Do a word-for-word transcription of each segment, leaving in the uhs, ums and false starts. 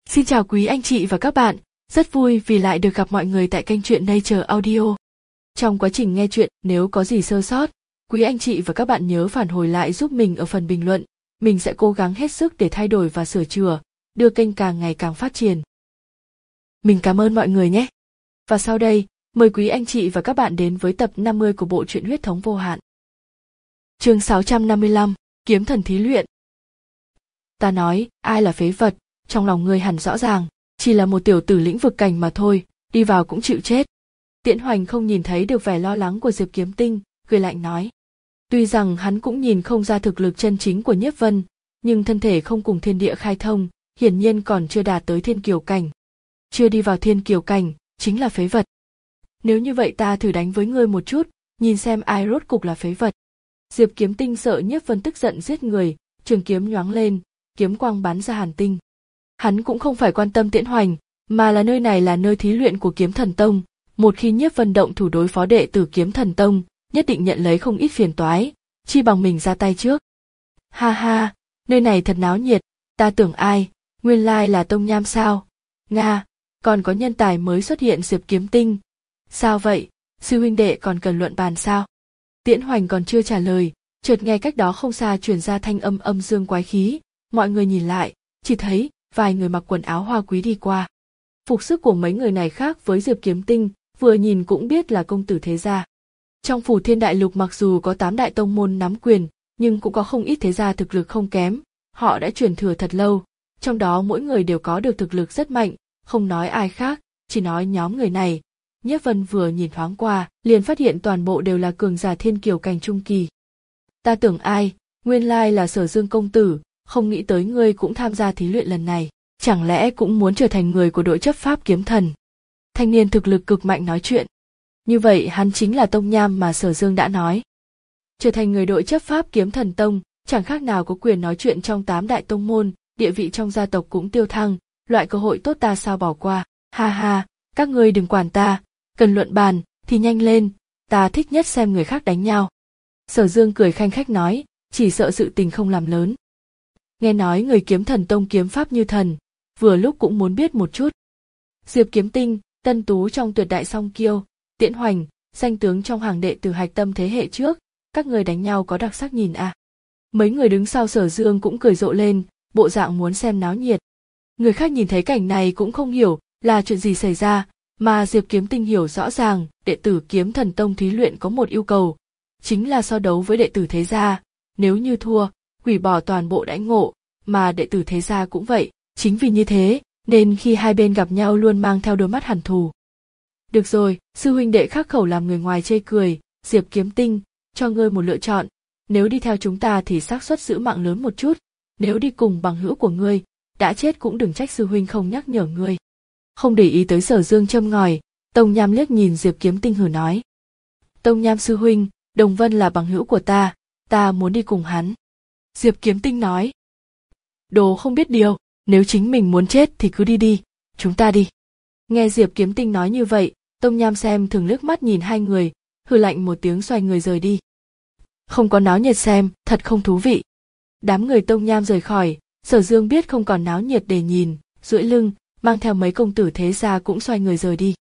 Xin chào quý anh chị và các bạn, rất vui vì lại được gặp mọi người tại kênh truyện Nature Audio. Trong quá trình nghe truyện, nếu có gì sơ sót, quý anh chị và các bạn nhớ phản hồi lại giúp mình ở phần bình luận. Mình sẽ cố gắng hết sức để thay đổi và sửa chữa, đưa kênh càng ngày càng phát triển. Mình cảm ơn mọi người nhé. Và sau đây, mời quý anh chị và các bạn đến với tập năm mươi của bộ truyện Huyết thống vô hạn. Chương sáu trăm năm mươi lăm, Kiếm thần thí luyện. Ta nói, ai là phế vật, trong lòng ngươi hẳn rõ ràng, chỉ là một tiểu tử lĩnh vực cảnh mà thôi, đi vào cũng chịu chết. Tiễn Hoành không nhìn thấy được vẻ lo lắng của Diệp Kiếm Tinh, cười lạnh nói. Tuy rằng hắn cũng nhìn không ra thực lực chân chính của Nhiếp Vân, nhưng thân thể không cùng thiên địa khai thông, hiển nhiên còn chưa đạt tới thiên kiều cảnh. Chưa đi vào thiên kiều cảnh, chính là phế vật. Nếu như vậy ta thử đánh với ngươi một chút, nhìn xem ai rốt cục là phế vật. Diệp Kiếm Tinh sợ Nhiếp Vân tức giận giết người, trường kiếm nhoáng lên, kiếm quang bắn ra hàn tinh. Hắn cũng không phải quan tâm Tiễn Hoành, mà là nơi này là nơi thí luyện của Kiếm Thần Tông, một khi Nhiếp Vân động thủ đối phó đệ tử Kiếm Thần Tông, nhất định nhận lấy không ít phiền toái, chi bằng mình ra tay trước. Ha ha, nơi này thật náo nhiệt, ta tưởng ai, nguyên lai là Tông Nham sao? Nga, còn có nhân tài mới xuất hiện Diệp Kiếm Tinh. Sao vậy, sư huynh đệ còn cần luận bàn sao? Tiễn Hoành còn chưa trả lời, chợt nghe cách đó không xa truyền ra thanh âm âm dương quái khí, mọi người nhìn lại, chỉ thấy vài người mặc quần áo hoa quý đi qua. Phục sức của mấy người này khác với Diệp Kiếm Tinh, vừa nhìn cũng biết là công tử thế gia. Trong Phủ Thiên Đại Lục mặc dù có tám đại tông môn nắm quyền, nhưng cũng có không ít thế gia thực lực không kém, họ đã truyền thừa thật lâu, trong đó mỗi người đều có được thực lực rất mạnh, không nói ai khác, chỉ nói nhóm người này. Nhiếp Vân vừa nhìn thoáng qua, liền phát hiện toàn bộ đều là cường giả thiên kiều cảnh trung kỳ. Ta tưởng ai, nguyên lai là Sở Dương công tử, không nghĩ tới ngươi cũng tham gia thí luyện lần này, chẳng lẽ cũng muốn trở thành người của đội chấp pháp kiếm thần. Thanh niên thực lực cực mạnh nói chuyện. Như vậy hắn chính là Tông Nham mà Sở Dương đã nói. Trở thành người đội chấp pháp kiếm thần tông, chẳng khác nào có quyền nói chuyện trong tám đại tông môn, địa vị trong gia tộc cũng tiêu thăng, loại cơ hội tốt ta sao bỏ qua. Ha ha, các ngươi đừng quản ta, cần luận bàn thì nhanh lên, ta thích nhất xem người khác đánh nhau. Sở Dương cười khanh khách nói, chỉ sợ sự tình không làm lớn. Nghe nói người Kiếm Thần Tông kiếm pháp như thần, vừa lúc cũng muốn biết một chút. Diệp Kiếm Tinh, tân tú trong tuyệt đại song kiêu, Tiễn Hoành, danh tướng trong hàng đệ tử hạch tâm thế hệ trước, các người đánh nhau có đặc sắc nhìn à. Mấy người đứng sau Sở Dương cũng cười rộ lên, bộ dạng muốn xem náo nhiệt. Người khác nhìn thấy cảnh này cũng không hiểu là chuyện gì xảy ra, mà Diệp Kiếm Tinh hiểu rõ ràng, đệ tử Kiếm Thần Tông thí luyện có một yêu cầu, chính là so đấu với đệ tử thế gia, nếu như thua, hủy bỏ toàn bộ đãi ngộ, mà đệ tử thế gia cũng vậy, chính vì như thế, nên khi hai bên gặp nhau luôn mang theo đôi mắt hằn thù. Được rồi, sư huynh đệ khắc khẩu làm người ngoài chê cười, Diệp Kiếm Tinh, cho ngươi một lựa chọn, nếu đi theo chúng ta thì xác suất giữ mạng lớn một chút, nếu đi cùng bằng hữu của ngươi, đã chết cũng đừng trách sư huynh không nhắc nhở ngươi. Không để ý tới Sở Dương châm ngòi, Tông Nham liếc nhìn Diệp Kiếm Tinh hừ nói. Tông Nham sư huynh, Đồng Vân là bằng hữu của ta, ta muốn đi cùng hắn. Diệp Kiếm Tinh nói. Đồ không biết điều, nếu chính mình muốn chết thì cứ đi đi, chúng ta đi. Nghe Diệp Kiếm Tinh nói như vậy, Tông Nham xem thường liếc mắt nhìn hai người, hừ lạnh một tiếng xoay người rời đi. Không có náo nhiệt xem, thật không thú vị. Đám người Tông Nham rời khỏi, Sở Dương biết không còn náo nhiệt để nhìn, duỗi lưng, mang theo mấy công tử thế gia cũng xoay người rời đi.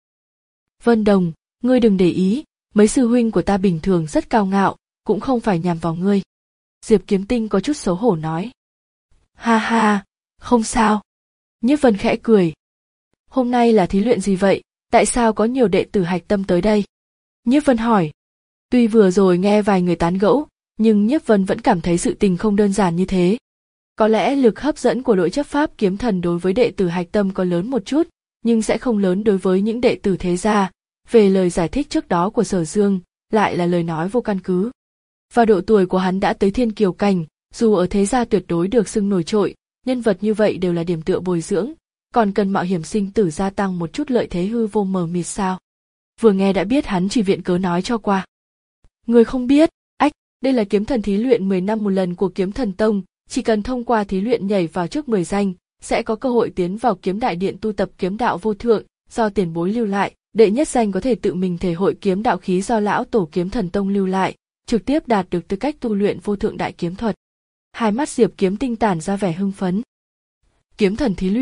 Vân Đồng, ngươi đừng để ý, mấy sư huynh của ta bình thường rất cao ngạo, cũng không phải nhằm vào ngươi. Diệp Kiếm Tinh có chút xấu hổ nói. Ha ha, không sao. Nhiếp Vân khẽ cười. Hôm nay là thí luyện gì vậy, tại sao có nhiều đệ tử hạch tâm tới đây? Nhiếp Vân hỏi. Tuy vừa rồi nghe vài người tán gẫu, nhưng Nhiếp Vân vẫn cảm thấy sự tình không đơn giản như thế. Có lẽ lực hấp dẫn của đội chấp pháp kiếm thần đối với đệ tử hạch tâm có lớn một chút, nhưng sẽ không lớn đối với những đệ tử thế gia. Về lời giải thích trước đó của Sở Dương, lại là lời nói vô căn cứ. Và độ tuổi của hắn đã tới thiên kiều cảnh, dù ở thế gia tuyệt đối được xưng nổi trội, nhân vật như vậy đều là điểm tựa bồi dưỡng, còn cần mạo hiểm sinh tử gia tăng một chút lợi thế hư vô mờ mịt sao? Vừa nghe đã biết hắn chỉ viện cớ nói cho qua. Người không biết, ách, đây là kiếm thần thí luyện mười năm một lần của Kiếm Thần Tông, chỉ cần thông qua thí luyện nhảy vào trước mười danh, sẽ có cơ hội tiến vào kiếm đại điện tu tập kiếm đạo vô thượng, do tiền bối lưu lại, đệ nhất danh có thể tự mình thể hội kiếm đạo khí do lão tổ Kiếm Thần Tông lưu lại, trực tiếp đạt được tư cách tu luyện vô thượng đại kiếm thuật. Hai mắt Diệp Kiếm Tinh tản ra vẻ hưng phấn. Kiếm thần thí luyện,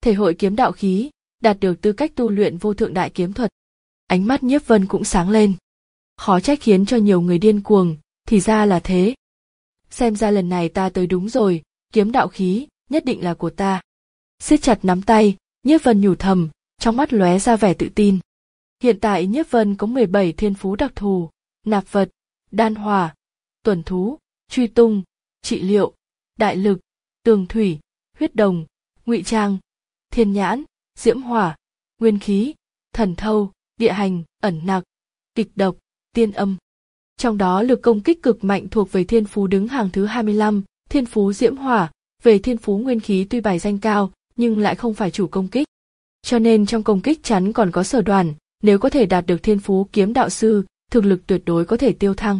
thể hội kiếm đạo khí, đạt được tư cách tu luyện vô thượng đại kiếm thuật. Ánh mắt Nhiếp Vân cũng sáng lên. Khó trách khiến cho nhiều người điên cuồng, thì ra là thế. Xem ra lần này ta tới đúng rồi, kiếm đạo khí, nhất định là của ta. Siết chặt nắm tay, Nhiếp Vân nhủ thầm, trong mắt lóe ra vẻ tự tin. Hiện tại Nhiếp Vân có mười bảy thiên phú đặc thù, nạp vật, đan hỏa, tuần thú, truy tung, trị liệu, đại lực, tường thủy, huyết đồng, ngụy trang, thiên nhãn, diễm hỏa, nguyên khí, thần thâu, địa hành, ẩn nặc, kịch độc, tiên âm. Trong đó lực công kích cực mạnh thuộc về thiên phú đứng hàng thứ hai mươi lăm, thiên phú diễm hỏa, về thiên phú nguyên khí tuy bài danh cao, nhưng lại không phải chủ công kích. Cho nên trong công kích chắn còn có sở đoàn, nếu có thể đạt được thiên phú kiếm đạo sư, thực lực tuyệt đối có thể tiêu thăng.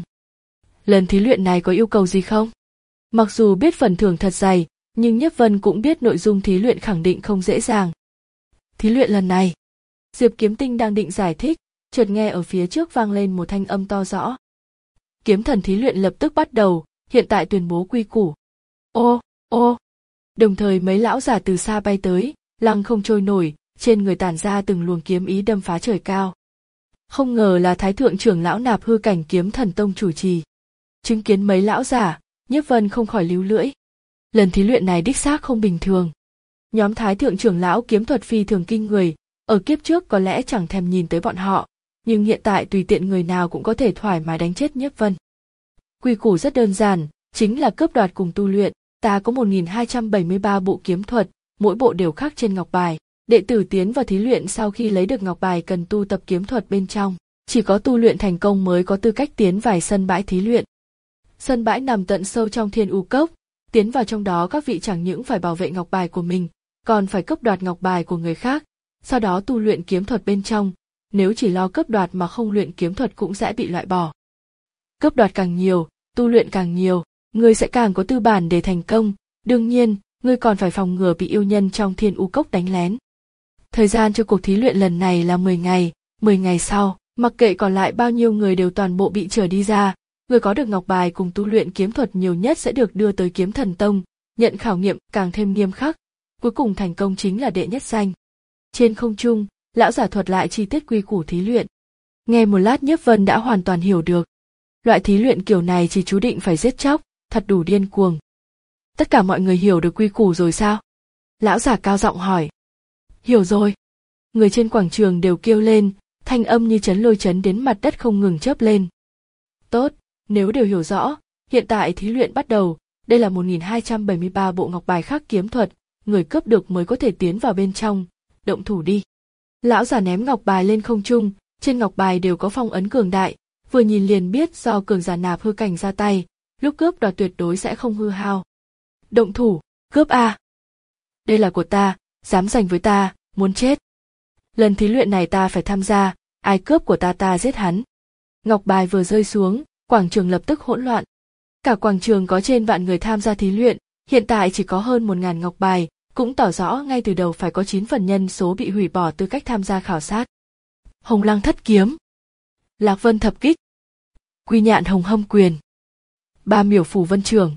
Lần thí luyện này có yêu cầu gì không? Mặc dù biết phần thưởng thật dày, nhưng Nhiếp Vân cũng biết nội dung thí luyện khẳng định không dễ dàng. Thí luyện lần này, Diệp Kiếm Tinh đang định giải thích, chợt nghe ở phía trước vang lên một thanh âm to rõ. Kiếm thần thí luyện lập tức bắt đầu, hiện tại tuyên bố quy củ. Ô, ô. Đồng thời mấy lão giả từ xa bay tới, lăng không trôi nổi, trên người tản ra từng luồng kiếm ý đâm phá trời cao. Không ngờ là Thái thượng trưởng lão Nạp Hư Cảnh Kiếm Thần Tông chủ trì. Chứng kiến mấy lão giả, Nhiếp Vân không khỏi líu lưỡi. Lần thí luyện này đích xác không bình thường. Nhóm Thái thượng trưởng lão kiếm thuật phi thường kinh người, ở kiếp trước có lẽ chẳng thèm nhìn tới bọn họ, nhưng hiện tại tùy tiện người nào cũng có thể thoải mái đánh chết Nhiếp Vân. Quy củ rất đơn giản, chính là cướp đoạt cùng tu luyện. Ta có một nghìn hai trăm bảy mươi ba bộ kiếm thuật, mỗi bộ đều khắc trên ngọc bài. Đệ tử tiến vào thí luyện sau khi lấy được ngọc bài cần tu tập kiếm thuật bên trong. Chỉ có tu luyện thành công mới có tư cách tiến vào sân bãi thí luyện. Sân bãi nằm tận sâu trong Thiên U Cốc, tiến vào trong đó các vị chẳng những phải bảo vệ ngọc bài của mình, còn phải cướp đoạt ngọc bài của người khác, sau đó tu luyện kiếm thuật bên trong. Nếu chỉ lo cướp đoạt mà không luyện kiếm thuật cũng sẽ bị loại bỏ. Cướp đoạt càng nhiều, tu luyện càng nhiều, ngươi sẽ càng có tư bản để thành công, đương nhiên, ngươi còn phải phòng ngừa bị yêu nhân trong Thiên U Cốc đánh lén. Thời gian cho cuộc thí luyện lần này là mười ngày, mười ngày sau, mặc kệ còn lại bao nhiêu người đều toàn bộ bị trở đi ra, người có được ngọc bài cùng tu luyện kiếm thuật nhiều nhất sẽ được đưa tới Kiếm Thần Tông, nhận khảo nghiệm càng thêm nghiêm khắc, cuối cùng thành công chính là đệ nhất danh. Trên không trung, lão giả thuật lại chi tiết quy củ thí luyện. Nghe một lát Nhiếp Vân đã hoàn toàn hiểu được. Loại thí luyện kiểu này chỉ chú định phải giết chóc, thật đủ điên cuồng. Tất cả mọi người hiểu được quy củ rồi sao? Lão giả cao giọng hỏi. Hiểu rồi. Người trên quảng trường đều kêu lên, thanh âm như chấn lôi chấn đến mặt đất không ngừng chớp lên. Tốt, nếu đều hiểu rõ, hiện tại thí luyện bắt đầu, đây là một nghìn hai trăm bảy mươi ba bộ ngọc bài khắc kiếm thuật, người cướp được mới có thể tiến vào bên trong, động thủ đi. Lão giả ném ngọc bài lên không trung, trên ngọc bài đều có phong ấn cường đại, vừa nhìn liền biết do cường giả Nạp Hư Cảnh ra tay, lúc cướp đoạt tuyệt đối sẽ không hư hao. Động thủ, cướp a. Đây là của ta, dám giành với ta, muốn chết. Lần thí luyện này ta phải tham gia, ai cướp của ta ta giết hắn. Ngọc bài vừa rơi xuống, quảng trường lập tức hỗn loạn. Cả quảng trường có trên vạn người tham gia thí luyện, hiện tại chỉ có hơn một ngàn ngọc bài, cũng tỏ rõ ngay từ đầu phải có chín phần nhân số bị hủy bỏ tư cách tham gia khảo sát. Hồng Lăng Thất Kiếm, Lạc Vân Thập Kích, Quy Nhạn Hồng Hâm Quyền, Ba Miểu Phủ Vân Trường,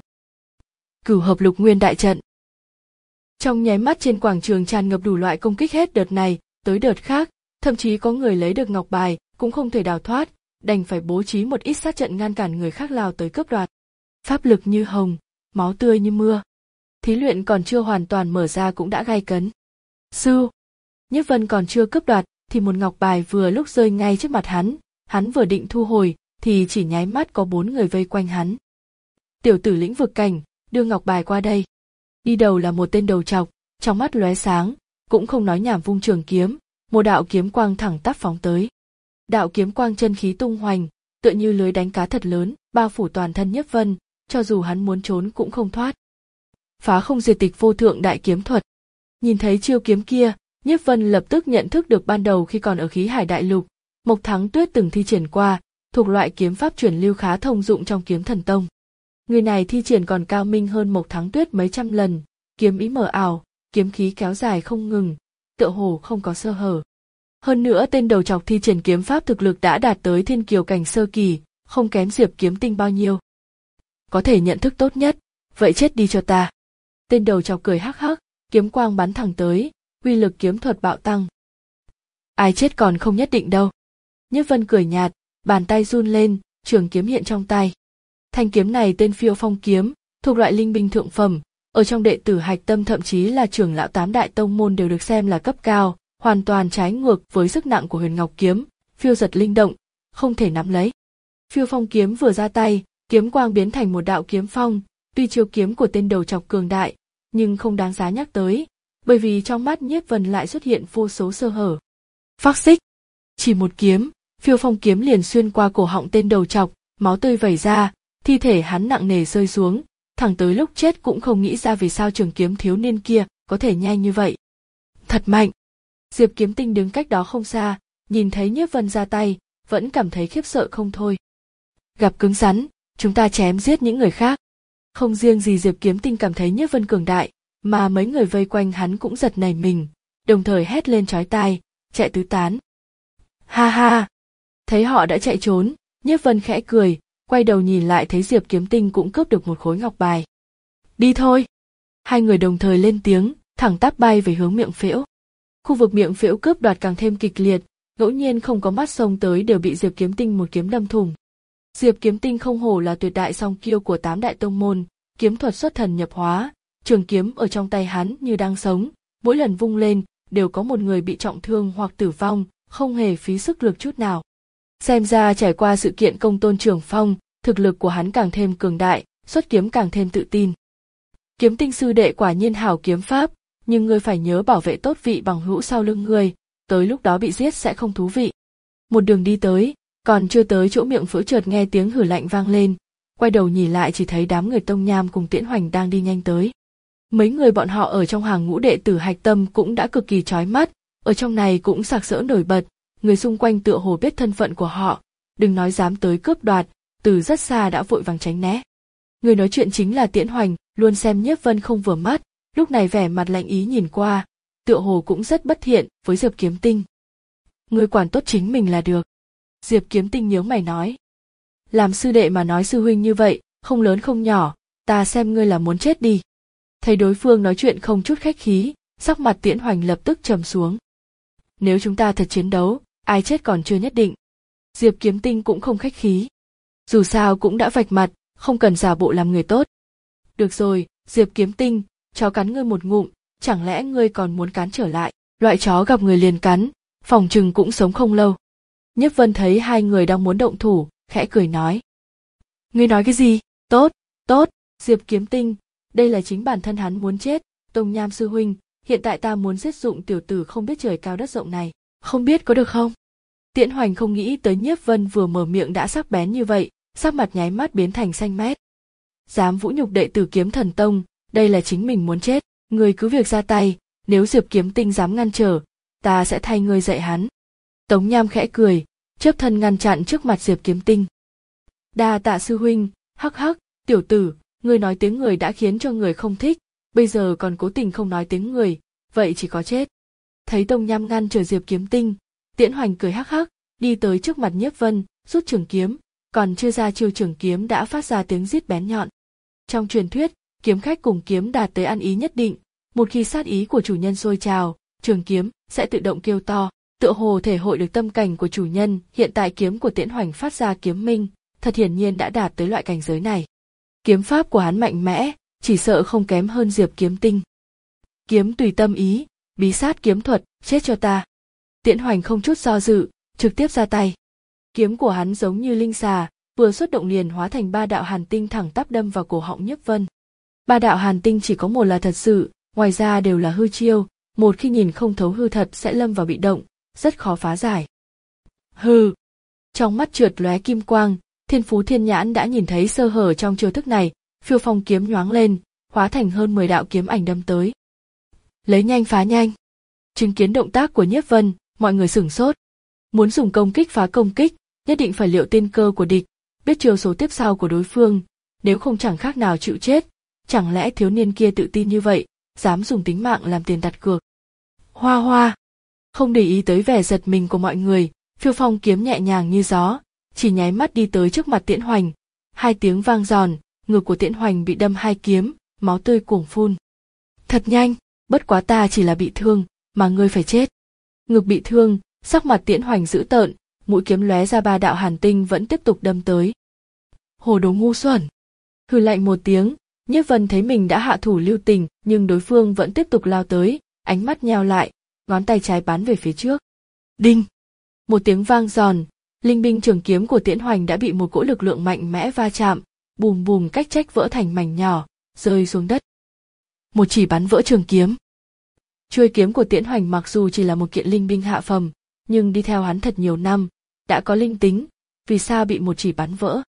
Cửu Hợp Lục Nguyên Đại Trận. Trong nháy mắt trên quảng trường tràn ngập đủ loại công kích hết đợt này tới đợt khác, thậm chí có người lấy được ngọc bài cũng không thể đào thoát, đành phải bố trí một ít sát trận ngăn cản người khác lao tới cướp đoạt. Pháp lực như hồng, máu tươi như mưa. Thí luyện còn chưa hoàn toàn mở ra cũng đã gay cấn. Sư, Nhiếp Vân còn chưa cướp đoạt thì một ngọc bài vừa lúc rơi ngay trước mặt hắn, hắn vừa định thu hồi thì chỉ nháy mắt có bốn người vây quanh hắn. Tiểu tử lĩnh vực cảnh, đưa ngọc bài qua đây. Đi đầu là một tên đầu trọc, trong mắt lóe sáng, cũng không nói nhảm vung trường kiếm, một đạo kiếm quang thẳng tắp phóng tới. Đạo kiếm quang chân khí tung hoành, tựa như lưới đánh cá thật lớn, bao phủ toàn thân Nhiếp Vân, cho dù hắn muốn trốn cũng không thoát. Phá không diệt tịch vô thượng đại kiếm thuật. Nhìn thấy chiêu kiếm kia, Nhiếp Vân lập tức nhận thức được ban đầu khi còn ở Khí Hải Đại Lục, Mộc Thắng Tuyết từng thi triển qua, thuộc loại kiếm pháp truyền lưu khá thông dụng trong Kiếm Thần Tông. Người này thi triển còn cao minh hơn Mộc Thắng Tuyết mấy trăm lần, kiếm ý mờ ảo, kiếm khí kéo dài không ngừng, tựa hồ không có sơ hở. Hơn nữa tên đầu trọc thi triển kiếm pháp thực lực đã đạt tới thiên kiều cảnh sơ kỳ, không kém Diệp Kiếm Tinh bao nhiêu. Có thể nhận thức tốt nhất, vậy chết đi cho ta. Tên đầu trọc cười hắc hắc, kiếm quang bắn thẳng tới, uy lực kiếm thuật bạo tăng. Ai chết còn không nhất định đâu. Nhiếp Vân cười nhạt, bàn tay run lên, trường kiếm hiện trong tay. Thanh kiếm này tên Phiêu Phong kiếm, thuộc loại linh binh thượng phẩm, ở trong đệ tử Hạch Tâm thậm chí là trưởng lão tám đại tông môn đều được xem là cấp cao, hoàn toàn trái ngược với sức nặng của Huyền Ngọc kiếm, phiêu giật linh động, không thể nắm lấy. Phiêu Phong kiếm vừa ra tay, kiếm quang biến thành một đạo kiếm phong, tuy chiêu kiếm của tên đầu trọc cường đại, nhưng không đáng giá nhắc tới, bởi vì trong mắt Nhiếp Vân lại xuất hiện vô số sơ hở. Phác xích, chỉ một kiếm, Phiêu Phong kiếm liền xuyên qua cổ họng tên đầu trọc, máu tươi vẩy ra, thi thể hắn nặng nề rơi xuống, thẳng tới lúc chết cũng không nghĩ ra vì sao trường kiếm thiếu niên kia có thể nhanh như vậy. Thật mạnh. Diệp Kiếm Tinh đứng cách đó không xa, nhìn thấy Nhiếp Vân ra tay, vẫn cảm thấy khiếp sợ không thôi. Gặp cứng rắn, chúng ta chém giết những người khác. Không riêng gì Diệp Kiếm Tinh cảm thấy Nhiếp Vân cường đại, mà mấy người vây quanh hắn cũng giật nảy mình, đồng thời hét lên chói tai, chạy tứ tán. Ha ha! Thấy họ đã chạy trốn, Nhiếp Vân khẽ cười, quay đầu nhìn lại thấy Diệp Kiếm Tinh cũng cướp được một khối ngọc bài. Đi thôi! Hai người đồng thời lên tiếng, thẳng tắp bay về hướng miệng phễu. Khu vực miệng phễu cướp đoạt càng thêm kịch liệt, ngẫu nhiên không có mắt xông tới đều bị Diệp Kiếm Tinh một kiếm đâm thủng. Diệp Kiếm Tinh không hổ là tuyệt đại song kiêu của tám đại tông môn, kiếm thuật xuất thần nhập hóa, trường kiếm ở trong tay hắn như đang sống, mỗi lần vung lên đều có một người bị trọng thương hoặc tử vong, không hề phí sức lực chút nào. Xem ra trải qua sự kiện Công Tôn Trường Phong, thực lực của hắn càng thêm cường đại, xuất kiếm càng thêm tự tin. Kiếm Tinh sư đệ quả nhiên hảo kiếm pháp, nhưng ngươi phải nhớ bảo vệ tốt vị bằng hữu sau lưng ngươi, tới lúc đó bị giết sẽ không thú vị. Một đường đi tới, còn chưa tới chỗ miệng phễu chợt nghe tiếng hử lạnh vang lên, quay đầu nhìn lại chỉ thấy đám người Tông Nham cùng Tiễn Hoành đang đi nhanh tới. Mấy người bọn họ ở trong hàng ngũ đệ tử Hạch Tâm cũng đã cực kỳ chói mắt, ở trong này cũng sặc sỡ nổi bật, người xung quanh tựa hồ biết thân phận của họ, đừng nói dám tới cướp đoạt, từ rất xa đã vội vàng tránh né. Người nói chuyện chính là Tiễn Hoành, luôn xem Nhiếp Vân không vừa mắt, lúc này vẻ mặt lạnh ý nhìn qua, tựa hồ cũng rất bất thiện với Diệp Kiếm Tinh. Ngươi quản tốt chính mình là được. Diệp Kiếm Tinh nhướng mày nói. Làm sư đệ mà nói sư huynh như vậy, không lớn không nhỏ, ta xem ngươi là muốn chết đi. Thấy đối phương nói chuyện không chút khách khí, sắc mặt Tiễn Hoành lập tức trầm xuống. Nếu chúng ta thật chiến đấu, ai chết còn chưa nhất định. Diệp Kiếm Tinh cũng không khách khí. Dù sao cũng đã vạch mặt, không cần giả bộ làm người tốt. Được rồi, Diệp Kiếm Tinh, chó cắn ngươi một ngụm, chẳng lẽ ngươi còn muốn cắn trở lại? Loại chó gặp người liền cắn, phòng chừng cũng sống không lâu. Nhiếp Vân thấy hai người đang muốn động thủ, khẽ cười nói. Ngươi nói cái gì? Tốt, tốt, Diệp Kiếm Tinh, đây là chính bản thân hắn muốn chết, Tông Nham sư huynh, hiện tại ta muốn giết dụng tiểu tử không biết trời cao đất rộng này, không biết có được không? Tiễn Hoành không nghĩ tới Nhiếp Vân vừa mở miệng đã sắc bén như vậy, sắc mặt nháy mắt biến thành xanh mét. Dám vũ nhục đệ tử Kiếm Thần Tông, đây là chính mình muốn chết, ngươi cứ việc ra tay, nếu Diệp Kiếm Tinh dám ngăn trở, ta sẽ thay ngươi dạy hắn. Tống Nham khẽ cười, chớp thân ngăn chặn trước mặt Diệp Kiếm Tinh. Đa tạ sư huynh, hắc hắc, tiểu tử, ngươi nói tiếng người đã khiến cho người không thích, bây giờ còn cố tình không nói tiếng người, vậy chỉ có chết. Thấy Tống Nham ngăn trở Diệp Kiếm Tinh, Tiễn Hoành cười hắc hắc, đi tới trước mặt Nhiếp Vân, rút trường kiếm, còn chưa ra chiêu trường kiếm đã phát ra tiếng rít bén nhọn. Trong truyền thuyết, kiếm khách cùng kiếm đạt tới ăn ý nhất định, một khi sát ý của chủ nhân sôi trào, trường kiếm sẽ tự động kêu to, tựa hồ thể hội được tâm cảnh của chủ nhân. Hiện tại kiếm của Tiễn Hoành phát ra kiếm minh, thật hiển nhiên đã đạt tới loại cảnh giới này. Kiếm pháp của hắn mạnh mẽ, chỉ sợ không kém hơn Diệp Kiếm Tinh. Kiếm tùy tâm ý, bí sát kiếm thuật, chết cho ta. Tiễn Hoành không chút do dự, trực tiếp ra tay. Kiếm của hắn giống như linh xà, vừa xuất động liền hóa thành ba đạo hàn tinh thẳng tắp đâm vào cổ họng Nhiếp Vân. Ba đạo hàn tinh chỉ có một là thật sự, ngoài ra đều là hư chiêu, một khi nhìn không thấu hư thật sẽ lâm vào bị động, rất khó phá giải. Hừ. Trong mắt trượt lóe kim quang, Thiên Phú Thiên Nhãn đã nhìn thấy sơ hở trong chiêu thức này, Phiêu Phong kiếm nhoáng lên, hóa thành hơn mười đạo kiếm ảnh đâm tới. Lấy nhanh phá nhanh. Chứng kiến động tác của Nhiếp Vân, mọi người sửng sốt. Muốn dùng công kích phá công kích, nhất định phải liệu tiên cơ của địch, biết chiêu số tiếp sau của đối phương, nếu không chẳng khác nào chịu chết. Chẳng lẽ thiếu niên kia tự tin như vậy, dám dùng tính mạng làm tiền đặt cược? Hoa hoa! Không để ý tới vẻ giật mình của mọi người, Phiêu Phong kiếm nhẹ nhàng như gió, chỉ nháy mắt đi tới trước mặt Tiễn Hoành. Hai tiếng vang giòn, ngực của Tiễn Hoành bị đâm hai kiếm, máu tươi cuồng phun. Thật nhanh, bất quá ta chỉ là bị thương, mà ngươi phải chết. Ngực bị thương, sắc mặt Tiễn Hoành dữ tợn, mũi kiếm lóe ra ba đạo hàn tinh vẫn tiếp tục đâm tới. Hồ đồ ngu xuẩn. Hừ lạnh một tiếng, Nhiếp Vân thấy mình đã hạ thủ lưu tình, nhưng đối phương vẫn tiếp tục lao tới, ánh mắt nheo lại, ngón tay trái bắn về phía trước. Đinh! Một tiếng vang giòn, linh binh trường kiếm của Tiễn Hoành đã bị một cỗ lực lượng mạnh mẽ va chạm, bùm bùm cách trách vỡ thành mảnh nhỏ, rơi xuống đất. Một chỉ bắn vỡ trường kiếm. Chuôi kiếm của Tiễn Hoành mặc dù chỉ là một kiện linh binh hạ phẩm, nhưng đi theo hắn thật nhiều năm, đã có linh tính, vì sao bị một chỉ bắn vỡ?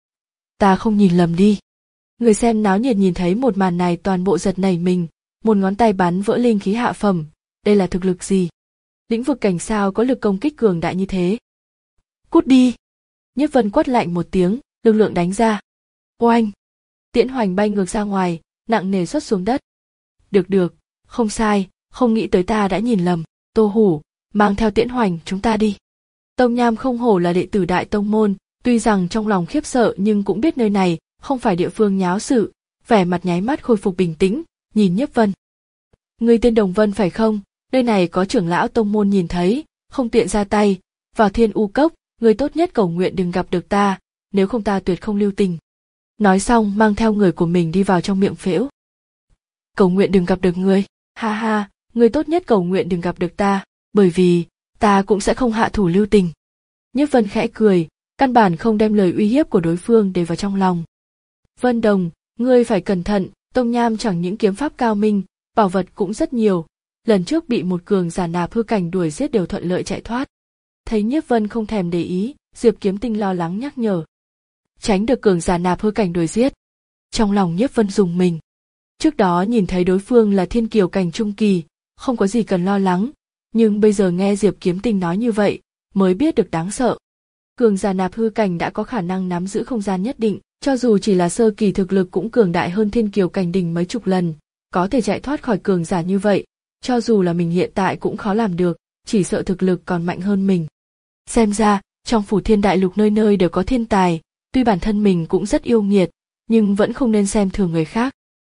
Ta không nhìn lầm đi. Người xem náo nhiệt nhìn thấy một màn này toàn bộ giật nảy mình, một ngón tay bắn vỡ linh khí hạ phẩm, đây là thực lực gì? Lĩnh vực cảnh sao có lực công kích cường đại như thế? Cút đi! Nhiếp Vân quát lạnh một tiếng, lực lượng đánh ra. Oanh! Tiễn Hoành bay ngược ra ngoài, nặng nề xuất xuống đất. Được được, không sai, không nghĩ tới ta đã nhìn lầm. Tô Hủ, mang theo Tiễn Hoành chúng ta đi. Tông Nham không hổ là đệ tử đại tông môn, tuy rằng trong lòng khiếp sợ nhưng cũng biết nơi này không phải địa phương nháo sự, vẻ mặt nháy mắt khôi phục bình tĩnh, nhìn Nhiếp Vân. Ngươi tên Đồng Vân phải không? Nơi này có trưởng lão tông môn nhìn thấy, không tiện ra tay, vào Thiên U Cốc, ngươi tốt nhất cầu nguyện đừng gặp được ta, nếu không ta tuyệt không lưu tình. Nói xong mang theo người của mình đi vào trong miệng phễu. Cầu nguyện đừng gặp được ngươi, ha ha, ngươi tốt nhất cầu nguyện đừng gặp được ta, bởi vì ta cũng sẽ không hạ thủ lưu tình. Nhiếp Vân khẽ cười, căn bản không đem lời uy hiếp của đối phương để vào trong lòng. Vân Đồng, ngươi phải cẩn thận, Tông Nham chẳng những kiếm pháp cao minh, bảo vật cũng rất nhiều, lần trước bị một cường giả nạp hư cảnh đuổi giết đều thuận lợi chạy thoát. Thấy Nhiếp Vân không thèm để ý, Diệp Kiếm Tinh lo lắng nhắc nhở. Tránh được cường giả nạp hư cảnh đuổi giết. Trong lòng Nhiếp Vân rùng mình. Trước đó nhìn thấy đối phương là thiên kiều cảnh trung kỳ, không có gì cần lo lắng, nhưng bây giờ nghe Diệp Kiếm Tinh nói như vậy, mới biết được đáng sợ. Cường giả nạp hư cảnh đã có khả năng nắm giữ không gian nhất định, cho dù chỉ là sơ kỳ thực lực cũng cường đại hơn thiên kiều cảnh đỉnh mấy chục lần, có thể chạy thoát khỏi cường giả như vậy, cho dù là mình hiện tại cũng khó làm được, chỉ sợ thực lực còn mạnh hơn mình. Xem ra, trong phủ thiên đại lục nơi nơi đều có thiên tài, tuy bản thân mình cũng rất yêu nghiệt, nhưng vẫn không nên xem thường người khác.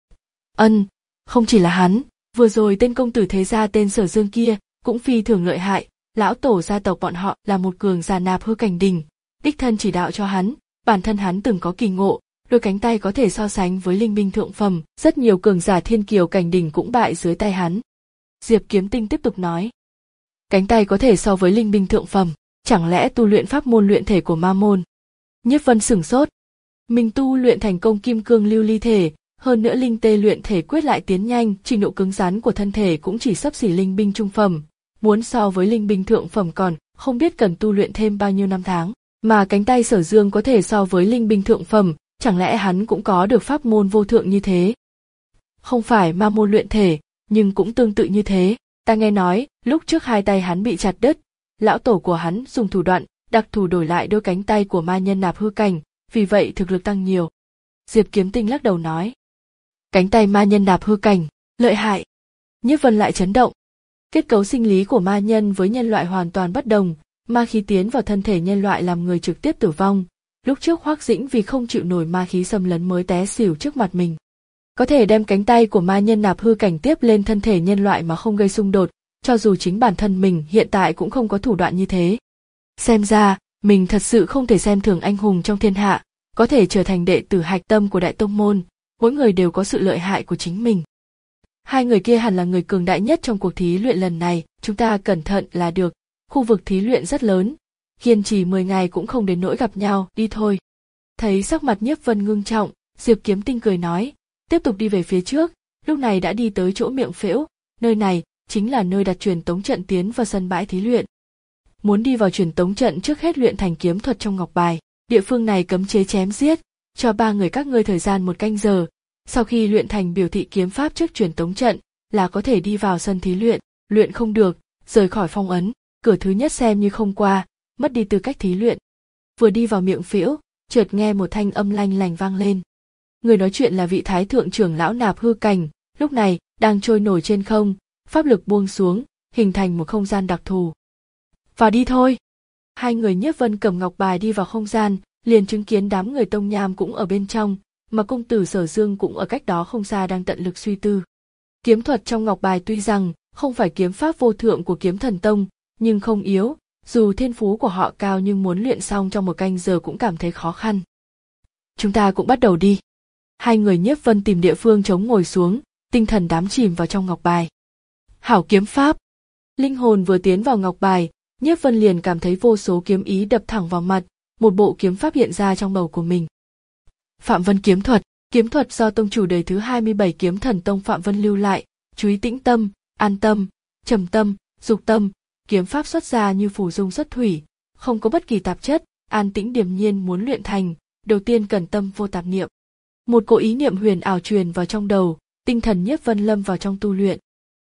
Ân, không chỉ là hắn, vừa rồi tên công tử thế gia tên Sở Dương kia, cũng phi thường lợi hại, lão tổ gia tộc bọn họ là một cường giả nạp hư cảnh đỉnh, đích thân chỉ đạo cho hắn, bản thân hắn từng có kỳ ngộ, đôi cánh tay có thể so sánh với linh binh thượng phẩm, rất nhiều cường giả thiên kiều cảnh đỉnh cũng bại dưới tay hắn. Diệp Kiếm Tinh tiếp tục nói, cánh tay có thể so với linh binh thượng phẩm, chẳng lẽ tu luyện pháp môn luyện thể của ma môn? Nhiếp Vân sửng sốt, mình tu luyện thành công kim cương lưu ly thể, hơn nữa linh tê luyện thể quyết lại tiến nhanh, trình độ cứng rắn của thân thể cũng chỉ xấp xỉ linh binh trung phẩm, muốn so với linh binh thượng phẩm còn không biết cần tu luyện thêm bao nhiêu năm tháng, mà cánh tay Sở Dương có thể so với linh binh thượng phẩm, chẳng lẽ hắn cũng có được pháp môn vô thượng như thế? Không phải ma môn luyện thể, nhưng cũng tương tự như thế, ta nghe nói, lúc trước hai tay hắn bị chặt đứt, lão tổ của hắn dùng thủ đoạn đặc thù đổi lại đôi cánh tay của ma nhân nạp hư cảnh, vì vậy thực lực tăng nhiều. Diệp Kiếm Tinh lắc đầu nói, cánh tay ma nhân nạp hư cảnh, lợi hại. Nhiếp Vân lại chấn động. Kết cấu sinh lý của ma nhân với nhân loại hoàn toàn bất đồng, ma khí tiến vào thân thể nhân loại làm người trực tiếp tử vong. Lúc trước Hoắc Dĩnh vì không chịu nổi ma khí xâm lấn mới té xỉu trước mặt mình. Có thể đem cánh tay của ma nhân nạp hư cảnh tiếp lên thân thể nhân loại mà không gây xung đột, cho dù chính bản thân mình hiện tại cũng không có thủ đoạn như thế. Xem ra, mình thật sự không thể xem thường anh hùng trong thiên hạ, có thể trở thành đệ tử hạch tâm của đại tông môn, mỗi người đều có sự lợi hại của chính mình. Hai người kia hẳn là người cường đại nhất trong cuộc thí luyện lần này, chúng ta cẩn thận là được, khu vực thí luyện rất lớn, kiên trì mười ngày cũng không đến nỗi gặp nhau, đi thôi. Thấy sắc mặt Nhiếp Vân ngưng trọng, Diệp Kiếm Tinh cười nói, tiếp tục đi về phía trước, lúc này đã đi tới chỗ miệng phễu, nơi này chính là nơi đặt truyền tống trận tiến vào sân bãi thí luyện. Muốn đi vào truyền tống trận trước hết luyện thành kiếm thuật trong ngọc bài, địa phương này cấm chế chém giết, cho ba người các ngươi thời gian một canh giờ, sau khi luyện thành biểu thị kiếm pháp trước truyền tống trận là có thể đi vào sân thí luyện, luyện không được, rời khỏi phong ấn, cửa thứ nhất xem như không qua, mất đi tư cách thí luyện. Vừa đi vào miệng phễu, chợt nghe một thanh âm lanh lành vang lên. Người nói chuyện là vị thái thượng trưởng lão nạp hư cảnh, lúc này đang trôi nổi trên không, pháp lực buông xuống, hình thành một không gian đặc thù. Vào đi thôi. Hai người Nhiếp Vân cầm ngọc bài đi vào không gian, liền chứng kiến đám người Tông Nham cũng ở bên trong, mà công tử Sở Dương cũng ở cách đó không xa đang tận lực suy tư. Kiếm thuật trong ngọc bài tuy rằng không phải kiếm pháp vô thượng của Kiếm Thần Tông, nhưng không yếu, dù thiên phú của họ cao nhưng muốn luyện xong trong một canh giờ cũng cảm thấy khó khăn. Chúng ta cũng bắt đầu đi. Hai người Nhiếp Vân tìm địa phương trống ngồi xuống, tinh thần đắm chìm vào trong ngọc bài. Hảo kiếm pháp. Linh hồn vừa tiến vào ngọc bài, Nhiếp Vân liền cảm thấy vô số kiếm ý đập thẳng vào mặt, một bộ kiếm pháp hiện ra trong đầu của mình. Phạm Vân kiếm thuật, kiếm thuật do tông chủ đời thứ hai mươi bảy Kiếm Thần Tông Phạm Vân lưu lại, chú ý tĩnh tâm, an tâm, trầm tâm, dục tâm, kiếm pháp xuất ra như phù dung xuất thủy, không có bất kỳ tạp chất, an tĩnh điềm nhiên. Muốn luyện thành, đầu tiên cần tâm vô tạp niệm. Một cỗ ý niệm huyền ảo truyền vào trong đầu, tinh thần Nhiếp Vân lâm vào trong tu luyện.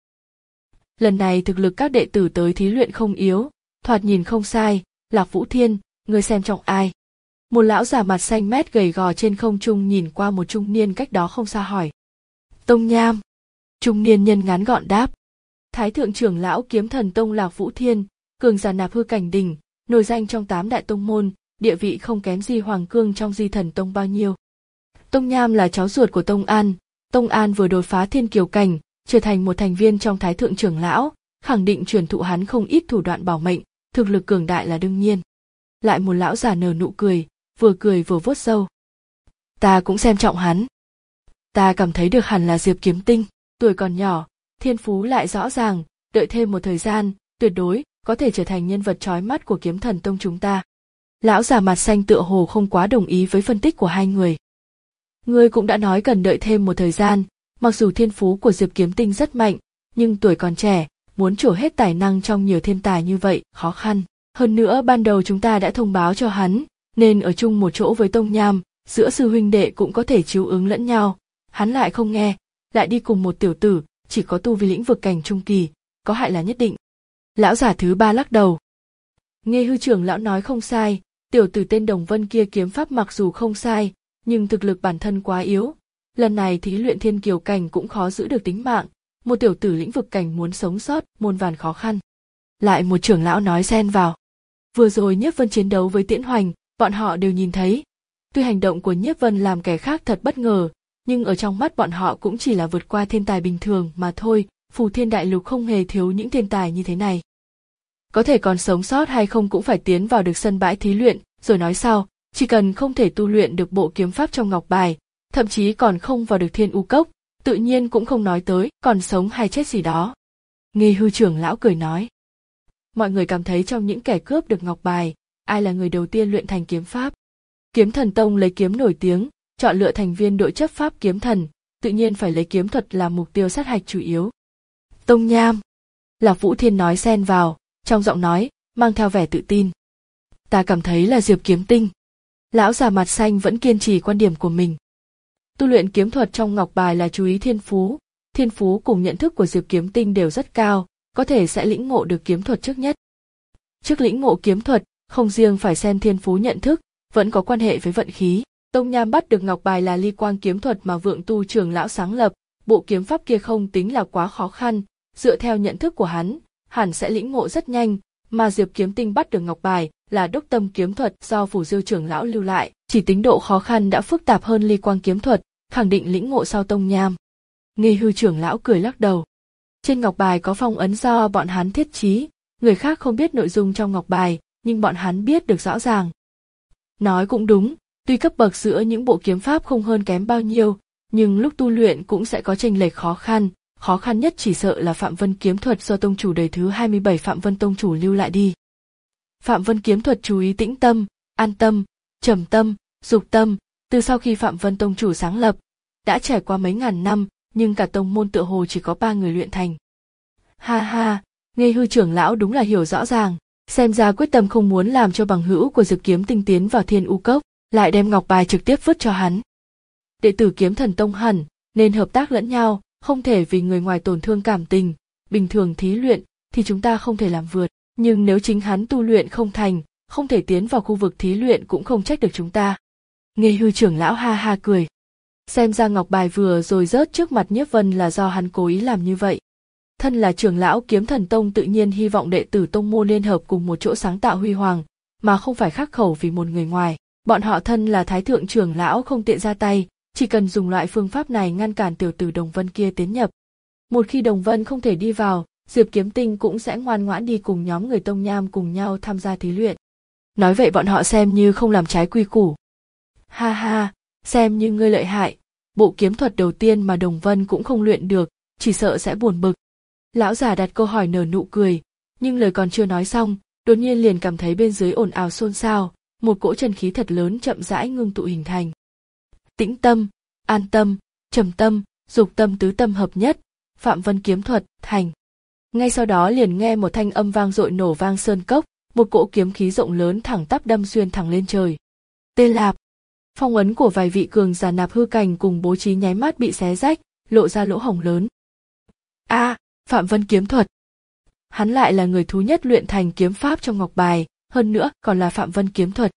Lần này thực lực các đệ tử tới thí luyện không yếu, thoạt nhìn không sai. Lạc Vũ Thiên, ngươi xem trọng ai? Một lão già mặt xanh mét gầy gò trên không trung nhìn qua một trung niên cách đó không xa hỏi. Tông Nham. Trung niên nhân ngắn gọn đáp. Thái thượng trưởng lão Kiếm Thần Tông Lạc Vũ Thiên, cường giả nạp hư cảnh đỉnh, nổi danh trong tám đại tông môn, địa vị không kém gì Hoàng Cương trong Di Thần Tông bao nhiêu. Tông Nham là cháu ruột của Tông An, Tông An vừa đột phá thiên kiều cảnh, trở thành một thành viên trong Thái thượng trưởng lão, khẳng định truyền thụ hắn không ít thủ đoạn bảo mệnh, thực lực cường đại là đương nhiên. Lại một lão già nở nụ cười, vừa cười vừa vuốt râu. Ta cũng xem trọng hắn. Ta cảm thấy được hẳn là Diệp Kiếm Tinh, tuổi còn nhỏ, thiên phú lại rõ ràng, đợi thêm một thời gian, tuyệt đối có thể trở thành nhân vật chói mắt của Kiếm Thần Tông chúng ta. Lão già mặt xanh tựa hồ không quá đồng ý với phân tích của hai người. Ngươi cũng đã nói cần đợi thêm một thời gian, mặc dù thiên phú của Diệp Kiếm Tinh rất mạnh, nhưng tuổi còn trẻ, muốn trổ hết tài năng trong nhiều thiên tài như vậy, khó khăn. Hơn nữa ban đầu chúng ta đã thông báo cho hắn, nên ở chung một chỗ với Tông Nham, giữa sư huynh đệ cũng có thể chiếu ứng lẫn nhau. Hắn lại không nghe, lại đi cùng một tiểu tử, chỉ có tu vi lĩnh vực cảnh trung kỳ, có hại là nhất định. Lão giả thứ ba lắc đầu. Nghe hư trưởng lão nói không sai, tiểu tử tên Đồng Vân kia kiếm pháp mặc dù không sai, nhưng thực lực bản thân quá yếu. Lần này thí luyện thiên kiều cảnh cũng khó giữ được tính mạng, một tiểu tử lĩnh vực cảnh muốn sống sót muôn vàn khó khăn. Lại một trưởng lão nói xen vào. Vừa rồi Nhiếp Vân chiến đấu với Tiễn Hoành, bọn họ đều nhìn thấy. Tuy hành động của Nhiếp Vân làm kẻ khác thật bất ngờ, nhưng ở trong mắt bọn họ cũng chỉ là vượt qua thiên tài bình thường mà thôi, Phù Thiên Đại Lục không hề thiếu những thiên tài như thế này. Có thể còn sống sót hay không cũng phải tiến vào được sân bãi thí luyện, rồi nói sau, chỉ cần không thể tu luyện được bộ kiếm pháp trong ngọc bài, thậm chí còn không vào được Thiên U Cốc, tự nhiên cũng không nói tới còn sống hay chết gì đó. Nghi hư trưởng lão cười nói. Mọi người cảm thấy trong những kẻ cướp được ngọc bài, ai là người đầu tiên luyện thành kiếm pháp? Kiếm Thần Tông lấy kiếm nổi tiếng, chọn lựa thành viên đội chấp pháp kiếm thần, tự nhiên phải lấy kiếm thuật làm mục tiêu sát hạch chủ yếu. Tông Nham. Lạc Vũ Thiên nói xen vào, trong giọng nói, mang theo vẻ tự tin. Ta cảm thấy là Diệp Kiếm Tinh. Lão già mặt xanh vẫn kiên trì quan điểm của mình. Tu luyện kiếm thuật trong ngọc bài là chú ý thiên phú, thiên phú cùng nhận thức của Diệp Kiếm Tinh đều rất cao, có thể sẽ lĩnh ngộ được kiếm thuật trước nhất. Trước lĩnh ngộ kiếm thuật, không riêng phải xem thiên phú nhận thức, vẫn có quan hệ với vận khí. Tông Nham bắt được ngọc bài là ly quang kiếm thuật mà Vượng Tu trưởng lão sáng lập, bộ kiếm pháp kia không tính là quá khó khăn, dựa theo nhận thức của hắn, hẳn sẽ lĩnh ngộ rất nhanh, mà Diệp Kiếm Tinh bắt được ngọc bài là đốc tâm kiếm thuật do Phủ Diêu trưởng lão lưu lại, chỉ tính độ khó khăn đã phức tạp hơn ly quang kiếm thuật, khẳng định lĩnh ngộ sau Tông Nham. Nghi hư trưởng lão cười lắc đầu. Trên ngọc bài có phong ấn do bọn hắn thiết trí, người khác không biết nội dung trong ngọc bài, nhưng bọn hắn biết được rõ ràng. Nói cũng đúng, tuy cấp bậc giữa những bộ kiếm pháp không hơn kém bao nhiêu, nhưng lúc tu luyện cũng sẽ có chênh lệch khó khăn, khó khăn nhất chỉ sợ là Phạm Vân kiếm thuật do tông chủ đời thứ hai mươi bảy Phạm Vân tông chủ lưu lại đi. Phạm Vân kiếm thuật chú ý tĩnh tâm, an tâm, trầm tâm, dục tâm, từ sau khi Phạm Vân tông chủ sáng lập, đã trải qua mấy ngàn năm, nhưng cả tông môn tựa hồ chỉ có ba người luyện thành. Ha ha, Ngây hư trưởng lão đúng là hiểu rõ ràng, xem ra quyết tâm không muốn làm cho bằng hữu của Diệp Kiếm Tinh tiến vào Thiên U Cốc, lại đem ngọc bài trực tiếp vứt cho hắn. Đệ tử Kiếm Thần Tông hẳn nên hợp tác lẫn nhau, không thể vì người ngoài tổn thương cảm tình. Bình thường thí luyện thì chúng ta không thể làm vượt, nhưng nếu chính hắn tu luyện không thành, không thể tiến vào khu vực thí luyện cũng không trách được chúng ta. Ngây hư trưởng lão ha ha cười. Xem ra ngọc bài vừa rồi rớt trước mặt Nhiếp Vân là do hắn cố ý làm như vậy. Thân là trưởng lão Kiếm Thần Tông tự nhiên hy vọng đệ tử tông môn liên hợp cùng một chỗ sáng tạo huy hoàng, mà không phải khắc khẩu vì một người ngoài. Bọn họ thân là thái thượng trưởng lão không tiện ra tay, chỉ cần dùng loại phương pháp này ngăn cản tiểu tử Đồng Vân kia tiến nhập. Một khi Đồng Vân không thể đi vào, Diệp Kiếm Tinh cũng sẽ ngoan ngoãn đi cùng nhóm người Tông Nham cùng nhau tham gia thí luyện. Nói vậy bọn họ xem như không làm trái quy củ. Ha ha, xem như ngươi lợi hại, bộ kiếm thuật đầu tiên mà Đồng Vân cũng không luyện được, chỉ sợ sẽ buồn bực. Lão già đặt câu hỏi nở nụ cười, nhưng lời còn chưa nói xong, đột nhiên liền cảm thấy bên dưới ồn ào xôn xao, một cỗ chân khí thật lớn chậm rãi ngưng tụ hình thành. Tĩnh tâm, an tâm, trầm tâm, dục tâm tứ tâm hợp nhất, Phạm Vân kiếm thuật thành. Ngay sau đó liền nghe một thanh âm vang dội nổ vang sơn cốc, một cỗ kiếm khí rộng lớn thẳng tắp đâm xuyên thẳng lên trời. Tê lạp, phong ấn của vài vị cường giả nạp hư cảnh cùng bố trí nháy mắt bị xé rách, lộ ra lỗ hổng lớn. A, à, Phạm Vân kiếm thuật. Hắn lại là người thứ nhất luyện thành kiếm pháp trong ngọc bài, hơn nữa còn là Phạm Vân kiếm thuật.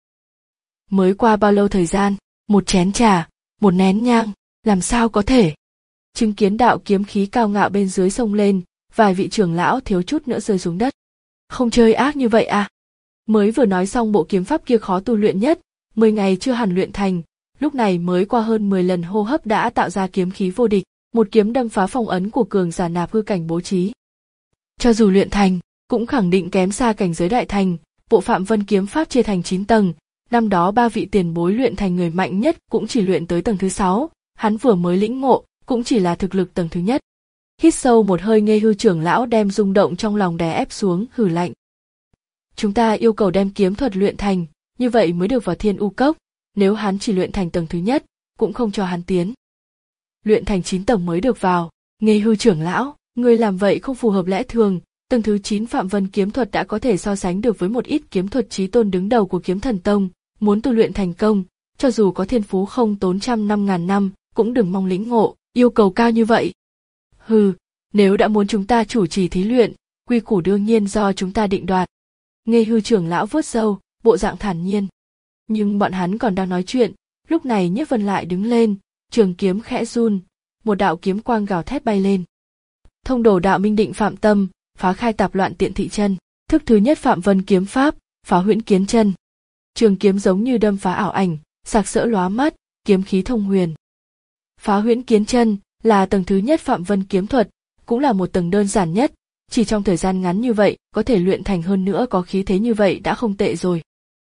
Mới qua bao lâu thời gian, một chén trà, một nén nhang, làm sao có thể? Chứng kiến đạo kiếm khí cao ngạo bên dưới sông lên, vài vị trưởng lão thiếu chút nữa rơi xuống đất. Không chơi ác như vậy à? Mới vừa nói xong bộ kiếm pháp kia khó tu luyện nhất, mười ngày chưa hẳn luyện thành, lúc này mới qua hơn mười lần hô hấp đã tạo ra kiếm khí vô địch, một kiếm đâm phá phong ấn của cường giả nạp hư cảnh bố trí. Cho dù luyện thành, cũng khẳng định kém xa cảnh giới đại thành, bộ Phạm Vân kiếm pháp chia thành chín tầng, năm đó ba vị tiền bối luyện thành người mạnh nhất cũng chỉ luyện tới tầng thứ sáu, hắn vừa mới lĩnh ngộ, cũng chỉ là thực lực tầng thứ nhất. Hít sâu một hơi, Nghê Hư trưởng lão đem rung động trong lòng đè ép xuống, hừ lạnh. Chúng ta yêu cầu đem kiếm thuật luyện thành, như vậy mới được vào Thiên U Cốc, nếu hắn chỉ luyện thành tầng thứ nhất, cũng không cho hắn tiến. Luyện thành chín tầng mới được vào, Nghê Hư trưởng lão, người làm vậy không phù hợp lẽ thường, tầng thứ chín Phạm Vân kiếm thuật đã có thể so sánh được với một ít kiếm thuật chí tôn đứng đầu của Kiếm Thần Tông, muốn tu luyện thành công, cho dù có thiên phú không tốn trăm năm ngàn năm, cũng đừng mong lĩnh ngộ, yêu cầu cao như vậy. Hừ, nếu đã muốn chúng ta chủ trì thí luyện, quy củ đương nhiên do chúng ta định đoạt. Nghê Hư trưởng lão vuốt râu, bộ dạng thản nhiên. Nhưng bọn hắn còn đang nói chuyện, lúc này Nhiếp Vân lại đứng lên, trường kiếm khẽ run, một đạo kiếm quang gào thét bay lên. Thông đồ đạo minh định phạm tâm, phá khai tạp loạn tiện thị chân, thức thứ nhất Phạm Vân kiếm pháp, phá huyễn kiến chân. Trường kiếm giống như đâm phá ảo ảnh, sặc sỡ lóa mắt, kiếm khí thông huyền. Phá huyễn kiến chân là tầng thứ nhất Phạm Vân kiếm thuật, cũng là một tầng đơn giản nhất, chỉ trong thời gian ngắn như vậy có thể luyện thành, hơn nữa có khí thế như vậy đã không tệ rồi.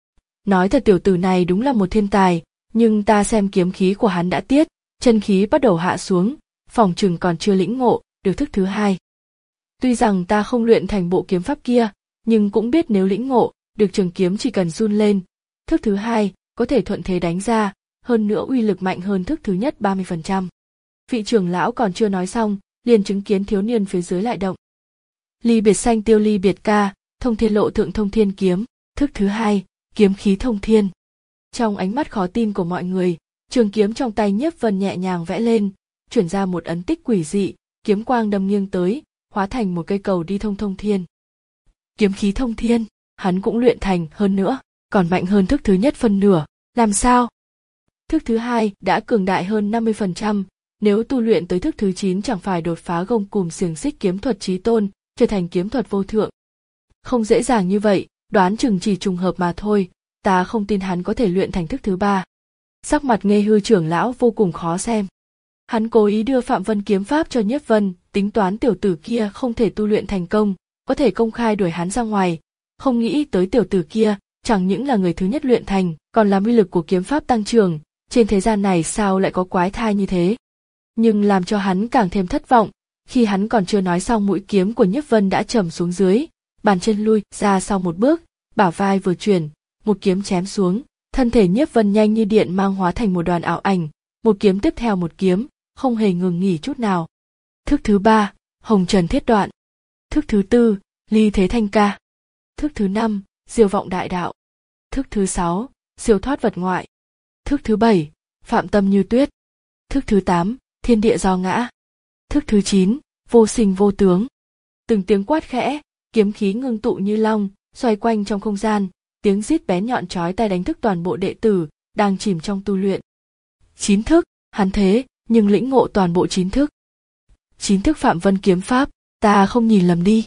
Nói thật, tiểu tử này đúng là một thiên tài, nhưng ta xem kiếm khí của hắn đã tiết, chân khí bắt đầu hạ xuống, phòng chừng còn chưa lĩnh ngộ được thức thứ hai. Tuy rằng ta không luyện thành bộ kiếm pháp kia, nhưng cũng biết nếu lĩnh ngộ được trường kiếm chỉ cần run lên, thức thứ hai có thể thuận thế đánh ra, hơn nữa uy lực mạnh hơn thức thứ nhất ba mươi phần trăm. Vị trưởng lão còn chưa nói xong, liền chứng kiến thiếu niên phía dưới lại động. Ly biệt xanh tiêu ly biệt ca, thông thiên lộ thượng thông thiên kiếm, thức thứ hai, kiếm khí thông thiên. Trong ánh mắt khó tin của mọi người, trường kiếm trong tay Nhiếp Vân nhẹ nhàng vẽ lên, chuyển ra một ấn tích quỷ dị, kiếm quang đâm nghiêng tới, hóa thành một cây cầu đi thông thông thiên. Kiếm khí thông thiên, hắn cũng luyện thành, hơn nữa, còn mạnh hơn thức thứ nhất phân nửa, làm sao? Thức thứ hai đã cường đại hơn năm mươi phần trăm, nếu tu luyện tới thức thứ chín chẳng phải đột phá gông cùm xiềng xích kiếm thuật chí tôn, trở thành kiếm thuật vô thượng. Không dễ dàng như vậy, đoán chừng chỉ trùng hợp mà thôi, ta không tin hắn có thể luyện thành thức thứ ba. Sắc mặt Nghê Hư trưởng lão vô cùng khó xem. Hắn cố ý đưa Phạm Vân kiếm pháp cho Nhiếp Vân, tính toán tiểu tử kia không thể tu luyện thành công, có thể công khai đuổi hắn ra ngoài, không nghĩ tới tiểu tử kia chẳng những là người thứ nhất luyện thành, còn làm uy lực của kiếm pháp tăng trưởng, trên thế gian này sao lại có quái thai như thế. Nhưng làm cho hắn càng thêm thất vọng, khi hắn còn chưa nói xong mũi kiếm của Nhiếp Vân đã trầm xuống dưới, bàn chân lui ra sau một bước, bả vai vừa chuyển, một kiếm chém xuống, thân thể Nhiếp Vân nhanh như điện mang hóa thành một đoàn ảo ảnh, một kiếm tiếp theo một kiếm, không hề ngừng nghỉ chút nào. Thức thứ ba, hồng trần thiết đoạn. Thức thứ tư, ly thế thanh ca. Thức thứ năm, diêu vọng đại đạo. Thức thứ sáu, siêu thoát vật ngoại. Thức thứ bảy, phạm tâm như tuyết. Thức thứ tám, thiên địa do ngã. Thức thứ chín, vô sinh vô tướng. Từng tiếng quát khẽ, kiếm khí ngưng tụ như long, xoay quanh trong không gian, tiếng rít bén nhọn chói tai đánh thức toàn bộ đệ tử đang chìm trong tu luyện. Chín thức, hắn thế, nhưng lĩnh ngộ toàn bộ chín thức. Chín thức Phạm Vân kiếm pháp, ta không nhìn lầm đi.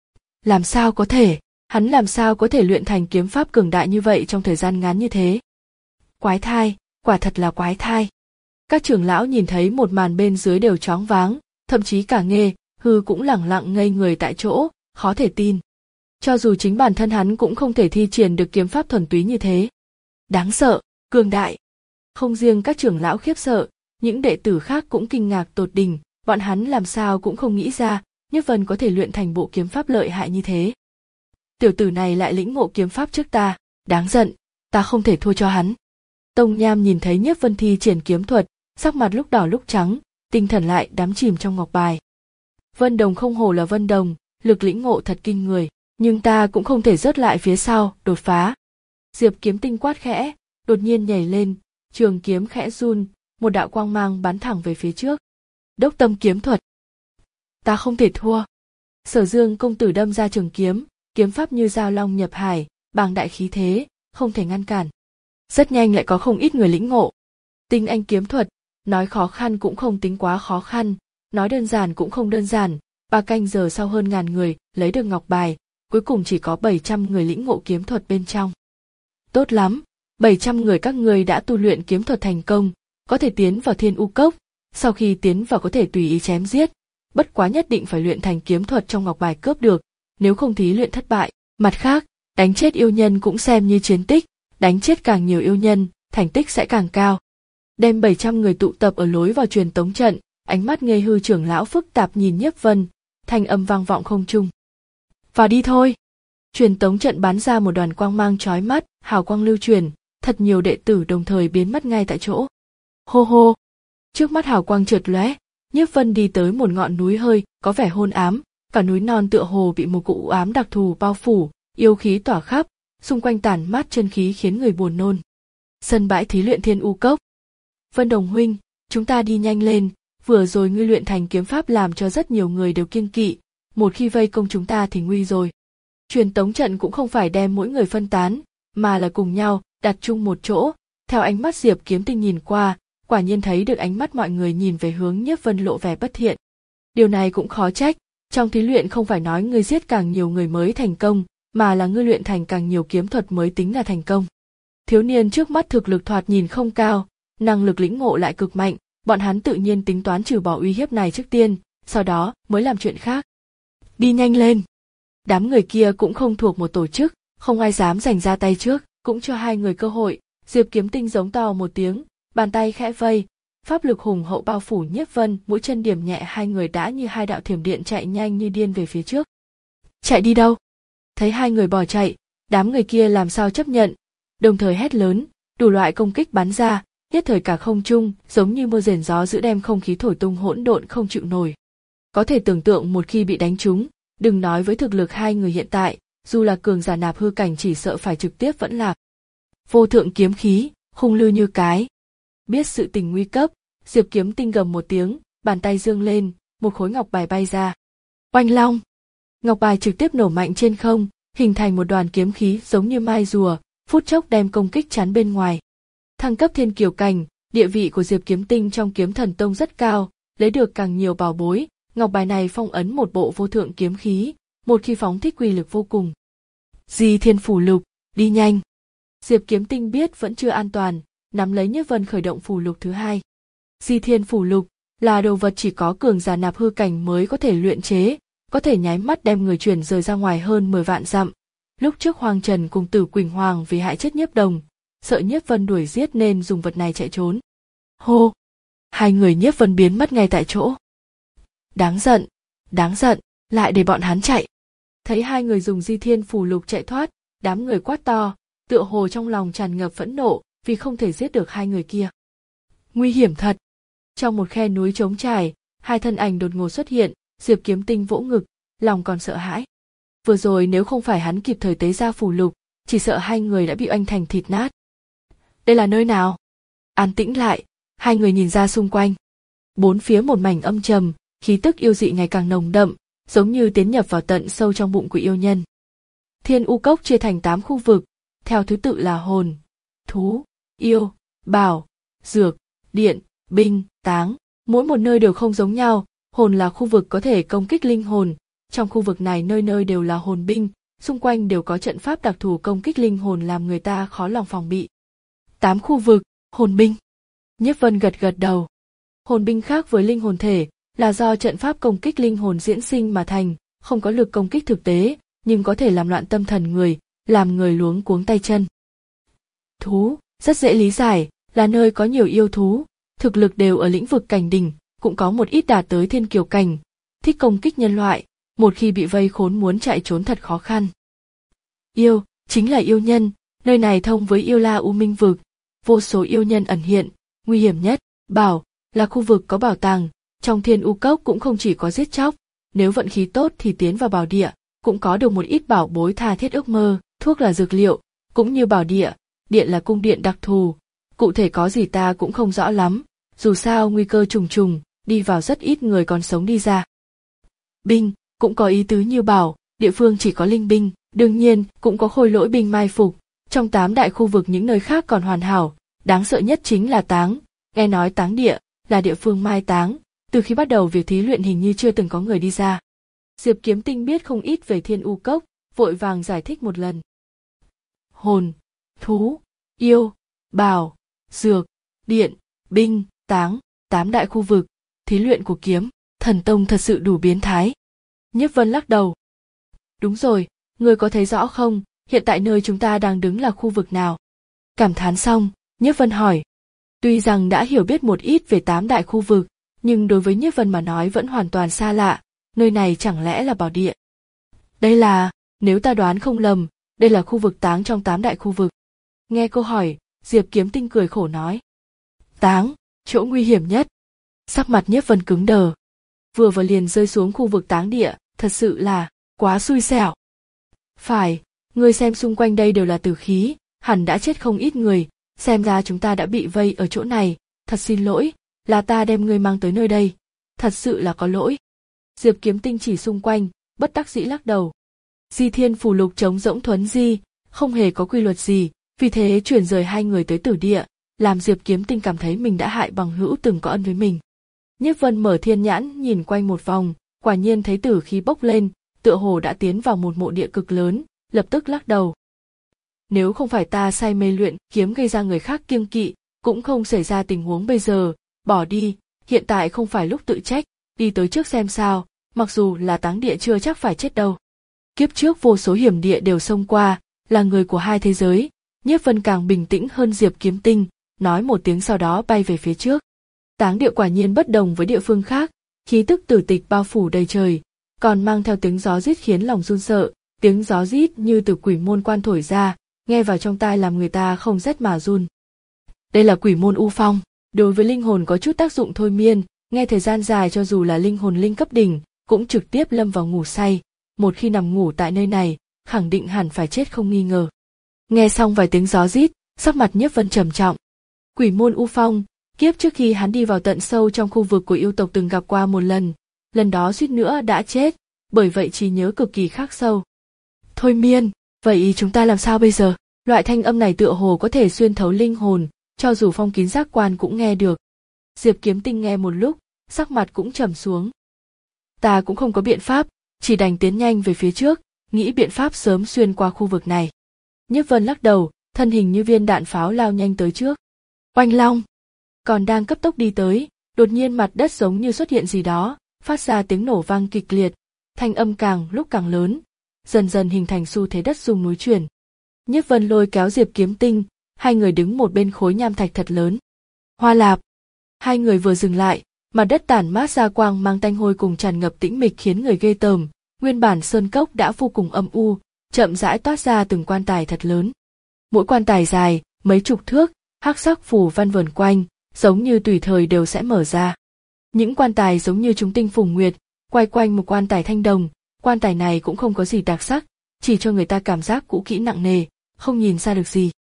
Làm sao có thể, hắn làm sao có thể luyện thành kiếm pháp cường đại như vậy trong thời gian ngắn như thế? Quái thai, quả thật là quái thai. Các trưởng lão nhìn thấy một màn bên dưới đều choáng váng, thậm chí cả Nghê Hư cũng lẳng lặng ngây người tại chỗ, khó thể tin. Cho dù chính bản thân hắn cũng không thể thi triển được kiếm pháp thuần túy như thế. Đáng sợ, cường đại. Không riêng các trưởng lão khiếp sợ, những đệ tử khác cũng kinh ngạc tột đỉnh, bọn hắn làm sao cũng không nghĩ ra, Nhiếp Vân có thể luyện thành bộ kiếm pháp lợi hại như thế. Tiểu tử này lại lĩnh ngộ kiếm pháp trước ta, đáng giận, ta không thể thua cho hắn. Tông Nham nhìn thấy Nhiếp Vân thi triển kiếm thuật, sắc mặt lúc đỏ lúc trắng, tinh thần lại đắm chìm trong ngọc bài. Vân Đồng không hổ là Vân Đồng, lực lĩnh ngộ thật kinh người, nhưng ta cũng không thể rớt lại phía sau, đột phá. Diệp Kiếm Tinh quát khẽ, đột nhiên nhảy lên, trường kiếm khẽ run, một đạo quang mang bắn thẳng về phía trước. Đốc tâm kiếm thuật. Ta không thể thua. Sở Dương công tử đâm ra trường kiếm, kiếm pháp như dao long nhập hải, bàng đại khí thế, không thể ngăn cản. Rất nhanh lại có không ít người lĩnh ngộ. Tinh anh kiếm thuật, nói khó khăn cũng không tính quá khó khăn, nói đơn giản cũng không đơn giản, ba canh giờ sau hơn ngàn người lấy được ngọc bài, cuối cùng chỉ có bảy trăm người lĩnh ngộ kiếm thuật bên trong. Tốt lắm, bảy trăm người các ngươi đã tu luyện kiếm thuật thành công, có thể tiến vào Thiên U Cốc, sau khi tiến vào có thể tùy ý chém giết, bất quá nhất định phải luyện thành kiếm thuật trong ngọc bài cướp được, nếu không thí luyện thất bại. Mặt khác, đánh chết yêu nhân cũng xem như chiến tích, đánh chết càng nhiều yêu nhân, thành tích sẽ càng cao. Đem bảy trăm người tụ tập ở lối vào truyền tống trận, ánh mắt ngây hư trưởng lão phức tạp nhìn Nhiếp Vân, thanh âm vang vọng không trung. Vào đi thôi. Truyền tống trận bắn ra một đoàn quang mang chói mắt, hào quang lưu truyền, thật nhiều đệ tử đồng thời biến mất ngay tại chỗ. Hô hô. Trước mắt hào quang chợt lóe, Nhiếp Vân đi tới một ngọn núi hơi có vẻ hôn ám, cả núi non tựa hồ bị một cỗ u ám đặc thù bao phủ, yêu khí tỏa khắp, xung quanh tản mát chân khí khiến người buồn nôn. Sân bãi thí luyện Thiên U Cốc. Vân Đồng huynh, chúng ta đi nhanh lên, vừa rồi ngươi luyện thành kiếm pháp làm cho rất nhiều người đều kiêng kỵ, một khi vây công chúng ta thì nguy rồi. Truyền tống trận cũng không phải đem mỗi người phân tán, mà là cùng nhau đặt chung một chỗ. Theo ánh mắt Diệp Kiếm Tinh nhìn qua, quả nhiên thấy được ánh mắt mọi người nhìn về hướng Nhiếp Vân lộ vẻ bất thiện. Điều này cũng khó trách, trong thí luyện không phải nói ngươi giết càng nhiều người mới thành công, mà là ngươi luyện thành càng nhiều kiếm thuật mới tính là thành công. Thiếu niên trước mắt thực lực thoạt nhìn không cao, năng lực lĩnh ngộ lại cực mạnh, bọn hắn tự nhiên tính toán trừ bỏ uy hiếp này trước tiên, sau đó mới làm chuyện khác. Đi nhanh lên. Đám người kia cũng không thuộc một tổ chức, không ai dám giành ra tay trước, cũng cho hai người cơ hội. Diệp Kiếm Tinh giống to một tiếng, bàn tay khẽ vây, pháp lực hùng hậu bao phủ Nhiếp Vân, mũi chân điểm nhẹ, hai người đã như hai đạo thiểm điện chạy nhanh như điên về phía trước. Chạy đi đâu? Thấy hai người bỏ chạy, đám người kia làm sao chấp nhận, đồng thời hét lớn, đủ loại công kích bắn ra, nhất thời cả không trung, giống như mưa rền gió dữ đem không khí thổi tung hỗn độn không chịu nổi. Có thể tưởng tượng một khi bị đánh trúng, đừng nói với thực lực hai người hiện tại, dù là cường giả nạp hư cảnh chỉ sợ phải trực tiếp vẫn lạc. Vô thượng kiếm khí, khung lư như cái. Biết sự tình nguy cấp, Diệp Kiếm Tinh gầm một tiếng, bàn tay giương lên, một khối ngọc bài bay ra. Oanh long! Ngọc bài trực tiếp nổ mạnh trên không, hình thành một đoàn kiếm khí giống như mai rùa, phút chốc đem công kích chắn bên ngoài. Thăng cấp thiên kiều cảnh, địa vị của Diệp Kiếm Tinh trong Kiếm Thần Tông rất cao, lấy được càng nhiều bảo bối, ngọc bài này phong ấn một bộ vô thượng kiếm khí, một khi phóng thích uy lực vô cùng. Di Thiên Phủ Lục, đi nhanh. Diệp Kiếm Tinh biết vẫn chưa an toàn, nắm lấy Nhiếp Vân khởi động phủ lục thứ hai. Di Thiên Phủ Lục là đồ vật chỉ có cường giả nạp hư cảnh mới có thể luyện chế, có thể nháy mắt đem người chuyển rời ra ngoài hơn mười vạn dặm. Lúc trước Hoàng Trần cùng Tử Quỳnh Hoàng vì hại chết Nhiếp Đồng, sợ Nhiếp Vân đuổi giết nên dùng vật này chạy trốn. Hô! Hai người Nhiếp Vân biến mất ngay tại chỗ. Đáng giận, đáng giận, lại để bọn hắn chạy. Thấy hai người dùng Di Thiên Phủ Lục chạy thoát, đám người quát to, tựa hồ trong lòng tràn ngập phẫn nộ vì không thể giết được hai người kia. Nguy hiểm thật. Trong một khe núi trống trải, hai thân ảnh đột ngột xuất hiện, Diệp Kiếm Tinh vỗ ngực, lòng còn sợ hãi. Vừa rồi nếu không phải hắn kịp thời tế ra phủ lục, chỉ sợ hai người đã bị oanh thành thịt nát. Đây là nơi nào? An tĩnh lại, hai người nhìn ra xung quanh. Bốn phía một mảnh âm trầm, khí tức yêu dị ngày càng nồng đậm, giống như tiến nhập vào tận sâu trong bụng của yêu nhân. Thiên U Cốc chia thành tám khu vực, theo thứ tự là hồn, thú, yêu, bảo, dược, điện, binh, táng. Mỗi một nơi đều không giống nhau. Hồn là khu vực có thể công kích linh hồn, trong khu vực này nơi nơi đều là hồn binh, xung quanh đều có trận pháp đặc thù công kích linh hồn làm người ta khó lòng phòng bị. Tám khu vực, hồn binh. Nhiếp Vân gật gật đầu. Hồn binh khác với linh hồn thể, là do trận pháp công kích linh hồn diễn sinh mà thành, không có lực công kích thực tế, nhưng có thể làm loạn tâm thần người, làm người luống cuống tay chân. Thú, rất dễ lý giải, là nơi có nhiều yêu thú, thực lực đều ở lĩnh vực cảnh đỉnh, cũng có một ít đạt tới thiên kiều cảnh, thích công kích nhân loại, một khi bị vây khốn muốn chạy trốn thật khó khăn. Yêu, chính là yêu nhân, nơi này thông với yêu la u minh vực, vô số yêu nhân ẩn hiện, nguy hiểm nhất, bảo, là khu vực có bảo tàng, trong thiên u cốc cũng không chỉ có giết chóc, nếu vận khí tốt thì tiến vào bảo địa, cũng có được một ít bảo bối tha thiết ước mơ, thuốc là dược liệu, cũng như bảo địa, điện là cung điện đặc thù, cụ thể có gì ta cũng không rõ lắm, dù sao nguy cơ trùng trùng, đi vào rất ít người còn sống đi ra. Binh, cũng có ý tứ như bảo, địa phương chỉ có linh binh, đương nhiên cũng có khôi lỗi binh mai phục, trong tám đại khu vực những nơi khác còn hoàn hảo, đáng sợ nhất chính là táng, nghe nói táng địa, là địa phương mai táng, từ khi bắt đầu việc thí luyện hình như chưa từng có người đi ra. Diệp Kiếm Tinh biết không ít về thiên u cốc, vội vàng giải thích một lần. Hồn, thú, yêu, bảo, dược, điện, binh, táng, tám đại khu vực, thí luyện của kiếm, thần tông thật sự đủ biến thái. Nhiếp Vân lắc đầu. Đúng rồi, ngươi có thấy rõ không, hiện tại nơi chúng ta đang đứng là khu vực nào? Cảm thán xong, Nhiếp Vân hỏi. Tuy rằng đã hiểu biết một ít về tám đại khu vực, nhưng đối với Nhiếp Vân mà nói vẫn hoàn toàn xa lạ, nơi này chẳng lẽ là bảo địa? Đây là, nếu ta đoán không lầm, đây là khu vực táng trong tám đại khu vực. Nghe câu hỏi, Diệp Kiếm Tinh cười khổ nói. Táng, chỗ nguy hiểm nhất. Sắc mặt Nhiếp Vân cứng đờ. Vừa vừa liền rơi xuống khu vực táng địa, thật sự là, quá xui xẻo. Phải, ngươi xem xung quanh đây đều là tử khí, hẳn đã chết không ít người, xem ra chúng ta đã bị vây ở chỗ này, thật xin lỗi, là ta đem ngươi mang tới nơi đây, thật sự là có lỗi. Diệp Kiếm Tinh chỉ xung quanh, bất đắc dĩ lắc đầu. Di Thiên Phù Lục trống rỗng thuấn di, không hề có quy luật gì, vì thế chuyển rời hai người tới tử địa, làm Diệp Kiếm Tinh cảm thấy mình đã hại bằng hữu từng có ân với mình. Nhiếp Vân mở thiên nhãn nhìn quanh một vòng, quả nhiên thấy tử khí bốc lên, tựa hồ đã tiến vào một mộ địa cực lớn, lập tức lắc đầu. Nếu không phải ta say mê luyện kiếm gây ra người khác kiêng kỵ, cũng không xảy ra tình huống bây giờ, bỏ đi, hiện tại không phải lúc tự trách, đi tới trước xem sao, mặc dù là táng địa chưa chắc phải chết đâu. Kiếp trước vô số hiểm địa đều xông qua, là người của hai thế giới, Nhiếp Vân càng bình tĩnh hơn Diệp Kiếm Tinh, nói một tiếng sau đó bay về phía trước. Táng địa quả nhiên bất đồng với địa phương khác, khí tức tử tịch bao phủ đầy trời, còn mang theo tiếng gió rít khiến lòng run sợ, tiếng gió rít như từ quỷ môn quan thổi ra, nghe vào trong tai làm người ta không rét mà run. Đây là quỷ môn u phong, đối với linh hồn có chút tác dụng thôi miên, nghe thời gian dài cho dù là linh hồn linh cấp đỉnh, cũng trực tiếp lâm vào ngủ say, một khi nằm ngủ tại nơi này, khẳng định hẳn phải chết không nghi ngờ. Nghe xong vài tiếng gió rít, sắc mặt Nhiếp Vân trầm trọng. Quỷ môn u phong, kiếp trước khi hắn đi vào tận sâu trong khu vực của yêu tộc từng gặp qua một lần, lần đó suýt nữa đã chết, bởi vậy trí nhớ cực kỳ khắc sâu. Thôi miên, vậy chúng ta làm sao bây giờ? Loại thanh âm này tựa hồ có thể xuyên thấu linh hồn, cho dù phong kín giác quan cũng nghe được. Diệp Kiếm Tinh nghe một lúc, sắc mặt cũng trầm xuống. Ta cũng không có biện pháp, chỉ đành tiến nhanh về phía trước, nghĩ biện pháp sớm xuyên qua khu vực này. Nhiếp Vân lắc đầu, thân hình như viên đạn pháo lao nhanh tới trước. Oanh long! Còn đang cấp tốc đi tới, đột nhiên mặt đất giống như xuất hiện gì đó, phát ra tiếng nổ vang kịch liệt, thanh âm càng lúc càng lớn, dần dần hình thành xu thế đất rung núi chuyển. Nhiếp Vân lôi kéo Diệp Kiếm Tinh, hai người đứng một bên khối nham thạch thật lớn. Hoa lạp! Hai người vừa dừng lại, mặt đất tản mát ra quang mang tanh hôi cùng tràn ngập tĩnh mịch khiến người ghê tởm, nguyên bản sơn cốc đã vô cùng âm u, chậm rãi toát ra từng quan tài thật lớn. Mỗi quan tài dài, mấy chục thước, hắc sắc phù văn vờn quanh, giống như tùy thời đều sẽ mở ra. Những quan tài giống như chúng tinh phùng nguyệt, quay quanh một quan tài thanh đồng, quan tài này cũng không có gì đặc sắc, chỉ cho người ta cảm giác cũ kỹ nặng nề, không nhìn ra được gì.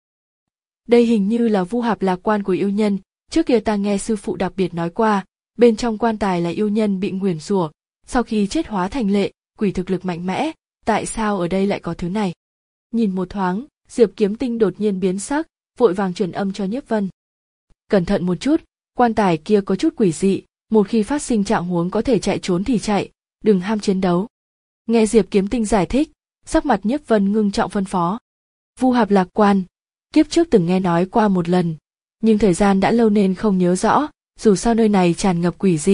Đây hình như là Vu Hạp Lạc quan của yêu nhân, trước kia ta nghe sư phụ đặc biệt nói qua, bên trong quan tài là yêu nhân bị nguyền rủa, sau khi chết hóa thành lệ, quỷ thực lực mạnh mẽ, tại sao ở đây lại có thứ này? Nhìn một thoáng, Diệp Kiếm Tinh đột nhiên biến sắc, vội vàng truyền âm cho Nhiếp Vân. Cẩn thận một chút, quan tài kia có chút quỷ dị, một khi phát sinh trạng huống có thể chạy trốn thì chạy, đừng ham chiến đấu. Nghe Diệp Kiếm Tinh giải thích, sắc mặt Nhiếp Vân ngưng trọng phân phó. Vu Hạp Lạc quan, kiếp trước từng nghe nói qua một lần, nhưng thời gian đã lâu nên không nhớ rõ, dù sao nơi này tràn ngập quỷ dị,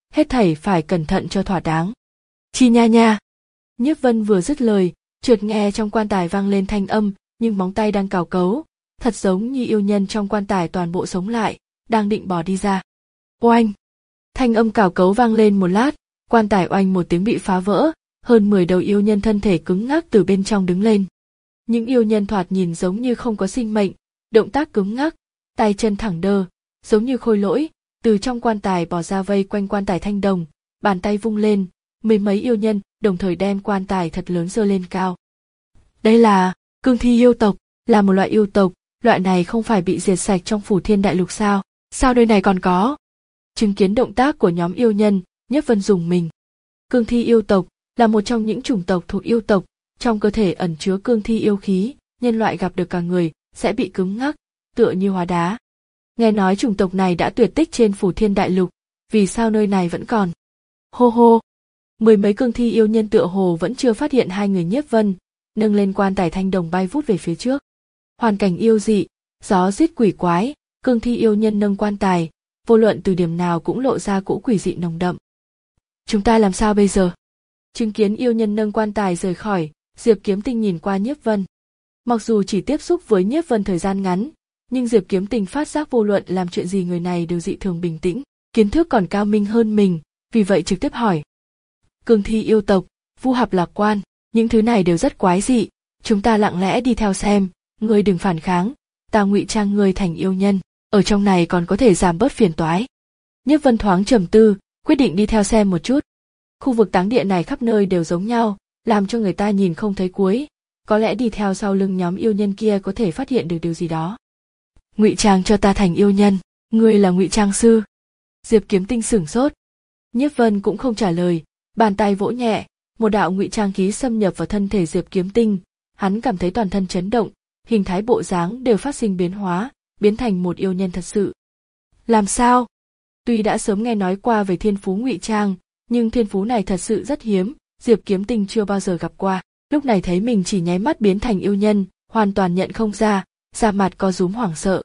hết thảy phải cẩn thận cho thỏa đáng. Chi nha nha. Nhiếp Vân vừa dứt lời, chợt nghe trong quan tài vang lên thanh âm, nhưng móng tay đang cào cấu, thật giống như yêu nhân trong quan tài toàn bộ sống lại, đang định bỏ đi ra. Oanh! Thanh âm cào cấu vang lên một lát, quan tài oanh một tiếng bị phá vỡ, hơn mười đầu yêu nhân thân thể cứng ngắc từ bên trong đứng lên. Những yêu nhân thoạt nhìn giống như không có sinh mệnh, động tác cứng ngắc, tay chân thẳng đơ, giống như khôi lỗi, từ trong quan tài bò ra vây quanh quan tài thanh đồng, bàn tay vung lên, mấy mấy yêu nhân đồng thời đem quan tài thật lớn giơ lên cao. Đây là cương thi yêu tộc, là một loại yêu tộc, loại này không phải bị diệt sạch trong phủ thiên đại lục sao? Sao nơi này còn có? Chứng kiến động tác của nhóm yêu nhân, Nhiếp Vân rùng mình. Cương thi yêu tộc là một trong những chủng tộc thuộc yêu tộc, trong cơ thể ẩn chứa cương thi yêu khí, nhân loại gặp được cả người sẽ bị cứng ngắc, tựa như hóa đá. Nghe nói chủng tộc này đã tuyệt tích trên phủ thiên đại lục, vì sao nơi này vẫn còn? Hô hô! Mười mấy cương thi yêu nhân tựa hồ vẫn chưa phát hiện hai người Nhiếp Vân, nâng lên quan tài thanh đồng bay vút về phía trước. Hoàn cảnh yêu dị, gió rít quỷ quái, cương thi yêu nhân nâng quan tài, vô luận từ điểm nào cũng lộ ra cỗ quỷ dị nồng đậm. Chúng ta làm sao bây giờ? Chứng kiến yêu nhân nâng quan tài rời khỏi, Diệp Kiếm Tinh nhìn qua Nhiếp Vân. Mặc dù chỉ tiếp xúc với Nhiếp Vân thời gian ngắn, nhưng Diệp Kiếm Tinh phát giác vô luận làm chuyện gì người này đều dị thường bình tĩnh, kiến thức còn cao minh hơn mình, vì vậy trực tiếp hỏi. Cương thi yêu tộc, vu hạp lạc quan, những thứ này đều rất quái dị, chúng ta lặng lẽ đi theo xem, ngươi đừng phản kháng, ta ngụy trang ngươi thành yêu nhân, ở trong này còn có thể giảm bớt phiền toái. Nhiếp Vân thoáng trầm tư, quyết định đi theo xem một chút. Khu vực táng địa này khắp nơi đều giống nhau, làm cho người ta nhìn không thấy cuối, có lẽ đi theo sau lưng nhóm yêu nhân kia có thể phát hiện được điều gì đó. Ngụy trang cho ta thành yêu nhân, ngươi là ngụy trang sư? Diệp Kiếm Tinh sửng sốt. Nhiếp Vân cũng không trả lời, bàn tay vỗ nhẹ, một đạo ngụy trang khí xâm nhập vào thân thể Diệp Kiếm Tinh, hắn cảm thấy toàn thân chấn động, hình thái bộ dáng đều phát sinh biến hóa, biến thành một yêu nhân thật sự. Làm sao? Tuy đã sớm nghe nói qua về thiên phú ngụy trang, nhưng thiên phú này thật sự rất hiếm, Diệp Kiếm Tinh chưa bao giờ gặp qua. Lúc này thấy mình chỉ nháy mắt biến thành yêu nhân, hoàn toàn nhận không ra, da mặt co rúm hoảng sợ.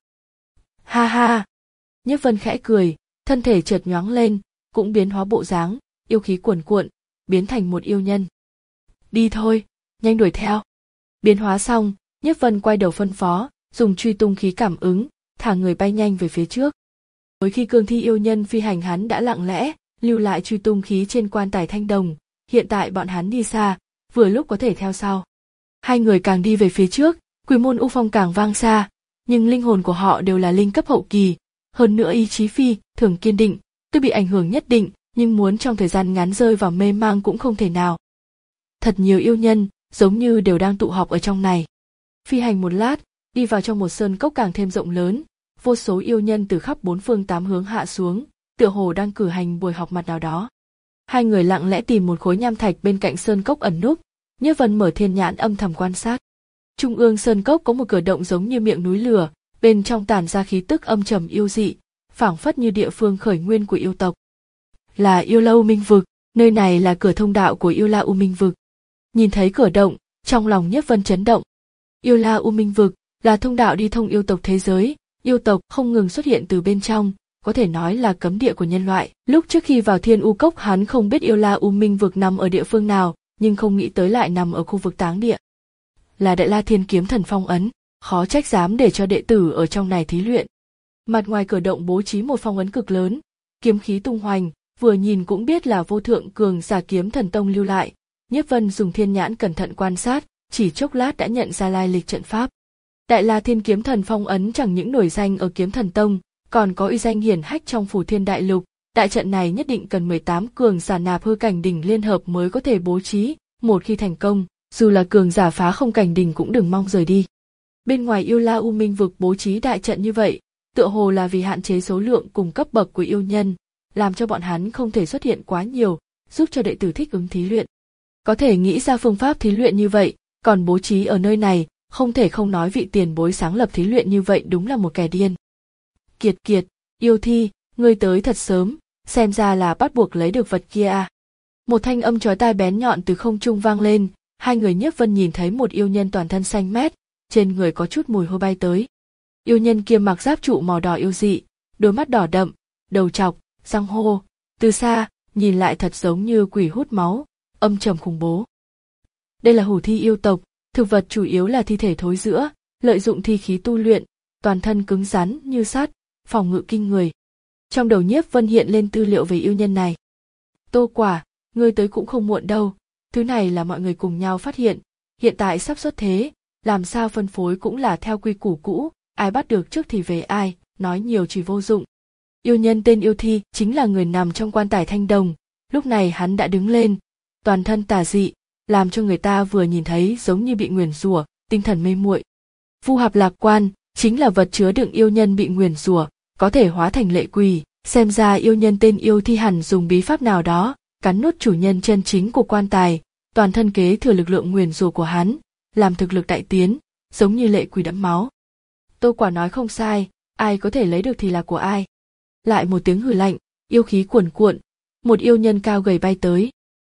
Ha ha! Nhiếp Vân khẽ cười, thân thể chợt nhoáng lên, cũng biến hóa bộ dáng, yêu khí cuồn cuộn, biến thành một yêu nhân. Đi thôi, nhanh đuổi theo. Biến hóa xong, Nhiếp Vân quay đầu phân phó, dùng truy tung khí cảm ứng, thả người bay nhanh về phía trước. Tới khi cương thi yêu nhân phi hành hắn đã lặng lẽ, lưu lại truy tung khí trên quan tài thanh đồng, hiện tại bọn hắn đi xa, vừa lúc có thể theo sau. Hai người càng đi về phía trước, quỷ môn u phong càng vang xa, nhưng linh hồn của họ đều là linh cấp hậu kỳ, hơn nữa ý chí phi thường kiên định, tuy bị ảnh hưởng nhất định, nhưng muốn trong thời gian ngắn rơi vào mê mang cũng không thể nào. Thật nhiều yêu nhân, giống như đều đang tụ họp ở trong này. Phi hành một lát, đi vào trong một sơn cốc càng thêm rộng lớn, vô số yêu nhân từ khắp bốn phương tám hướng hạ xuống, tựa hồ đang cử hành buổi họp mặt nào đó. Hai người lặng lẽ tìm một khối nham thạch bên cạnh sơn cốc ẩn núp, Nhiếp Vân mở thiên nhãn âm thầm quan sát. Trung ương sơn cốc có một cửa động giống như miệng núi lửa, bên trong tản ra khí tức âm trầm yêu dị, phảng phất như địa phương khởi nguyên của yêu tộc. Là Yêu La U Minh Vực, nơi này là cửa thông đạo của Yêu La U Minh Vực. Nhìn thấy cửa động, trong lòng Nhiếp Vân chấn động. Yêu La U Minh Vực là thông đạo đi thông yêu tộc thế giới, yêu tộc không ngừng xuất hiện từ bên trong, có thể nói là cấm địa của nhân loại. Lúc trước khi vào Thiên U Cốc hắn không biết Yêu La U Minh Vực nằm ở địa phương nào, nhưng không nghĩ tới lại nằm ở khu vực táng địa. Là Đại La Thiên Kiếm Thần phong ấn, khó trách dám để cho đệ tử ở trong này thí luyện. Mặt ngoài cửa động bố trí một phong ấn cực lớn, kiếm khí tung hoành, vừa nhìn cũng biết là vô thượng cường giả Kiếm Thần Tông lưu lại. Nhiếp Vân dùng thiên nhãn cẩn thận quan sát, chỉ chốc lát đã nhận ra lai lịch trận pháp. Đại La Thiên Kiếm Thần phong ấn chẳng những nổi danh ở Kiếm Thần Tông, còn có uy danh hiển hách trong phủ thiên đại lục. Đại trận này nhất định cần mười tám cường giả nạp hư cảnh đỉnh liên hợp mới có thể bố trí, một khi thành công, dù là cường giả phá không cảnh đỉnh cũng đừng mong rời đi. Bên ngoài Yêu La U Minh Vực bố trí đại trận như vậy, tựa hồ là vì hạn chế số lượng cùng cấp bậc của yêu nhân, làm cho bọn hắn không thể xuất hiện quá nhiều, giúp cho đệ tử thích ứng thí luyện. Có thể nghĩ ra phương pháp thí luyện như vậy, còn bố trí ở nơi này, không thể không nói vị tiền bối sáng lập thí luyện như vậy đúng là một kẻ điên. Kiệt kiệt, yêu thi, ngươi tới thật sớm, xem ra là bắt buộc lấy được vật kia à. Một thanh âm chói tai bén nhọn từ không trung vang lên, hai người Nhiếp Vân nhìn thấy một yêu nhân toàn thân xanh mét, trên người có chút mùi hôi bay tới. Yêu nhân kia mặc giáp trụ màu đỏ yêu dị, đôi mắt đỏ đậm, đầu trọc, răng hô, Từ xa, nhìn lại thật giống như quỷ hút máu, âm trầm khủng bố. Đây là hủ thi yêu tộc, thực vật chủ yếu là thi thể thối rữa, lợi dụng thi khí tu luyện, toàn thân cứng rắn như sắt, phòng ngự kinh người. Trong đầu Nhiếp Vân hiện lên tư liệu về yêu nhân này. Tô Quả, ngươi tới cũng không muộn đâu, thứ này là mọi người cùng nhau phát hiện, hiện tại sắp xuất thế, làm sao phân phối cũng là theo quy củ cũ, ai bắt được trước thì về ai, nói nhiều chỉ vô dụng. Yêu nhân tên Yêu Thi chính là người nằm trong quan tài thanh đồng, lúc này hắn đã đứng lên, toàn thân tà dị, làm cho người ta vừa nhìn thấy giống như bị nguyền rủa, tinh thần mê muội. Vu Hạp Lạc Quan chính là vật chứa đựng yêu nhân bị nguyền rủa, có thể hóa thành lệ quỷ, xem ra yêu nhân tên Yêu Thi hẳn dùng bí pháp nào đó, cắn nuốt chủ nhân chân chính của quan tài, toàn thân kế thừa lực lượng nguyền rủa của hắn, làm thực lực đại tiến, giống như lệ quỷ đẫm máu. Tô Quả nói không sai, ai có thể lấy được thì là của ai. Lại một tiếng hừ lạnh, yêu khí cuồn cuộn, một yêu nhân cao gầy bay tới.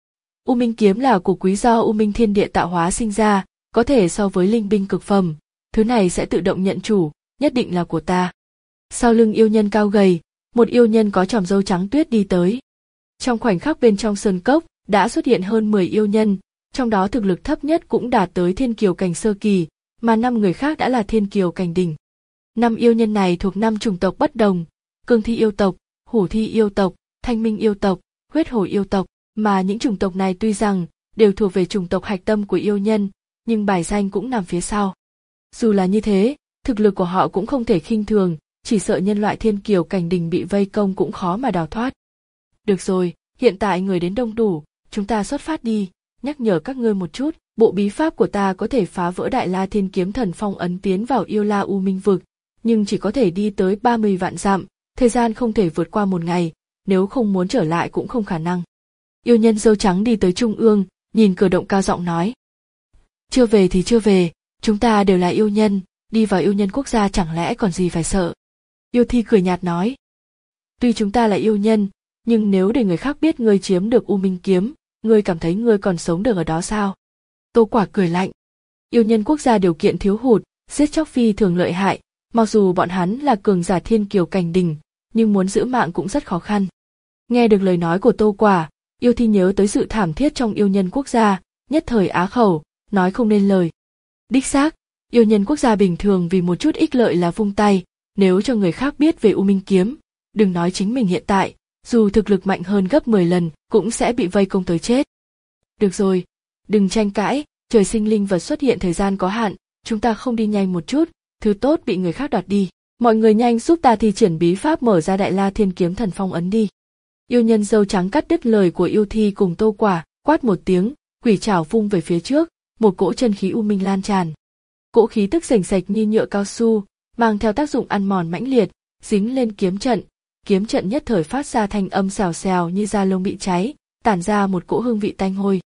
U Minh kiếm là của quý do U Minh Thiên Địa tạo hóa sinh ra, có thể so với linh binh cực phẩm, thứ này sẽ tự động nhận chủ, nhất định là của ta. Sau lưng yêu nhân cao gầy, một yêu nhân có chòm râu trắng tuyết đi tới. Trong khoảnh khắc bên trong sơn cốc đã xuất hiện hơn mười yêu nhân, trong đó thực lực thấp nhất cũng đạt tới thiên kiều cảnh sơ kỳ, mà năm người khác đã là thiên kiều cảnh đỉnh. Năm yêu nhân này thuộc năm chủng tộc bất đồng, cương thi yêu tộc, hủ thi yêu tộc, thanh minh yêu tộc, huyết hổ yêu tộc, mà những chủng tộc này tuy rằng đều thuộc về chủng tộc hạch tâm của yêu nhân, nhưng bài danh cũng nằm phía sau. Dù là như thế, thực lực của họ cũng không thể khinh thường, chỉ sợ nhân loại thiên kiều cảnh đỉnh bị vây công cũng khó mà đào thoát. Được rồi, hiện tại người đến đông đủ, chúng ta xuất phát đi, nhắc nhở các ngươi một chút, bộ bí pháp của ta có thể phá vỡ Đại La Thiên Kiếm Thần phong ấn tiến vào Yêu La U Minh vực, nhưng chỉ có thể đi tới ba mươi vạn dặm, thời gian không thể vượt qua một ngày, nếu không muốn trở lại cũng không khả năng. Yêu nhân râu trắng đi tới trung ương, nhìn cửa động cao giọng nói. Chưa về thì chưa về, chúng ta đều là yêu nhân, đi vào yêu nhân quốc gia chẳng lẽ còn gì phải sợ. Yêu Thi cười nhạt nói. Tuy chúng ta là yêu nhân, nhưng nếu để người khác biết ngươi chiếm được U Minh kiếm, ngươi cảm thấy ngươi còn sống được ở đó sao? Tô Quả cười lạnh. Yêu nhân quốc gia điều kiện thiếu hụt, giết chóc phi thường lợi hại, mặc dù bọn hắn là cường giả thiên kiều cảnh đỉnh, nhưng muốn giữ mạng cũng rất khó khăn. Nghe được lời nói của Tô Quả, Yêu Thi nhớ tới sự thảm thiết trong yêu nhân quốc gia, nhất thời á khẩu, nói không nên lời. Đích xác, yêu nhân quốc gia bình thường vì một chút ích lợi là vung tay, nếu cho người khác biết về U Minh kiếm, đừng nói chính mình hiện tại, dù thực lực mạnh hơn gấp mười lần, cũng sẽ bị vây công tới chết. Được rồi, đừng tranh cãi, trời sinh linh vật xuất hiện thời gian có hạn, chúng ta không đi nhanh một chút, thứ tốt bị người khác đoạt đi. Mọi người nhanh giúp ta thi triển bí pháp mở ra Đại La Thiên Kiếm Thần phong ấn đi. Yêu nhân râu trắng cắt đứt lời của Yêu Thi cùng Tô Quả, quát một tiếng, quỷ trảo vung về phía trước, một cỗ chân khí u minh lan tràn. Cỗ khí tức sền sệt như nhựa cao su, mang theo tác dụng ăn mòn mãnh liệt, dính lên kiếm trận, kiếm trận nhất thời phát ra thanh âm xèo xèo như da lông bị cháy, tản ra một cỗ hương vị tanh hôi.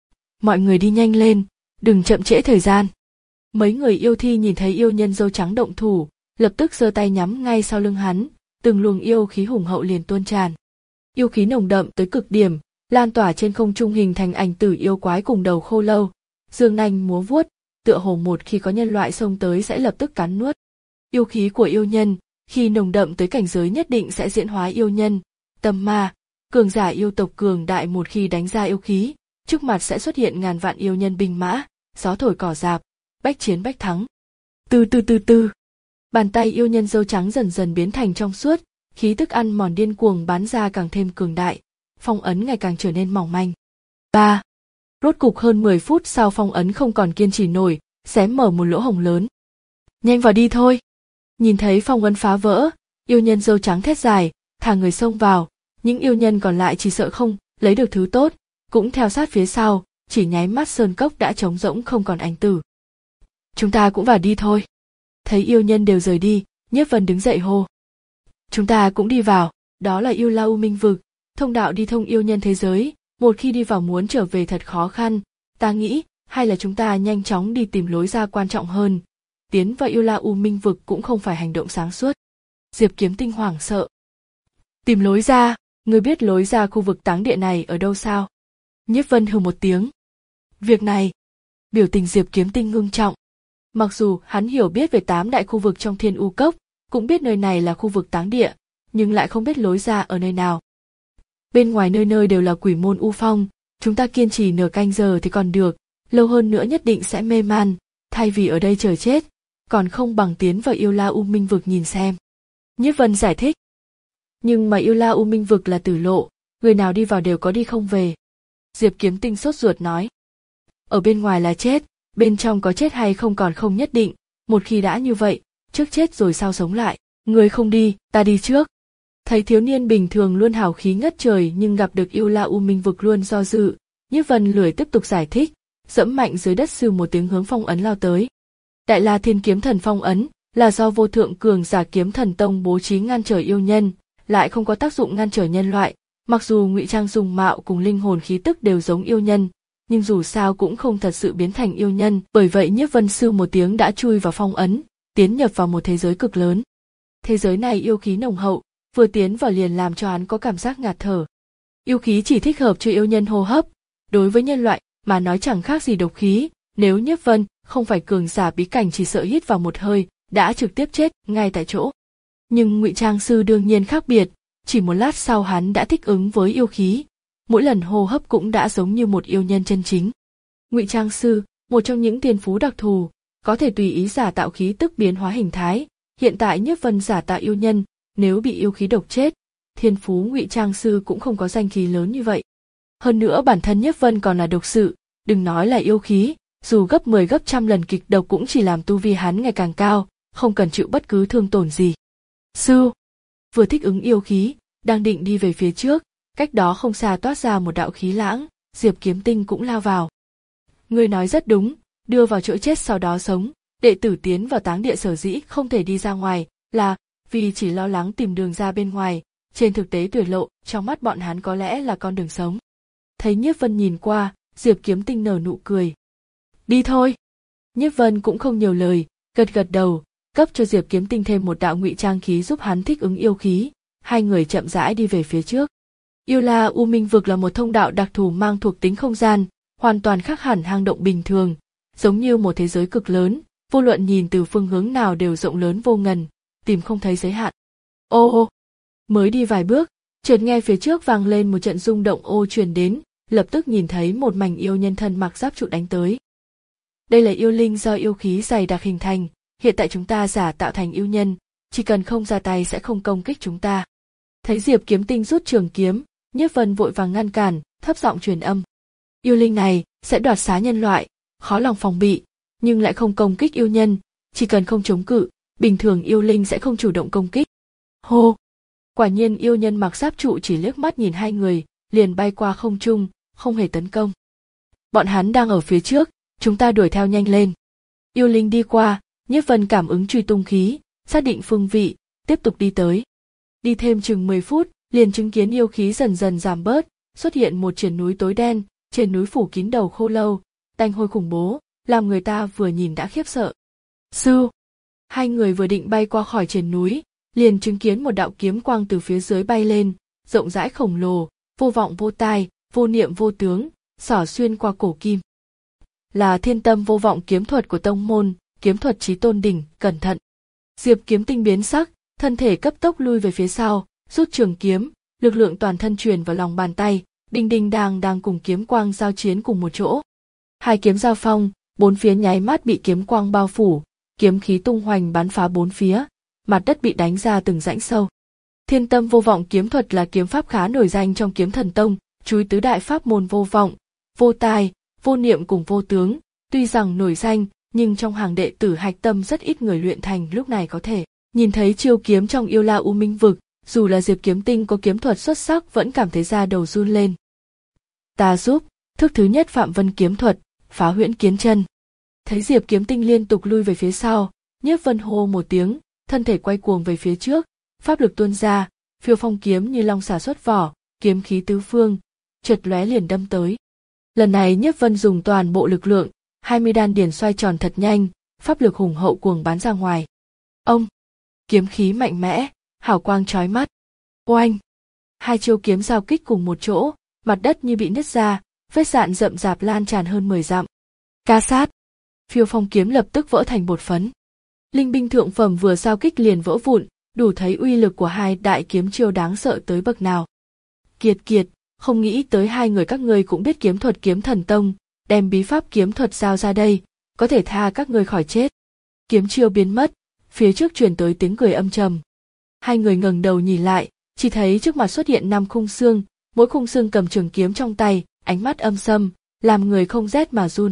Mọi người đi nhanh lên, đừng chậm trễ thời gian. Mấy người Yêu Thi nhìn thấy yêu nhân râu trắng động thủ, lập tức giơ tay nhắm ngay sau lưng hắn, từng luồng yêu khí hùng hậu liền tuôn tràn. Yêu khí nồng đậm tới cực điểm, lan tỏa trên không trung hình thành ảnh tử yêu quái cùng đầu khô lâu, dương nanh múa vuốt, tựa hồ một khi có nhân loại xông tới sẽ lập tức cắn nuốt. Yêu khí của yêu nhân, khi nồng đậm tới cảnh giới nhất định sẽ diễn hóa yêu nhân, tâm ma, cường giả yêu tộc cường đại một khi đánh ra yêu khí, trước mặt sẽ xuất hiện ngàn vạn yêu nhân binh mã, gió thổi cỏ rạp, bách chiến bách thắng. Từ từ từ từ, bàn tay yêu nhân râu trắng dần dần biến thành trong suốt, khí tức ăn mòn điên cuồng bắn ra càng thêm cường đại, phong ấn ngày càng trở nên mỏng manh. Ba. Rốt cục hơn mười phút sau phong ấn không còn kiên trì nổi, xé mở một lỗ hổng lớn. Nhanh vào đi thôi. Nhìn thấy phong ấn phá vỡ, yêu nhân râu trắng thét dài, thả người xông vào, những yêu nhân còn lại chỉ sợ không lấy được thứ tốt, cũng theo sát phía sau, chỉ nháy mắt sơn cốc đã trống rỗng không còn ánh tử. Chúng ta cũng vào đi thôi. Thấy yêu nhân đều rời đi, Nhiếp Vân đứng dậy hô. Chúng ta cũng đi vào, đó là Yêu La U Minh vực, thông đạo đi thông yêu nhân thế giới, một khi đi vào muốn trở về thật khó khăn, ta nghĩ, hay là chúng ta nhanh chóng đi tìm lối ra quan trọng hơn. Tiến vào Yêu La U Minh vực cũng không phải hành động sáng suốt. Diệp Kiếm Tinh hoảng sợ. Tìm lối ra, ngươi biết lối ra khu vực táng địa này ở đâu sao? Nhiếp Vân hừ một tiếng. Việc này, biểu tình Diệp Kiếm Tinh ngưng trọng. Mặc dù hắn hiểu biết về tám đại khu vực trong Thiên U Cốc, cũng biết nơi này là khu vực táng địa, nhưng lại không biết lối ra ở nơi nào. Bên ngoài nơi nơi đều là quỷ môn u phong, chúng ta kiên trì nửa canh giờ thì còn được, lâu hơn nữa nhất định sẽ mê man, thay vì ở đây chờ chết, còn không bằng tiến vào Yêu La U Minh Vực nhìn xem. Nhiếp Vân giải thích. Nhưng mà Yêu La U Minh Vực là tử lộ, người nào đi vào đều có đi không về. Diệp Kiếm Tinh sốt ruột nói. Ở bên ngoài là chết, bên trong có chết hay không còn không nhất định, một khi đã như vậy, trước chết rồi sao sống lại, người không đi, ta đi trước. Thấy thiếu niên bình thường luôn hào khí ngất trời nhưng gặp được Yêu La U Minh Vực luôn do dự, Nhiếp Vân lười tiếp tục giải thích, dẫm mạnh dưới đất sư một tiếng hướng phong ấn lao tới. Đại La Thiên Kiếm Thần phong ấn là do vô thượng cường giả Kiếm Thần Tông bố trí ngăn trở yêu nhân, lại không có tác dụng ngăn trở nhân loại. Mặc dù ngụy trang dung mạo cùng linh hồn khí tức đều giống yêu nhân, nhưng dù sao cũng không thật sự biến thành yêu nhân. Bởi vậy Nhiếp Vân sư một tiếng đã chui vào phong ấn, tiến nhập vào một thế giới cực lớn. Thế giới này yêu khí nồng hậu, vừa tiến vào liền làm cho hắn có cảm giác ngạt thở. Yêu khí chỉ thích hợp cho yêu nhân hô hấp, đối với nhân loại mà nói chẳng khác gì độc khí. Nếu Nhiếp Vân không phải cường giả bí cảnh chỉ sợ hít vào một hơi đã trực tiếp chết ngay tại chỗ. Nhưng ngụy trang sư đương nhiên khác biệt. Chỉ một lát sau hắn đã thích ứng với yêu khí, mỗi lần hô hấp cũng đã giống như một yêu nhân chân chính. Ngụy trang sư, một trong những tiên phú đặc thù, có thể tùy ý giả tạo khí tức biến hóa hình thái. Hiện tại Nhiếp Vân giả tạo yêu nhân, nếu bị yêu khí độc chết, thiên phú ngụy trang sư cũng không có danh khí lớn như vậy. Hơn nữa bản thân Nhiếp Vân còn là độc sự, đừng nói là yêu khí, dù gấp mười gấp trăm lần kịch độc cũng chỉ làm tu vi hắn ngày càng cao, không cần chịu bất cứ thương tổn gì. Sư vừa thích ứng yêu khí, đang định đi về phía trước, cách đó không xa toát ra một đạo khí lãng, Diệp Kiếm Tinh cũng lao vào. Ngươi nói rất đúng, đưa vào chỗ chết sau đó sống, đệ tử tiến vào táng địa sở dĩ không thể đi ra ngoài, là vì chỉ lo lắng tìm đường ra bên ngoài, trên thực tế tuyệt lộ, trong mắt bọn hắn có lẽ là con đường sống. Thấy Nhiếp Vân nhìn qua, Diệp Kiếm Tinh nở nụ cười. Đi thôi. Nhiếp Vân cũng không nhiều lời, gật gật đầu, cấp cho Diệp Kiếm Tinh thêm một đạo ngụy trang khí giúp hắn thích ứng yêu khí. Hai người chậm rãi đi về phía trước. Yêu La U Minh Vực là một thông đạo đặc thù mang thuộc tính không gian, hoàn toàn khác hẳn hang động bình thường, giống như một thế giới cực lớn, vô luận nhìn từ phương hướng nào đều rộng lớn vô ngần, tìm không thấy giới hạn. Ô ô, mới đi vài bước, chợt nghe phía trước vang lên một trận rung động ô truyền đến, lập tức nhìn thấy một mảnh yêu nhân thân mặc giáp trụ đánh tới. Đây là yêu linh do yêu khí dày đặc hình thành, hiện tại chúng ta giả tạo thành yêu nhân, chỉ cần không ra tay sẽ không công kích chúng ta. Thấy Diệp Kiếm Tinh rút trường kiếm, Nhiếp Vân vội vàng ngăn cản, thấp giọng truyền âm. Yêu linh này sẽ đoạt xá nhân loại, khó lòng phòng bị, nhưng lại không công kích yêu nhân, chỉ cần không chống cự, bình thường yêu linh sẽ không chủ động công kích. Hô! Quả nhiên yêu nhân mặc giáp trụ chỉ liếc mắt nhìn hai người, liền bay qua không trung, không hề tấn công. Bọn hắn đang ở phía trước, chúng ta đuổi theo nhanh lên. Yêu linh đi qua, Nhiếp Vân cảm ứng truy tung khí, xác định phương vị, tiếp tục đi tới. Đi thêm chừng mười phút, liền chứng kiến yêu khí dần dần giảm bớt, xuất hiện một triển núi tối đen, trên núi phủ kín đầu khô lâu, tanh hôi khủng bố, làm người ta vừa nhìn đã khiếp sợ. Sư! Hai người vừa định bay qua khỏi triển núi, liền chứng kiến một đạo kiếm quang từ phía dưới bay lên, rộng rãi khổng lồ, vô vọng vô tai, vô niệm vô tướng, xỏ xuyên qua cổ kim. Là thiên tâm vô vọng kiếm thuật của tông môn, kiếm thuật chí tôn đỉnh, cẩn thận. Diệp Kiếm Tinh biến sắc, thân thể cấp tốc lui về phía sau, rút trường kiếm, lực lượng toàn thân truyền vào lòng bàn tay, đinh đinh đang đang cùng kiếm quang giao chiến cùng một chỗ. Hai kiếm giao phong, bốn phía nháy mắt bị kiếm quang bao phủ, kiếm khí tung hoành bắn phá bốn phía, mặt đất bị đánh ra từng rãnh sâu. Thiên tâm vô vọng kiếm thuật là kiếm pháp khá nổi danh trong Kiếm Thần Tông, chúi tứ đại pháp môn vô vọng, vô tai, vô niệm cùng vô tướng, tuy rằng nổi danh, nhưng trong hàng đệ tử hạch tâm rất ít người luyện thành lúc này có thể. Nhìn thấy chiêu kiếm trong Yêu La U Minh Vực, dù là Diệp Kiếm Tinh có kiếm thuật xuất sắc vẫn cảm thấy da đầu run lên. Ta giúp, thức thứ nhất Phạm Vân kiếm thuật, phá huyễn kiến chân. Thấy Diệp Kiếm Tinh liên tục lui về phía sau, Nhiếp Vân hô một tiếng, thân thể quay cuồng về phía trước, pháp lực tuôn ra, phiêu phong kiếm như long xả xuất vỏ, kiếm khí tứ phương, chợt lóe liền đâm tới. Lần này Nhiếp Vân dùng toàn bộ lực lượng, hai mươi đan điền xoay tròn thật nhanh, pháp lực hùng hậu cuồng bắn ra ngoài. Ông! Kiếm khí mạnh mẽ, hào quang chói mắt. Oanh! Hai chiêu kiếm giao kích cùng một chỗ, mặt đất như bị nứt ra, vết rạn rậm rạp lan tràn hơn mười dặm. Ca sát! Phiêu phong kiếm lập tức vỡ thành bột phấn. Linh binh thượng phẩm vừa giao kích liền vỡ vụn, đủ thấy uy lực của hai đại kiếm chiêu đáng sợ tới bậc nào. Kiệt kiệt, không nghĩ tới hai người các ngươi cũng biết kiếm thuật Kiếm Thần Tông, đem bí pháp kiếm thuật giao ra đây, có thể tha các ngươi khỏi chết. Kiếm chiêu biến mất, phía trước truyền tới tiếng cười âm trầm. Hai người ngẩng đầu nhìn lại, chỉ thấy trước mặt xuất hiện năm khung xương, mỗi khung xương cầm trường kiếm trong tay, ánh mắt âm sâm, làm người không rét mà run.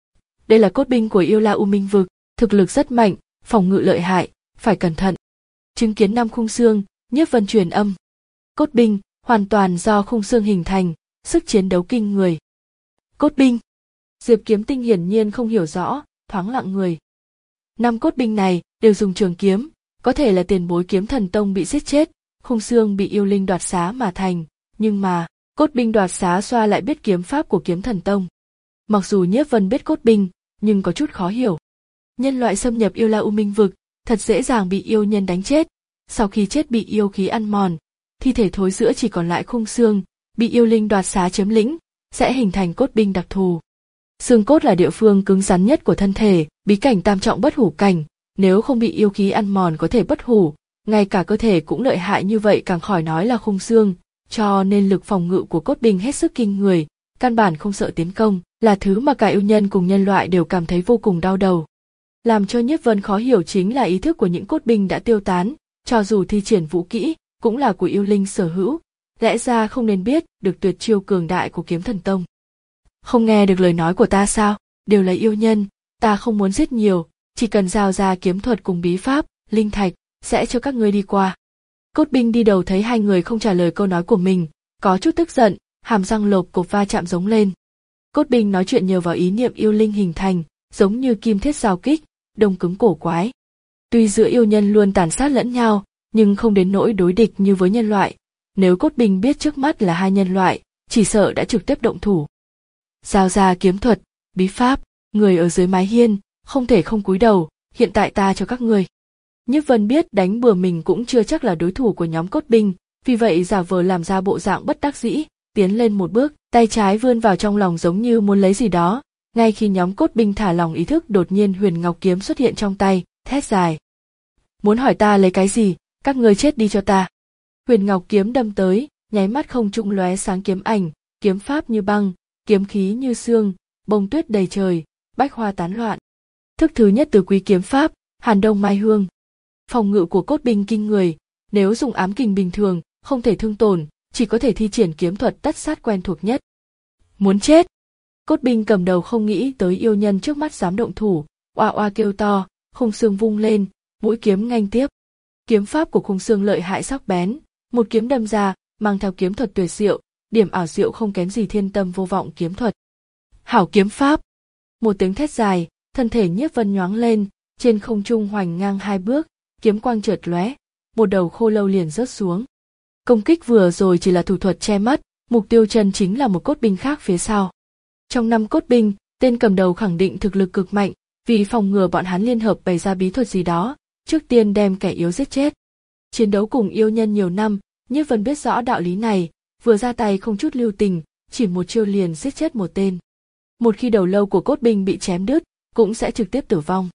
Đây là cốt binh của Yêu La U Minh Vực, thực lực rất mạnh, phòng ngự lợi hại, phải cẩn thận. Chứng kiến năm khung xương, Nhiếp Vân truyền âm. Cốt binh, hoàn toàn do khung xương hình thành, sức chiến đấu kinh người. Cốt binh. Diệp Kiếm Tinh hiển nhiên không hiểu rõ, thoáng lặng người. Năm cốt binh này đều dùng trường kiếm, có thể là tiền bối Kiếm Thần Tông bị giết chết, khung xương bị yêu linh đoạt xá mà thành, nhưng mà, cốt binh đoạt xá xoa lại biết kiếm pháp của Kiếm Thần Tông. Mặc dù Nhiếp Vân biết cốt binh, nhưng có chút khó hiểu. Nhân loại xâm nhập Yêu La U Minh Vực, thật dễ dàng bị yêu nhân đánh chết, sau khi chết bị yêu khí ăn mòn, thi thể thối rữa chỉ còn lại khung xương, bị yêu linh đoạt xá chiếm lĩnh, sẽ hình thành cốt binh đặc thù. Xương cốt là địa phương cứng rắn nhất của thân thể, bí cảnh tam trọng bất hủ cảnh, nếu không bị yêu khí ăn mòn có thể bất hủ, ngay cả cơ thể cũng lợi hại như vậy càng khỏi nói là khung xương, cho nên lực phòng ngự của cốt binh hết sức kinh người, căn bản không sợ tiến công, là thứ mà cả yêu nhân cùng nhân loại đều cảm thấy vô cùng đau đầu. Làm cho Nhiếp Vân khó hiểu chính là ý thức của những cốt binh đã tiêu tán, cho dù thi triển vũ kỹ, cũng là của yêu linh sở hữu, lẽ ra không nên biết được tuyệt chiêu cường đại của Kiếm Thần Tông. Không nghe được lời nói của ta sao, đều là yêu nhân, ta không muốn giết nhiều, chỉ cần giao ra kiếm thuật cùng bí pháp, linh thạch, sẽ cho các ngươi đi qua. Cốt binh đi đầu thấy hai người không trả lời câu nói của mình, có chút tức giận, hàm răng lộp cộp va chạm giống lên. Cốt binh nói chuyện nhờ vào ý niệm yêu linh hình thành, giống như kim thiết giao kích, đông cứng cổ quái. Tuy giữa yêu nhân luôn tàn sát lẫn nhau, nhưng không đến nỗi đối địch như với nhân loại. Nếu cốt binh biết trước mắt là hai nhân loại, chỉ sợ đã trực tiếp động thủ. Giao ra kiếm thuật, bí pháp, người ở dưới mái hiên, không thể không cúi đầu, hiện tại ta cho các người. Nhiếp Vân biết đánh bừa mình cũng chưa chắc là đối thủ của nhóm cốt binh, vì vậy giả vờ làm ra bộ dạng bất đắc dĩ, tiến lên một bước, tay trái vươn vào trong lòng giống như muốn lấy gì đó. Ngay khi nhóm cốt binh thả lòng ý thức, đột nhiên Huyền Ngọc kiếm xuất hiện trong tay, thét dài. Muốn hỏi ta lấy cái gì, các ngươi chết đi cho ta. Huyền Ngọc kiếm đâm tới, nháy mắt không trung lóe sáng kiếm ảnh, kiếm pháp như băng, kiếm khí như sương, bông tuyết đầy trời, bách hoa tán loạn. Thức thứ nhất từ quý kiếm pháp, Hàn Đông Mai Hương. Phòng ngự của cốt binh kinh người, nếu dùng ám kình bình thường, không thể thương tổn, chỉ có thể thi triển kiếm thuật tất sát quen thuộc nhất. Muốn chết. Cốt binh cầm đầu không nghĩ tới yêu nhân trước mắt dám động thủ, oa oa kêu to, khung xương vung lên, mũi kiếm nghênh tiếp. Kiếm pháp của khung xương lợi hại sắc bén, một kiếm đâm ra, mang theo kiếm thuật tuyệt diệu, điểm ảo diệu không kém gì Thiên Tâm Vô Vọng kiếm thuật. Hảo kiếm pháp. Một tiếng thét dài, thân thể Nhiếp Vân nhoáng lên, trên không trung hoành ngang hai bước, kiếm quang chợt lóe, một đầu khô lâu liền rớt xuống. Công kích vừa rồi chỉ là thủ thuật che mắt, mục tiêu chân chính là một cốt binh khác phía sau. Trong năm cốt binh, tên cầm đầu khẳng định thực lực cực mạnh, vì phòng ngừa bọn hắn liên hợp bày ra bí thuật gì đó, trước tiên đem kẻ yếu giết chết. Chiến đấu cùng yêu nhân nhiều năm, Nhiếp Vân biết rõ đạo lý này, vừa ra tay không chút lưu tình, chỉ một chiêu liền giết chết một tên. Một khi đầu lâu của cốt binh bị chém đứt, cũng sẽ trực tiếp tử vong.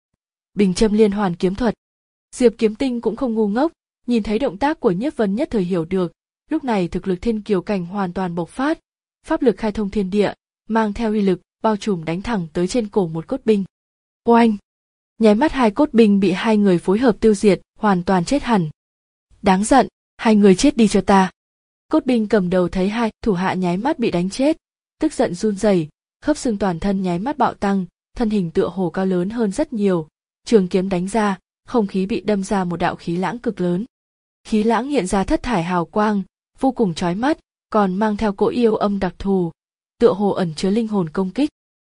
Bình châm liên hoàn kiếm thuật. Diệp Kiếm Tinh cũng không ngu ngốc, nhìn thấy động tác của Nhiếp Vân nhất thời hiểu được, lúc này thực lực thiên kiều cảnh hoàn toàn bộc phát, pháp lực khai thông thiên địa, mang theo uy lực, bao trùm đánh thẳng tới trên cổ một cốt binh. Oanh! Nháy mắt hai cốt binh bị hai người phối hợp tiêu diệt, hoàn toàn chết hẳn. Đáng giận, hai người chết đi cho ta. Cốt binh cầm đầu thấy hai thủ hạ nháy mắt bị đánh chết, tức giận run rẩy, khớp xương toàn thân nháy mắt bạo tăng, thân hình tựa hồ cao lớn hơn rất nhiều, trường kiếm đánh ra, không khí bị đâm ra một đạo khí lãng cực lớn. Khí lãng hiện ra thất thải hào quang, vô cùng chói mắt, còn mang theo cỗ yêu âm đặc thù, tựa hồ ẩn chứa linh hồn công kích.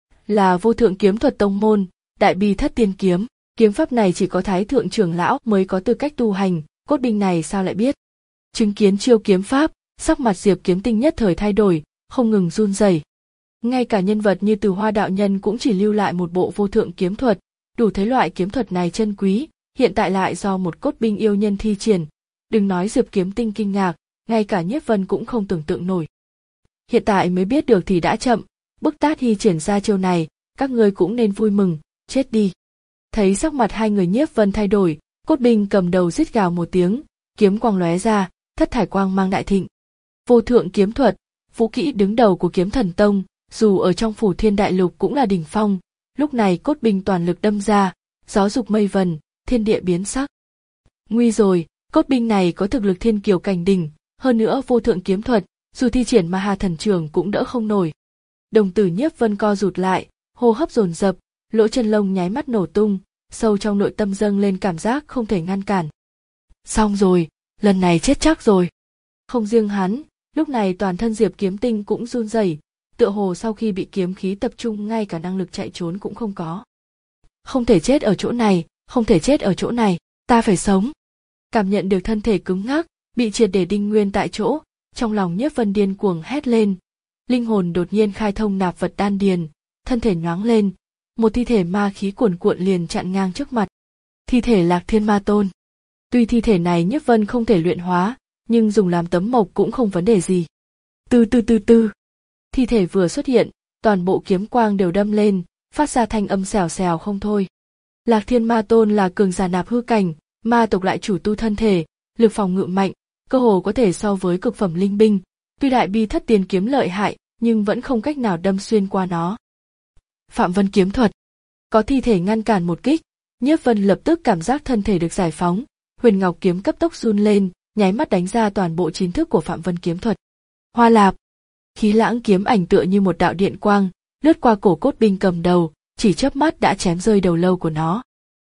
Là vô thượng kiếm thuật tông môn, đại bi thất tiên kiếm, kiếm pháp này chỉ có thái thượng trưởng lão mới có tư cách tu hành, cốt binh này sao lại biết. Chứng kiến chiêu kiếm pháp, sắc mặt Diệp Kiếm Tinh nhất thời thay đổi, không ngừng run rẩy. Ngay cả nhân vật như Từ Hoa đạo nhân cũng chỉ lưu lại một bộ vô thượng kiếm thuật, đủ thấy loại kiếm thuật này chân quý, hiện tại lại do một cốt binh yêu nhân thi triển, đừng nói Diệp Kiếm Tinh kinh ngạc, ngay cả Nhiếp Vân cũng không tưởng tượng nổi. Hiện tại mới biết được thì đã chậm, bức tát thi triển ra chiêu này, các ngươi cũng nên vui mừng, chết đi. Thấy sắc mặt hai người Nhiếp Vân thay đổi, cốt binh cầm đầu rít gào một tiếng, kiếm quang lóe ra, thất thải quang mang đại thịnh. Vô thượng kiếm thuật, vũ kỹ đứng đầu của kiếm thần tông, dù ở trong phủ thiên đại lục cũng là đỉnh phong. Lúc này cốt binh toàn lực đâm ra, gió dục mây vần, thiên địa biến sắc. Nguy rồi, cốt binh này có thực lực thiên kiều cảnh đỉnh, hơn nữa vô thượng kiếm thuật, dù thi triển ma ha thần trường cũng đỡ không nổi. Đồng tử Nhiếp Vân co rụt lại, hô hấp dồn dập, lỗ chân lông nháy mắt nổ tung, sâu trong nội tâm dâng lên cảm giác không thể ngăn cản. Xong rồi, lần này chết chắc rồi. Không riêng hắn, lúc này toàn thân Diệp Kiếm Tinh cũng run rẩy, tựa hồ sau khi bị kiếm khí tập trung ngay cả năng lực chạy trốn cũng không có. Không thể chết ở chỗ này, không thể chết ở chỗ này, ta phải sống. Cảm nhận được thân thể cứng ngắc, bị triệt để đinh nguyên tại chỗ, trong lòng Nhiếp Vân điên cuồng hét lên. Linh hồn đột nhiên khai thông nạp vật đan điền, thân thể nhoáng lên, một thi thể ma khí cuồn cuộn liền chặn ngang trước mặt. Thi thể Lạc Thiên Ma Tôn. Tuy thi thể này Nhiếp Vân không thể luyện hóa, nhưng dùng làm tấm mộc cũng không vấn đề gì. Từ từ từ từ. Thi thể vừa xuất hiện, toàn bộ kiếm quang đều đâm lên, phát ra thanh âm xèo xèo không thôi. Lạc Thiên Ma Tôn là cường giả nạp hư cảnh, ma tộc lại chủ tu thân thể, lực phòng ngự mạnh, cơ hồ có thể so với cực phẩm linh binh. Tuy đại bi thất tiền kiếm lợi hại, nhưng vẫn không cách nào đâm xuyên qua nó. Phạm Vân kiếm thuật. Có thi thể ngăn cản một kích, Nhiếp Vân lập tức cảm giác thân thể được giải phóng, Huyền Ngọc kiếm cấp tốc run lên, nháy mắt đánh ra toàn bộ chín thức của Phạm Vân kiếm thuật. Hoa lạp. Khí lãng kiếm ảnh tựa như một đạo điện quang, lướt qua cổ cốt binh cầm đầu, chỉ chớp mắt đã chém rơi đầu lâu của nó.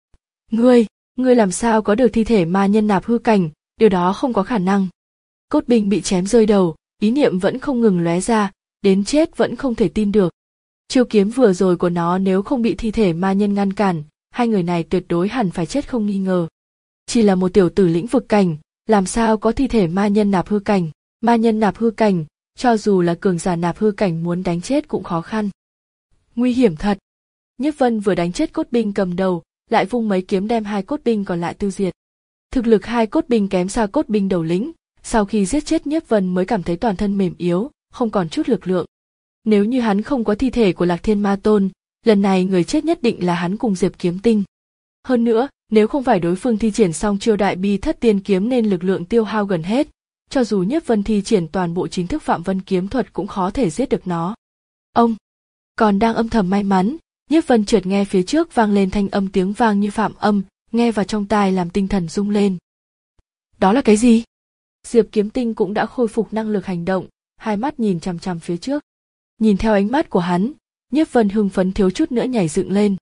Ngươi, ngươi làm sao có được thi thể ma nhân nạp hư cảnh, điều đó không có khả năng. Cốt binh bị chém rơi đầu, ý niệm vẫn không ngừng lóe ra, đến chết vẫn không thể tin được. Chiêu kiếm vừa rồi của nó nếu không bị thi thể ma nhân ngăn cản, hai người này tuyệt đối hẳn phải chết không nghi ngờ. Chỉ là một tiểu tử lĩnh vực cảnh, làm sao có thi thể ma nhân nạp hư cảnh, ma nhân nạp hư cảnh, cho dù là cường giả nạp hư cảnh muốn đánh chết cũng khó khăn. Nguy hiểm thật. Nhiếp Vân vừa đánh chết cốt binh cầm đầu, lại vung mấy kiếm đem hai cốt binh còn lại tiêu diệt. Thực lực hai cốt binh kém xa cốt binh đầu lĩnh, sau khi giết chết Nhiếp Vân mới cảm thấy toàn thân mềm yếu, không còn chút lực lượng. Nếu như hắn không có thi thể của Lạc Thiên Ma Tôn, lần này người chết nhất định là hắn cùng Diệp Kiếm Tinh. Hơn nữa, nếu không phải đối phương thi triển xong chiêu đại bi thất tiên kiếm nên lực lượng tiêu hao gần hết, cho dù Nhiếp Vân thi triển toàn bộ chính thức Phạm Vân kiếm thuật cũng khó thể giết được nó. Ông còn đang âm thầm may mắn, Nhiếp Vân chợt nghe phía trước vang lên thanh âm tiếng vang như phạm âm, nghe vào trong tai làm tinh thần rung lên. Đó là cái gì? Diệp Kiếm Tinh cũng đã khôi phục năng lực hành động, hai mắt nhìn chằm chằm phía trước. Nhìn theo ánh mắt của hắn, Nhiếp Vân hưng phấn thiếu chút nữa nhảy dựng lên.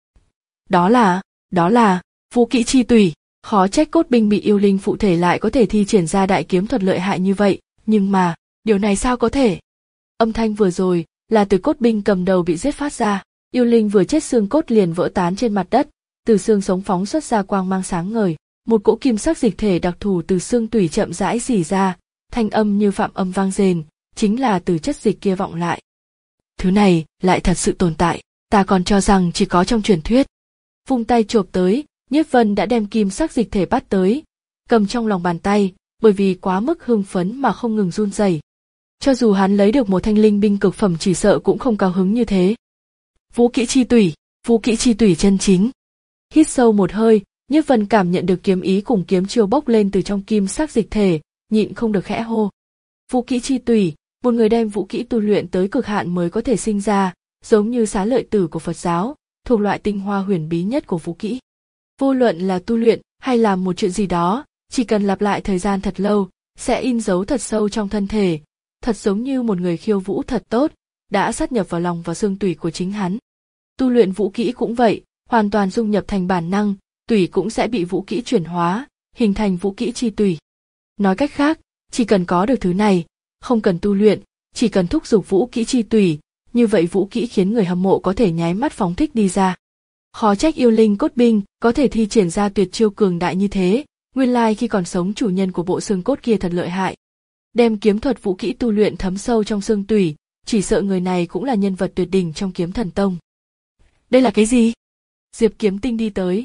Đó là, đó là, vũ kỹ chi tùy, khó trách cốt binh bị yêu linh phụ thể lại có thể thi triển ra đại kiếm thuật lợi hại như vậy, nhưng mà, điều này sao có thể? Âm thanh vừa rồi, là từ cốt binh cầm đầu bị giết phát ra, yêu linh vừa chết xương cốt liền vỡ tán trên mặt đất, từ xương sống phóng xuất ra quang mang sáng ngời, một cỗ kim sắc dịch thể đặc thù từ xương tủy chậm rãi rỉ ra, thanh âm như phạm âm vang rền, chính là từ chất dịch kia vọng lại. Thứ này lại thật sự tồn tại, ta còn cho rằng chỉ có trong truyền thuyết. Vung tay chộp tới, Nhiếp Vân đã đem kim sắc dịch thể bắt tới, cầm trong lòng bàn tay, bởi vì quá mức hưng phấn mà không ngừng run rẩy. Cho dù hắn lấy được một thanh linh binh cực phẩm chỉ sợ cũng không cao hứng như thế. Vũ kỹ chi tủy, vũ kỹ chi tủy chân chính. Hít sâu một hơi, Nhiếp Vân cảm nhận được kiếm ý cùng kiếm chiêu bốc lên từ trong kim sắc dịch thể, nhịn không được khẽ hô. Vũ kỹ chi tủy, một người đem vũ kỹ tu luyện tới cực hạn mới có thể sinh ra, giống như xá lợi tử của Phật giáo, thuộc loại tinh hoa huyền bí nhất của vũ kỹ. Vô luận là tu luyện hay làm một chuyện gì đó, chỉ cần lặp lại thời gian thật lâu, sẽ in dấu thật sâu trong thân thể, thật giống như một người khiêu vũ thật tốt, đã sát nhập vào lòng và xương tủy của chính hắn. Tu luyện vũ kỹ cũng vậy, hoàn toàn dung nhập thành bản năng, tủy cũng sẽ bị vũ kỹ chuyển hóa, hình thành vũ kỹ chi tủy. Nói cách khác, chỉ cần có được thứ này, không cần tu luyện, chỉ cần thúc giục vũ kỹ chi tủy, như vậy vũ kỹ khiến người hâm mộ có thể nháy mắt phóng thích đi ra. Khó trách yêu linh cốt binh có thể thi triển ra tuyệt chiêu cường đại như thế, nguyên lai khi còn sống chủ nhân của bộ xương cốt kia thật lợi hại. Đem kiếm thuật vũ kỹ tu luyện thấm sâu trong xương tủy, chỉ sợ người này cũng là nhân vật tuyệt đỉnh trong kiếm thần tông. Đây là cái gì? Diệp Kiếm Tinh đi tới.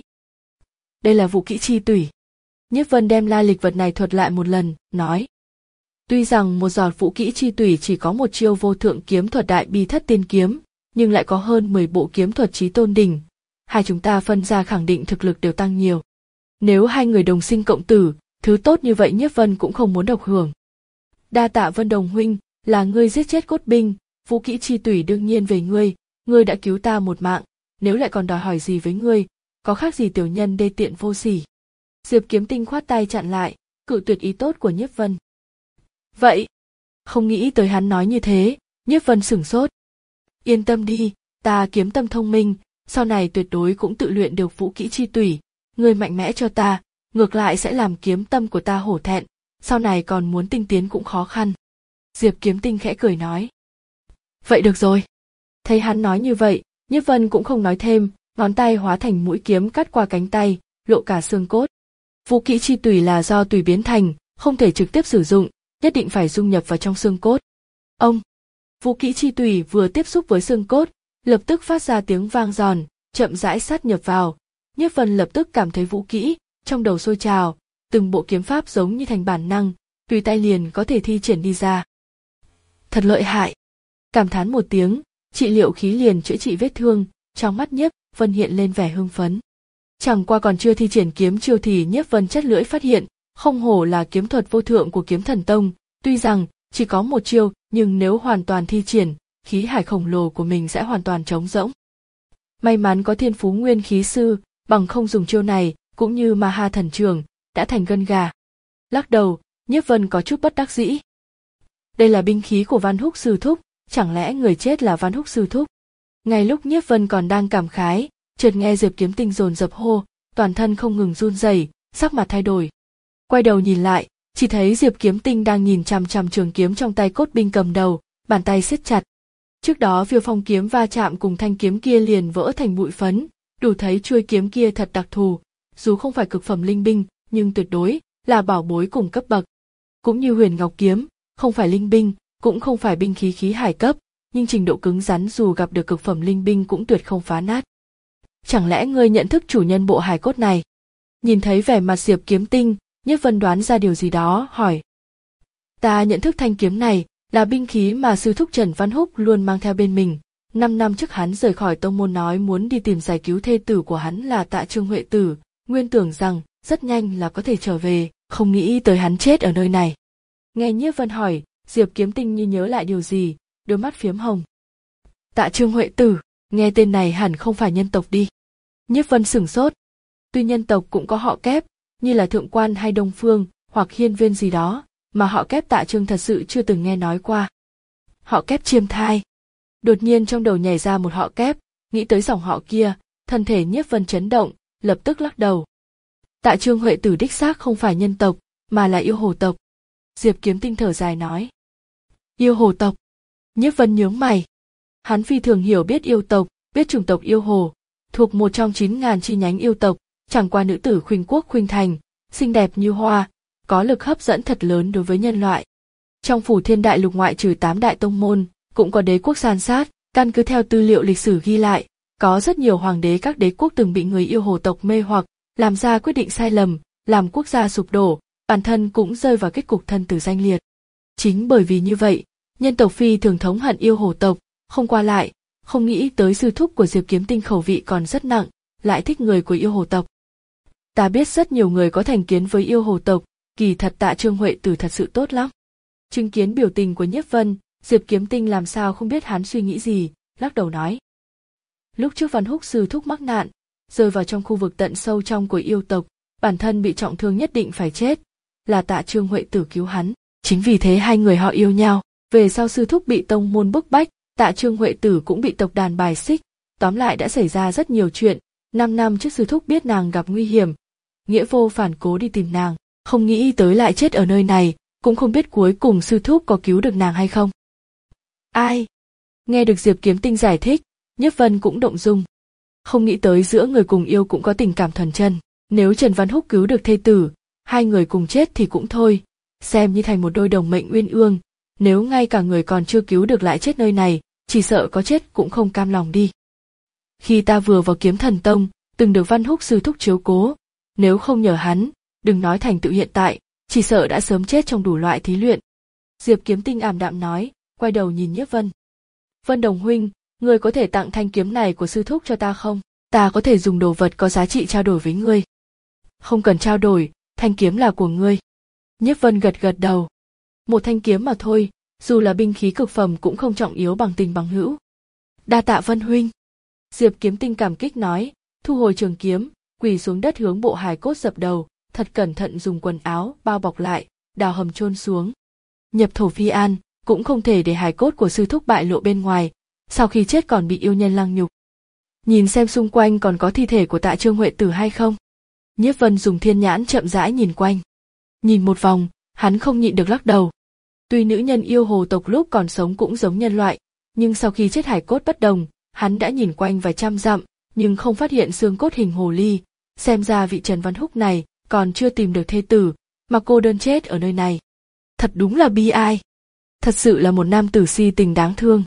Đây là vũ kỹ chi tủy. Nhiếp Vân đem lai lịch vật này thuật lại một lần, nói. Tuy rằng một giọt vũ kỹ chi tủy chỉ có một chiêu vô thượng kiếm thuật đại bi thất tiên kiếm, nhưng lại có hơn mười bộ kiếm thuật chí tôn đỉnh. Hai chúng ta phân ra khẳng định thực lực đều tăng nhiều. Nếu hai người đồng sinh cộng tử, thứ tốt như vậy Nhiếp Vân cũng không muốn độc hưởng. Đa tạ Vân Đồng huynh, là ngươi giết chết cốt binh, vũ kỹ chi tủy đương nhiên về ngươi, ngươi đã cứu ta một mạng, nếu lại còn đòi hỏi gì với ngươi, có khác gì tiểu nhân đê tiện vô sỉ. Diệp Kiếm Tinh khoát tay chặn lại, cự tuyệt ý tốt của Nhiếp Vân. Vậy, không nghĩ tới hắn nói như thế, Nhiếp Vân sửng sốt. Yên tâm đi, ta kiếm tâm thông minh, sau này tuyệt đối cũng tự luyện được vũ kỹ chi tủy, ngươi mạnh mẽ cho ta, ngược lại sẽ làm kiếm tâm của ta hổ thẹn, sau này còn muốn tinh tiến cũng khó khăn. Diệp Kiếm Tinh khẽ cười nói. Vậy được rồi. Thấy hắn nói như vậy, Nhiếp Vân cũng không nói thêm, ngón tay hóa thành mũi kiếm cắt qua cánh tay, lộ cả xương cốt. Vũ kỹ chi tủy là do tùy biến thành, không thể trực tiếp sử dụng, nhất định phải dung nhập vào trong xương cốt. Ông, vũ kỹ chi tủy vừa tiếp xúc với xương cốt, lập tức phát ra tiếng vang giòn, chậm rãi sát nhập vào. Nhiếp Vân lập tức cảm thấy vũ kỹ, trong đầu sôi trào, từng bộ kiếm pháp giống như thành bản năng, tùy tay liền có thể thi triển đi ra. Thật lợi hại. Cảm thán một tiếng, trị liệu khí liền chữa trị vết thương, trong mắt Nhiếp Vân hiện lên vẻ hưng phấn. Chẳng qua còn chưa thi triển kiếm chiêu thì Nhiếp Vân chất lưỡi phát hiện, không hổ là kiếm thuật vô thượng của Kiếm Thần Tông, tuy rằng chỉ có một chiêu, nhưng nếu hoàn toàn thi triển, khí hải khổng lồ của mình sẽ hoàn toàn trống rỗng. May mắn có Thiên Phú Nguyên Khí Sư, bằng không dùng chiêu này, cũng như Ma Ha Thần Trường, đã thành gân gà. Lắc đầu, Nhiếp Vân có chút bất đắc dĩ. Đây là binh khí của Văn Húc sư thúc, chẳng lẽ người chết là Văn Húc sư thúc? Ngay lúc Nhiếp Vân còn đang cảm khái, chợt nghe Diệp Kiếm Tinh dồn dập hô, toàn thân không ngừng run rẩy, sắc mặt thay đổi. Quay đầu nhìn lại, chỉ thấy Diệp Kiếm Tinh đang nhìn chằm chằm trường kiếm trong tay cốt binh cầm đầu, bàn tay siết chặt. Trước đó Viêu Phong kiếm va chạm cùng thanh kiếm kia liền vỡ thành bụi phấn, đủ thấy chuôi kiếm kia thật đặc thù, dù không phải cực phẩm linh binh, nhưng tuyệt đối là bảo bối cùng cấp bậc. Cũng như Huyền Ngọc kiếm, không phải linh binh, cũng không phải binh khí khí hải cấp, nhưng trình độ cứng rắn dù gặp được cực phẩm linh binh cũng tuyệt không phá nát. Chẳng lẽ ngươi nhận thức chủ nhân bộ hài cốt này? Nhìn thấy vẻ mặt Diệp Kiếm Tinh, Nhiếp Vân đoán ra điều gì đó, hỏi. Ta nhận thức thanh kiếm này, là binh khí mà sư thúc Trần Văn Húc luôn mang theo bên mình. Năm năm trước hắn rời khỏi tông môn nói muốn đi tìm giải cứu thê tử của hắn là Tạ Trương Huệ Tử, nguyên tưởng rằng rất nhanh là có thể trở về, không nghĩ tới hắn chết ở nơi này. Nghe Nhiếp Vân hỏi, Diệp Kiếm Tinh như nhớ lại điều gì, đôi mắt phiếm hồng. Tạ Trương Huệ Tử, nghe tên này hẳn không phải nhân tộc đi. Nhiếp Vân sửng sốt. Tuy nhân tộc cũng có họ kép, như là Thượng Quan hay Đông Phương, hoặc Hiên Viên gì đó, mà họ kép Tạ Trương thật sự chưa từng nghe nói qua. Họ kép Chiêm Thai. Đột nhiên trong đầu nhảy ra một họ kép, nghĩ tới dòng họ kia, thân thể Nhiếp Vân chấn động, lập tức lắc đầu. Tạ Trương Huệ Tử đích xác không phải nhân tộc, mà là yêu hồ tộc. Diệp Kiếm Tinh thở dài nói. Yêu hồ tộc. Nhiếp Vân nhướng mày. Hắn phi thường hiểu biết yêu tộc, biết chủng tộc yêu hồ, thuộc một trong chín ngàn chi nhánh yêu tộc, chẳng qua nữ tử khuynh quốc khuynh thành, xinh đẹp như hoa, có lực hấp dẫn thật lớn đối với nhân loại. Trong Phủ Thiên Đại Lục ngoại trừ tám đại tông môn, cũng có đế quốc san sát, căn cứ theo tư liệu lịch sử ghi lại, có rất nhiều hoàng đế các đế quốc từng bị người yêu hồ tộc mê hoặc, làm ra quyết định sai lầm, làm quốc gia sụp đổ, bản thân cũng rơi vào kết cục thân tử danh liệt. Chính bởi vì như vậy, nhân tộc phi thường thống hận yêu hồ tộc, không qua lại, không nghĩ tới sư thúc của Diệp Kiếm Tinh khẩu vị còn rất nặng, lại thích người của yêu hồ tộc. Ta biết rất nhiều người có thành kiến với yêu hồ tộc, kỳ thật Tạ Trương Huệ Tử thật sự tốt lắm. Chứng kiến biểu tình của Nhiếp Vân, Diệp Kiếm Tinh làm sao không biết hắn suy nghĩ gì, lắc đầu nói. Lúc trước Văn Húc sư thúc mắc nạn, rơi vào trong khu vực tận sâu trong của yêu tộc, bản thân bị trọng thương nhất định phải chết, là Tạ Trương Huệ Tử cứu hắn, chính vì thế hai người họ yêu nhau. Về sau sư thúc bị tông môn bức bách, Tạ Trương Huệ Tử cũng bị tộc đàn bài xích, tóm lại đã xảy ra rất nhiều chuyện. Năm năm trước sư thúc biết nàng gặp nguy hiểm, nghĩa vô phản cố đi tìm nàng, không nghĩ tới lại chết ở nơi này, cũng không biết cuối cùng sư thúc có cứu được nàng hay không. Ai? Nghe được Diệp Kiếm Tinh giải thích, Nhiếp Vân cũng động dung. Không nghĩ tới giữa người cùng yêu cũng có tình cảm thuần chân, nếu Trần Văn Húc cứu được thê tử, hai người cùng chết thì cũng thôi, xem như thành một đôi đồng mệnh uyên ương, nếu ngay cả người còn chưa cứu được lại chết nơi này, chỉ sợ có chết cũng không cam lòng đi. Khi ta vừa vào Kiếm Thần Tông, từng được Văn Húc sư thúc chiếu cố, nếu không nhờ hắn, đừng nói thành tựu hiện tại, chỉ sợ đã sớm chết trong đủ loại thí luyện. Diệp Kiếm Tinh ảm đạm nói, quay đầu nhìn Nhiếp Vân. Vân Đồng huynh, ngươi có thể tặng thanh kiếm này của sư thúc cho ta không? Ta có thể dùng đồ vật có giá trị trao đổi với ngươi. Không cần trao đổi, thanh kiếm là của ngươi. Nhiếp Vân gật gật đầu. Một thanh kiếm mà thôi, dù là binh khí cực phẩm cũng không trọng yếu bằng tình bằng hữu. Đa tạ Vân huynh. Diệp Kiếm Tinh cảm kích nói, thu hồi trường kiếm, quỳ xuống đất hướng bộ hài cốt dập đầu, thật cẩn thận dùng quần áo bao bọc lại, đào hầm chôn xuống. Nhập thổ phi an, cũng không thể để hài cốt của sư thúc bại lộ bên ngoài, sau khi chết còn bị yêu nhân lăng nhục. Nhìn xem xung quanh còn có thi thể của Tạ Trương Huệ Tử hay không. Nhiếp Vân dùng thiên nhãn chậm rãi nhìn quanh. Nhìn một vòng, hắn không nhịn được lắc đầu. Tuy nữ nhân yêu hồ tộc lúc còn sống cũng giống nhân loại, nhưng sau khi chết hài cốt bất đồng, hắn đã nhìn quanh vài trăm dặm, nhưng không phát hiện xương cốt hình hồ ly, xem ra vị Trần Văn Húc này còn chưa tìm được thê tử, mà cô đơn chết ở nơi này. Thật đúng là bi ai. Thật sự là một nam tử si tình đáng thương.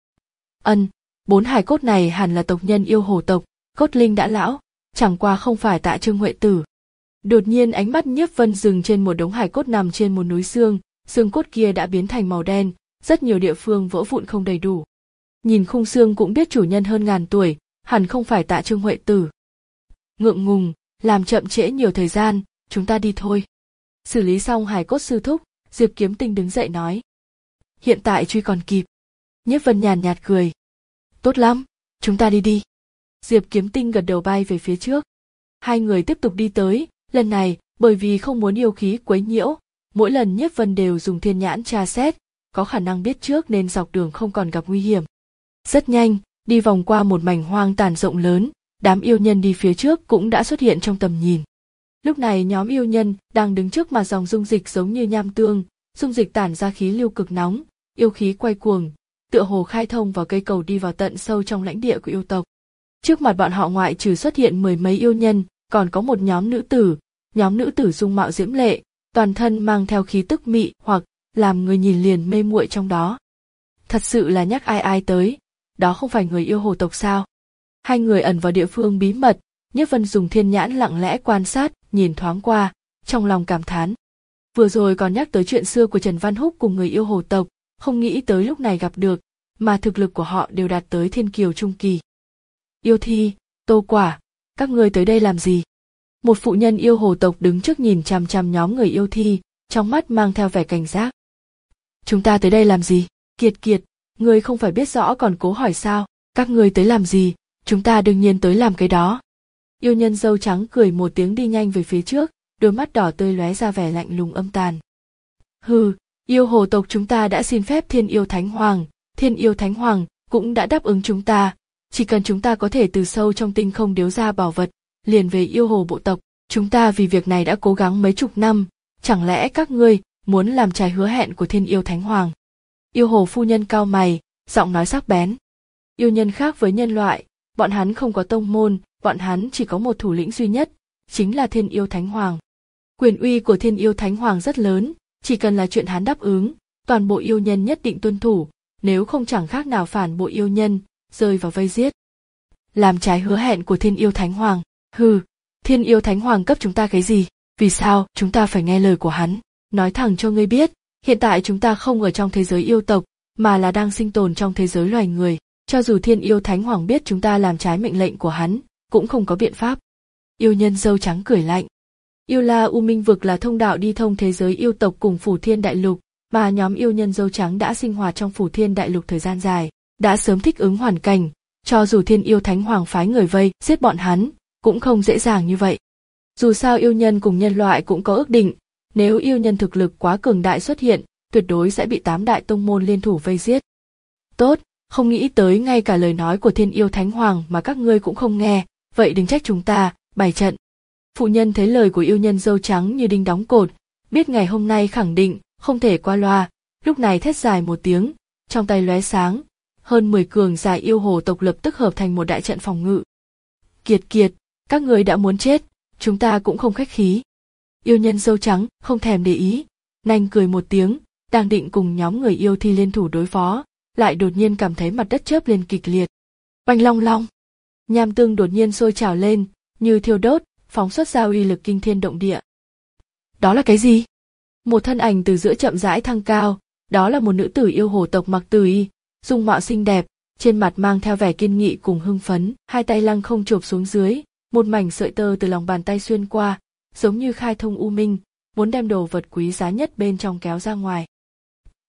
Ân, bốn hài cốt này hẳn là tộc nhân yêu hồ tộc, cốt linh đã lão, chẳng qua không phải Tạ Trương Huệ Tử. Đột nhiên ánh mắt Nhiếp Vân dừng trên một đống hài cốt nằm trên một núi xương, xương cốt kia đã biến thành màu đen, rất nhiều địa phương vỡ vụn không đầy đủ. Nhìn khung xương cũng biết chủ nhân hơn ngàn tuổi, hẳn không phải Tạ Trương Huệ Tử. Ngượng ngùng, làm chậm trễ nhiều thời gian, chúng ta đi thôi. Xử lý xong hài cốt sư thúc, Diệp Kiếm Tinh đứng dậy nói. Hiện tại truy còn kịp. Nhiếp Vân nhàn nhạt cười. Tốt lắm, chúng ta đi đi. Diệp Kiếm Tinh gật đầu bay về phía trước. Hai người tiếp tục đi tới, lần này, bởi vì không muốn yêu khí quấy nhiễu, mỗi lần Nhiếp Vân đều dùng thiên nhãn tra xét, có khả năng biết trước nên dọc đường không còn gặp nguy hiểm. Rất nhanh, đi vòng qua một mảnh hoang tàn rộng lớn, đám yêu nhân đi phía trước cũng đã xuất hiện trong tầm nhìn. Lúc này nhóm yêu nhân đang đứng trước mà dòng dung dịch giống như nham tương, dung dịch tản ra khí lưu cực nóng, yêu khí quay cuồng, tựa hồ khai thông vào cây cầu đi vào tận sâu trong lãnh địa của yêu tộc. Trước mặt bọn họ ngoại trừ xuất hiện mười mấy yêu nhân, còn có một nhóm nữ tử, nhóm nữ tử dung mạo diễm lệ, toàn thân mang theo khí tức mị hoặc làm người nhìn liền mê muội trong đó. Thật sự là nhắc ai ai tới, đó không phải người yêu hồ tộc sao? Hai người ẩn vào địa phương bí mật, Nhiếp Vân dùng thiên nhãn lặng lẽ quan sát, nhìn thoáng qua, trong lòng cảm thán. Vừa rồi còn nhắc tới chuyện xưa của Trần Văn Húc cùng người yêu hồ tộc, không nghĩ tới lúc này gặp được, mà thực lực của họ đều đạt tới thiên kiều trung kỳ. Yêu Thi, Tô Quả, các ngươi tới đây làm gì? Một phụ nhân yêu hồ tộc đứng trước nhìn chằm chằm nhóm người yêu thi, trong mắt mang theo vẻ cảnh giác. Chúng ta tới đây làm gì? Kiệt Kiệt, ngươi không phải biết rõ còn cố hỏi sao? Các ngươi tới làm gì? Chúng ta đương nhiên tới làm cái đó. Yêu nhân dâu trắng cười một tiếng đi nhanh về phía trước, đôi mắt đỏ tươi lóe ra vẻ lạnh lùng âm tàn. Hừ, yêu hồ tộc chúng ta đã xin phép Thiên Yêu Thánh Hoàng, Thiên Yêu Thánh Hoàng cũng đã đáp ứng chúng ta, chỉ cần chúng ta có thể từ sâu trong tinh không điếu ra bảo vật, liền về yêu hồ bộ tộc, chúng ta vì việc này đã cố gắng mấy chục năm, chẳng lẽ các ngươi muốn làm trái hứa hẹn của Thiên Yêu Thánh Hoàng? Yêu hồ phu nhân cau mày, giọng nói sắc bén. Yêu nhân khác với nhân loại, bọn hắn không có tông môn, bọn hắn chỉ có một thủ lĩnh duy nhất, chính là Thiên Yêu Thánh Hoàng. Quyền uy của Thiên Yêu Thánh Hoàng rất lớn, chỉ cần là chuyện hắn đáp ứng, toàn bộ yêu nhân nhất định tuân thủ, nếu không chẳng khác nào phản bội yêu nhân, rơi vào vây giết. Làm trái hứa hẹn của Thiên Yêu Thánh Hoàng, hừ, Thiên Yêu Thánh Hoàng cấp chúng ta cái gì, vì sao chúng ta phải nghe lời của hắn? Nói thẳng cho ngươi biết, hiện tại chúng ta không ở trong thế giới yêu tộc, mà là đang sinh tồn trong thế giới loài người, cho dù Thiên Yêu Thánh Hoàng biết chúng ta làm trái mệnh lệnh của hắn, cũng không có biện pháp. Yêu nhân dâu trắng cười lạnh. Yêu La U Minh vực là thông đạo đi thông thế giới yêu tộc cùng Phủ Thiên Đại Lục, mà nhóm yêu nhân dâu trắng đã sinh hoạt trong Phủ Thiên Đại Lục thời gian dài, đã sớm thích ứng hoàn cảnh, cho dù Thiên Yêu Thánh Hoàng phái người vây giết bọn hắn, cũng không dễ dàng như vậy. Dù sao yêu nhân cùng nhân loại cũng có ước định, nếu yêu nhân thực lực quá cường đại xuất hiện, tuyệt đối sẽ bị tám đại tông môn liên thủ vây giết. Tốt, không nghĩ tới ngay cả lời nói của Thiên Yêu Thánh Hoàng mà các ngươi cũng không nghe, vậy đừng trách chúng ta, bày trận. Phụ nhân thấy lời của yêu nhân dâu trắng như đinh đóng cột, biết ngày hôm nay khẳng định, không thể qua loa, lúc này thét dài một tiếng, trong tay lóe sáng, hơn mười cường giả yêu hồ tộc lập tức hợp thành một đại trận phòng ngự. Kiệt Kiệt, các người đã muốn chết, chúng ta cũng không khách khí. Yêu nhân dâu trắng không thèm để ý, nanh cười một tiếng, đang định cùng nhóm người yêu thi liên thủ đối phó, lại đột nhiên cảm thấy mặt đất chớp lên kịch liệt. Oanh long long, nham tương đột nhiên sôi trào lên, như thiêu đốt, phóng xuất ra uy lực kinh thiên động địa. Đó là cái gì? Một thân ảnh từ giữa chậm rãi thăng cao, đó là một nữ tử yêu hồ tộc mặc từ y, dung mạo xinh đẹp, trên mặt mang theo vẻ kiên nghị cùng hưng phấn, hai tay lăng không chộp xuống dưới, một mảnh sợi tơ từ lòng bàn tay xuyên qua, giống như khai thông u minh, muốn đem đồ vật quý giá nhất bên trong kéo ra ngoài.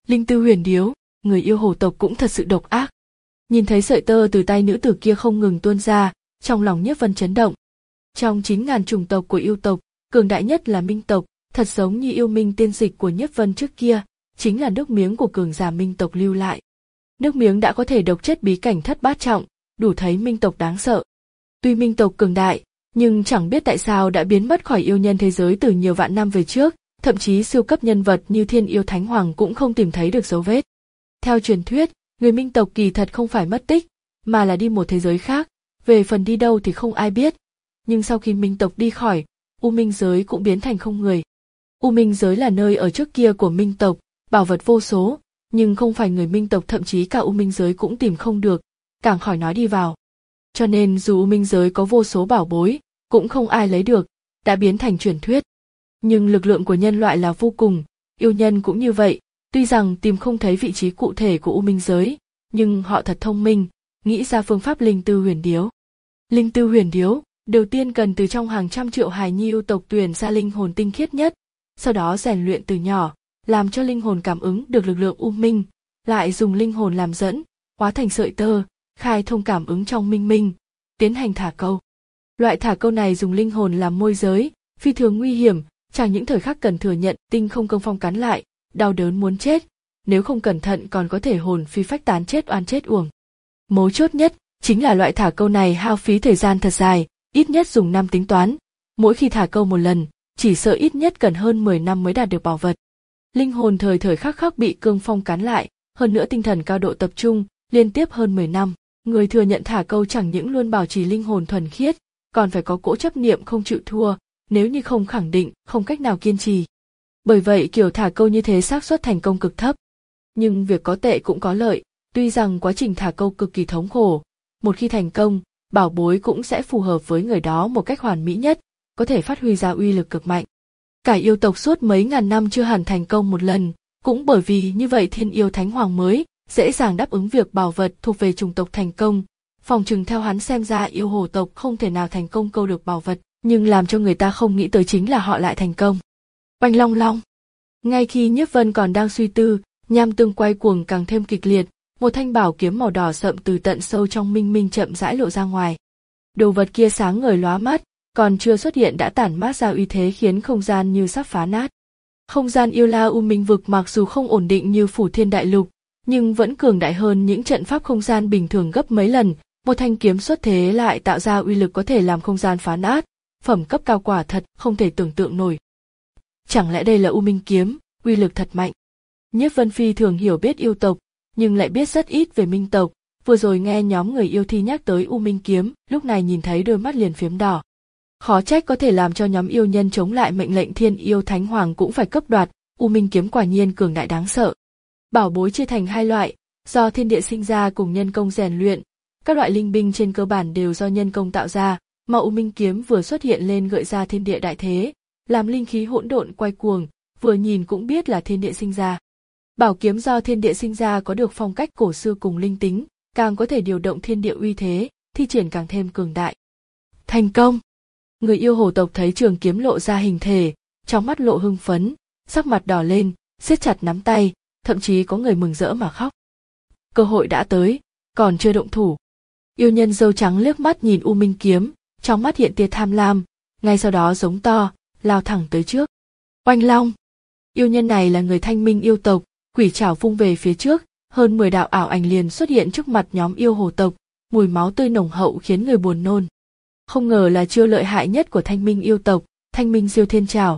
Linh tư huyền điếu, người yêu hồ tộc cũng thật sự độc ác. Nhìn thấy sợi tơ từ tay nữ tử kia không ngừng tuôn ra, trong lòng Nhiếp Vân chấn động. Trong chín ngàn chủng tộc của yêu tộc, cường đại nhất là minh tộc, thật giống như yêu minh tiên dịch của Nhiếp Vân trước kia, chính là nước miếng của cường giả minh tộc lưu lại. Nước miếng đã có thể độc chết bí cảnh thất bát trọng, đủ thấy minh tộc đáng sợ. Tuy minh tộc cường đại, nhưng chẳng biết tại sao đã biến mất khỏi yêu nhân thế giới từ nhiều vạn năm về trước, thậm chí siêu cấp nhân vật như Thiên Yêu Thánh Hoàng cũng không tìm thấy được dấu vết. Theo truyền thuyết, người minh tộc kỳ thật không phải mất tích, mà là đi một thế giới khác, về phần đi đâu thì không ai biết. Nhưng sau khi minh tộc đi khỏi, U Minh giới cũng biến thành không người. U Minh giới là nơi ở trước kia của minh tộc, bảo vật vô số, nhưng không phải người minh tộc thậm chí cả U Minh giới cũng tìm không được, càng khỏi nói đi vào. Cho nên dù U Minh giới có vô số bảo bối, cũng không ai lấy được, đã biến thành truyền thuyết. Nhưng lực lượng của nhân loại là vô cùng, yêu nhân cũng như vậy, tuy rằng tìm không thấy vị trí cụ thể của U Minh giới, nhưng họ thật thông minh, nghĩ ra phương pháp linh tư huyền điếu. Linh tư huyền điếu, đầu tiên cần từ trong hàng trăm triệu hài nhi yêu tộc tuyển ra linh hồn tinh khiết nhất, sau đó rèn luyện từ nhỏ, làm cho linh hồn cảm ứng được lực lượng U Minh, lại dùng linh hồn làm dẫn, hóa thành sợi tơ, khai thông cảm ứng trong minh minh, tiến hành thả câu. Loại thả câu này dùng linh hồn làm môi giới, phi thường nguy hiểm, chẳng những thời khắc cần thừa nhận tinh không cương phong cắn lại, đau đớn muốn chết, nếu không cẩn thận còn có thể hồn phi phách tán chết oan chết uổng. Mấu chốt nhất chính là loại thả câu này hao phí thời gian thật dài, ít nhất dùng năm tính toán, mỗi khi thả câu một lần, chỉ sợ ít nhất cần hơn mười năm mới đạt được bảo vật. Linh hồn thời thời khắc khắc bị cương phong cắn lại, hơn nữa tinh thần cao độ tập trung, liên tiếp hơn mười năm, người thừa nhận thả câu chẳng những luôn bảo trì linh hồn thuần khiết, còn phải có cỗ chấp niệm không chịu thua, nếu như không khẳng định, không cách nào kiên trì. Bởi vậy kiểu thả câu như thế xác suất thành công cực thấp. Nhưng việc có tệ cũng có lợi, tuy rằng quá trình thả câu cực kỳ thống khổ, một khi thành công, bảo bối cũng sẽ phù hợp với người đó một cách hoàn mỹ nhất, có thể phát huy ra uy lực cực mạnh. Cả yêu tộc suốt mấy ngàn năm chưa hẳn thành công một lần, cũng bởi vì như vậy Thiên Yêu Thánh Hoàng mới dễ dàng đáp ứng việc bảo vật thuộc về chủng tộc thành công. Phòng chừng theo hắn xem ra yêu hồ tộc không thể nào thành công câu được bảo vật, nhưng làm cho người ta không nghĩ tới chính là họ lại thành công. Oanh long long. Ngay khi Nhiếp Vân còn đang suy tư, nham tương quay cuồng càng thêm kịch liệt, một thanh bảo kiếm màu đỏ sậm từ tận sâu trong minh minh chậm rãi lộ ra ngoài. Đồ vật kia sáng ngời lóa mắt, còn chưa xuất hiện đã tản mát ra uy thế khiến không gian như sắp phá nát. Không gian yêu la u minh vực mặc dù không ổn định như phủ thiên đại lục, nhưng vẫn cường đại hơn những trận pháp không gian bình thường gấp mấy lần, một thanh kiếm xuất thế lại tạo ra uy lực có thể làm không gian phá nát, phẩm cấp cao quả thật không thể tưởng tượng nổi. Chẳng lẽ đây là U Minh kiếm, uy lực thật mạnh. Nhiếp Vân Phi thường hiểu biết yêu tộc, nhưng lại biết rất ít về minh tộc, vừa rồi nghe nhóm người yêu thi nhắc tới U Minh kiếm, lúc này nhìn thấy đôi mắt liền phiếm đỏ. Khó trách có thể làm cho nhóm yêu nhân chống lại mệnh lệnh Thiên Yêu Thánh Hoàng cũng phải cấp đoạt, U Minh kiếm quả nhiên cường đại đáng sợ. Bảo bối chia thành hai loại, do thiên địa sinh ra cùng nhân công rèn luyện, các loại linh binh trên cơ bản đều do nhân công tạo ra, mà U Minh kiếm vừa xuất hiện lên gợi ra thiên địa đại thế, làm linh khí hỗn độn quay cuồng, vừa nhìn cũng biết là thiên địa sinh ra. Bảo kiếm do thiên địa sinh ra có được phong cách cổ xưa cùng linh tính, càng có thể điều động thiên địa uy thế, thi triển càng thêm cường đại. Thành công! Người yêu hồ tộc thấy trường kiếm lộ ra hình thể, trong mắt lộ hưng phấn, sắc mặt đỏ lên, siết chặt nắm tay, thậm chí có người mừng rỡ mà khóc. Cơ hội đã tới, còn chưa động thủ. Yêu nhân râu trắng liếc mắt nhìn U Minh kiếm, trong mắt hiện tia tham lam, ngay sau đó giống to, lao thẳng tới trước. Oanh long! Yêu nhân này là người Thanh Minh yêu tộc, quỷ trảo vung về phía trước, hơn mười đạo ảo ảnh liền xuất hiện trước mặt nhóm yêu hồ tộc, mùi máu tươi nồng hậu khiến người buồn nôn. Không ngờ là chiêu lợi hại nhất của Thanh Minh yêu tộc, Thanh Minh Diêu Thiên Trảo.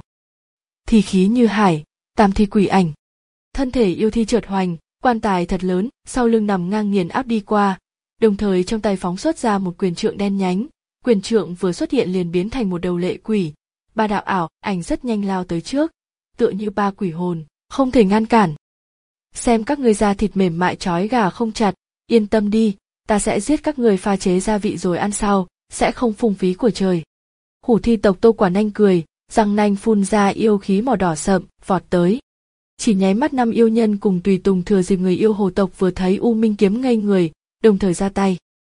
Thi khí như hải, tam thi quỷ ảnh. Thân thể yêu thi chợt hoành, quan tài thật lớn, sau lưng nằm ngang nghiền áp đi qua, đồng thời trong tay phóng xuất ra một quyền trượng đen nhánh, quyền trượng vừa xuất hiện liền biến thành một đầu lệ quỷ, ba đạo ảo ảnh rất nhanh lao tới trước, tựa như ba quỷ hồn, không thể ngăn cản. Xem các ngươi da thịt mềm mại trói gà không chặt, yên tâm đi, ta sẽ giết các ngươi pha chế gia vị rồi ăn sau, sẽ không phung phí của trời. Hủ thi tộc Tô Quả Nanh cười, răng nanh phun ra yêu khí màu đỏ sậm, vọt tới. Chỉ nháy mắt năm yêu nhân cùng tùy tùng thừa dịp người yêu hồ tộc vừa thấy U Minh kiếm ngây người, đồng thời ra tay.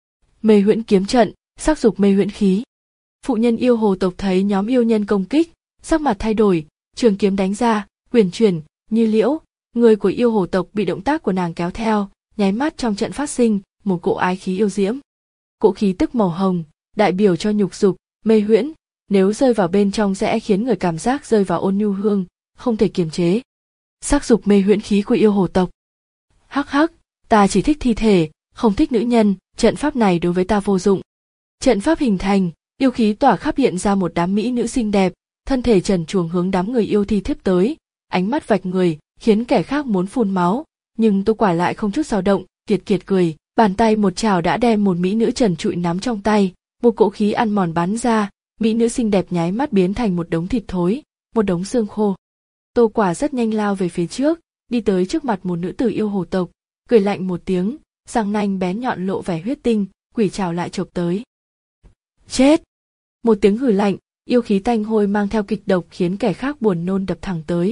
Mê huyễn kiếm trận, sắc dục mê huyễn khí. Phụ nhân yêu hồ tộc thấy nhóm yêu nhân công kích, sắc mặt thay đổi, trường kiếm đánh ra, quyền chuyển, như liễu, Người của yêu hồ tộc bị động tác của nàng kéo theo, nháy mắt trong trận phát sinh một cỗ ái khí yêu diễm. Cỗ khí tức màu hồng, đại biểu cho nhục dục, mê huyễn, nếu rơi vào bên trong sẽ khiến người cảm giác rơi vào ôn nhu hương, không thể kiềm chế. Sắc dục mê huyễn khí của yêu hồ tộc. Hắc hắc, ta chỉ thích thi thể, không thích nữ nhân, trận pháp này đối với ta vô dụng. Trận pháp hình thành, yêu khí tỏa khắp hiện ra một đám mỹ nữ xinh đẹp, thân thể trần truồng hướng đám người yêu thi thiếp tới, ánh mắt vạch người, khiến kẻ khác muốn phun máu, nhưng Tô Quả lại không chút dao động, kiệt kiệt cười, bàn tay một chảo đã đem một mỹ nữ trần trụi nắm trong tay, một cỗ khí ăn mòn bắn ra, mỹ nữ xinh đẹp nháy mắt biến thành một đống thịt thối, một đống xương khô. Tô Quả rất nhanh lao về phía trước, đi tới trước mặt một nữ tử yêu hồ tộc, cười lạnh một tiếng, răng nanh bén nhọn lộ vẻ huyết tinh, quỷ trảo lại chộp tới. Chết! Một tiếng hừ lạnh, yêu khí tanh hôi mang theo kịch độc khiến kẻ khác buồn nôn đập thẳng tới.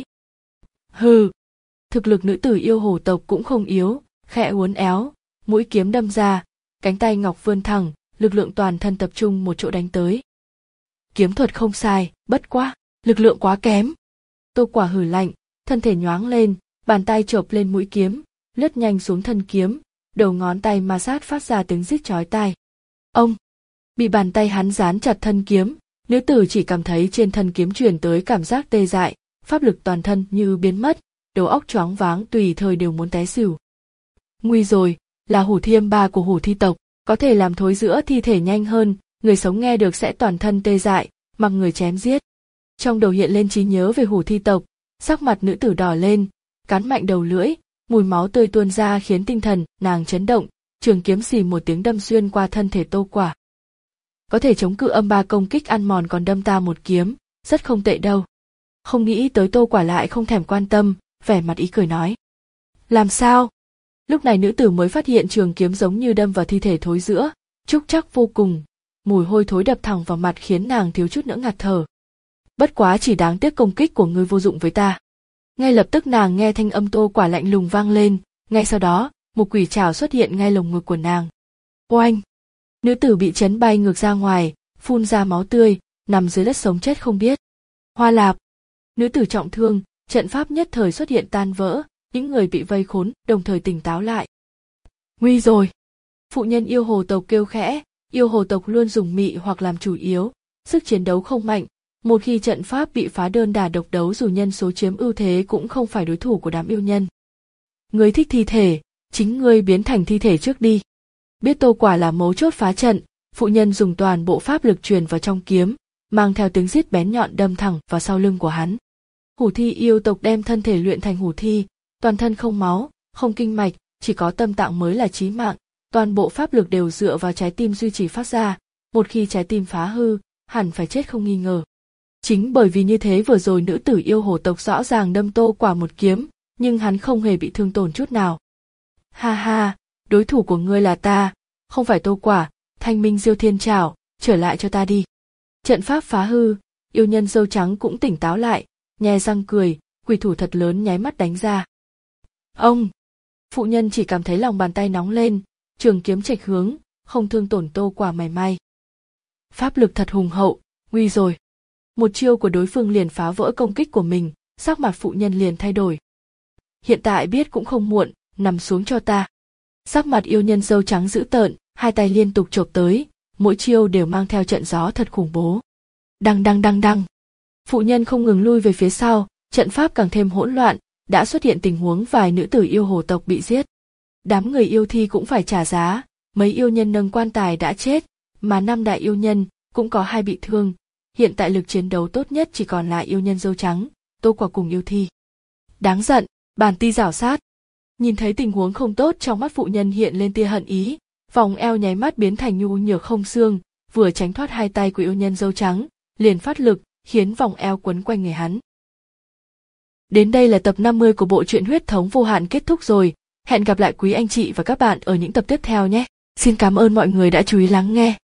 Hừ! Thực lực nữ tử yêu hồ tộc cũng không yếu, khẽ uốn éo, mũi kiếm đâm ra, cánh tay ngọc vươn thẳng, lực lượng toàn thân tập trung một chỗ đánh tới. Kiếm thuật không sai, bất quá, lực lượng quá kém. Tô Quả hừ lạnh, thân thể nhoáng lên, bàn tay chộp lên mũi kiếm, lướt nhanh xuống thân kiếm, đầu ngón tay ma sát phát ra tiếng rít chói tai. Ông! Bị bàn tay hắn dán chặt thân kiếm, nữ tử chỉ cảm thấy trên thân kiếm truyền tới cảm giác tê dại, pháp lực toàn thân như biến mất, đầu óc choáng váng tùy thời đều muốn té xỉu. Nguy rồi, là hủ thiêm ba của hủ thi tộc, có thể làm thối rữa thi thể nhanh hơn, người sống nghe được sẽ toàn thân tê dại, mặc người chém giết. Trong đầu hiện lên trí nhớ về hủ thi tộc, sắc mặt nữ tử đỏ lên, cắn mạnh đầu lưỡi, mùi máu tươi tuôn ra khiến tinh thần nàng chấn động, trường kiếm xì một tiếng đâm xuyên qua thân thể Tô Quả. Có thể chống cự âm ba công kích ăn mòn còn đâm ta một kiếm, rất không tệ đâu. Không nghĩ tới Tô Quả lại không thèm quan tâm, vẻ mặt ý cười nói. Làm sao? Lúc này nữ tử mới phát hiện trường kiếm giống như đâm vào thi thể thối rữa, trúc chắc vô cùng, mùi hôi thối đập thẳng vào mặt khiến nàng thiếu chút nữa ngạt thở. Bất quá chỉ đáng tiếc công kích của ngươi vô dụng với ta. Ngay lập tức nàng nghe thanh âm Tô Quả lạnh lùng vang lên, ngay sau đó, một quỷ trảo xuất hiện ngay lồng ngực của nàng. Oanh! Nữ tử bị chấn bay ngược ra ngoài, phun ra máu tươi, nằm dưới đất sống chết không biết. Hoa lạp! Nữ tử trọng thương, trận pháp nhất thời xuất hiện tan vỡ, những người bị vây khốn đồng thời tỉnh táo lại. Nguy rồi! Phụ nhân yêu hồ tộc kêu khẽ, yêu hồ tộc luôn dùng mị hoặc làm chủ yếu, sức chiến đấu không mạnh, một khi trận pháp bị phá đơn đả độc đấu dù nhân số chiếm ưu thế cũng không phải đối thủ của đám yêu nhân. Ngươi thích thi thể, chính ngươi biến thành thi thể trước đi. Biết Tô Quả là mấu chốt phá trận, phụ nhân dùng toàn bộ pháp lực truyền vào trong kiếm, mang theo tiếng rít bén nhọn đâm thẳng vào sau lưng của hắn. Hủ thi yêu tộc đem thân thể luyện thành hủ thi, toàn thân không máu, không kinh mạch, chỉ có tâm tạng mới là chí mạng, toàn bộ pháp lực đều dựa vào trái tim duy trì phát ra, một khi trái tim phá hư, hẳn phải chết không nghi ngờ. Chính bởi vì như thế vừa rồi nữ tử yêu hồ tộc rõ ràng đâm Tô Quả một kiếm, nhưng hắn không hề bị thương tổn chút nào. Ha ha, đối thủ của ngươi là ta, không phải Tô Quả, Thanh Minh Diêu Thiên Trảo, trở lại cho ta đi. Trận pháp phá hư, yêu nhân dâu trắng cũng tỉnh táo lại, nhe răng cười, quỷ thủ thật lớn nháy mắt đánh ra. Ông! Phụ nhân chỉ cảm thấy lòng bàn tay nóng lên, trường kiếm chệch hướng, không thương tổn Tô Quả mảy may. Pháp lực thật hùng hậu, nguy rồi. Một chiêu của đối phương liền phá vỡ công kích của mình, sắc mặt phụ nhân liền thay đổi. Hiện tại biết cũng không muộn, nằm xuống cho ta. Sắc mặt yêu nhân dâu trắng dữ tợn, hai tay liên tục chộp tới, mỗi chiêu đều mang theo trận gió thật khủng bố. Đăng đăng đăng đăng. Phụ nhân không ngừng lui về phía sau, trận pháp càng thêm hỗn loạn, đã xuất hiện tình huống vài nữ tử yêu hồ tộc bị giết. Đám người yêu thi cũng phải trả giá, mấy yêu nhân nâng quan tài đã chết, mà năm đại yêu nhân cũng có hai bị thương. Hiện tại lực chiến đấu tốt nhất chỉ còn lại yêu nhân dâu trắng, Tô Quả cùng yêu thi. Đáng giận, bàn ti rảo sát. Nhìn thấy tình huống không tốt trong mắt phụ nhân hiện lên tia hận ý, vòng eo nháy mắt biến thành nhu nhược không xương, vừa tránh thoát hai tay của yêu nhân dâu trắng, liền phát lực, khiến vòng eo quấn quanh người hắn. Đến đây là tập năm mươi của bộ truyện Huyết Thống Vô Hạn kết thúc rồi, hẹn gặp lại quý anh chị và các bạn ở những tập tiếp theo nhé. Xin cảm ơn mọi người đã chú ý lắng nghe.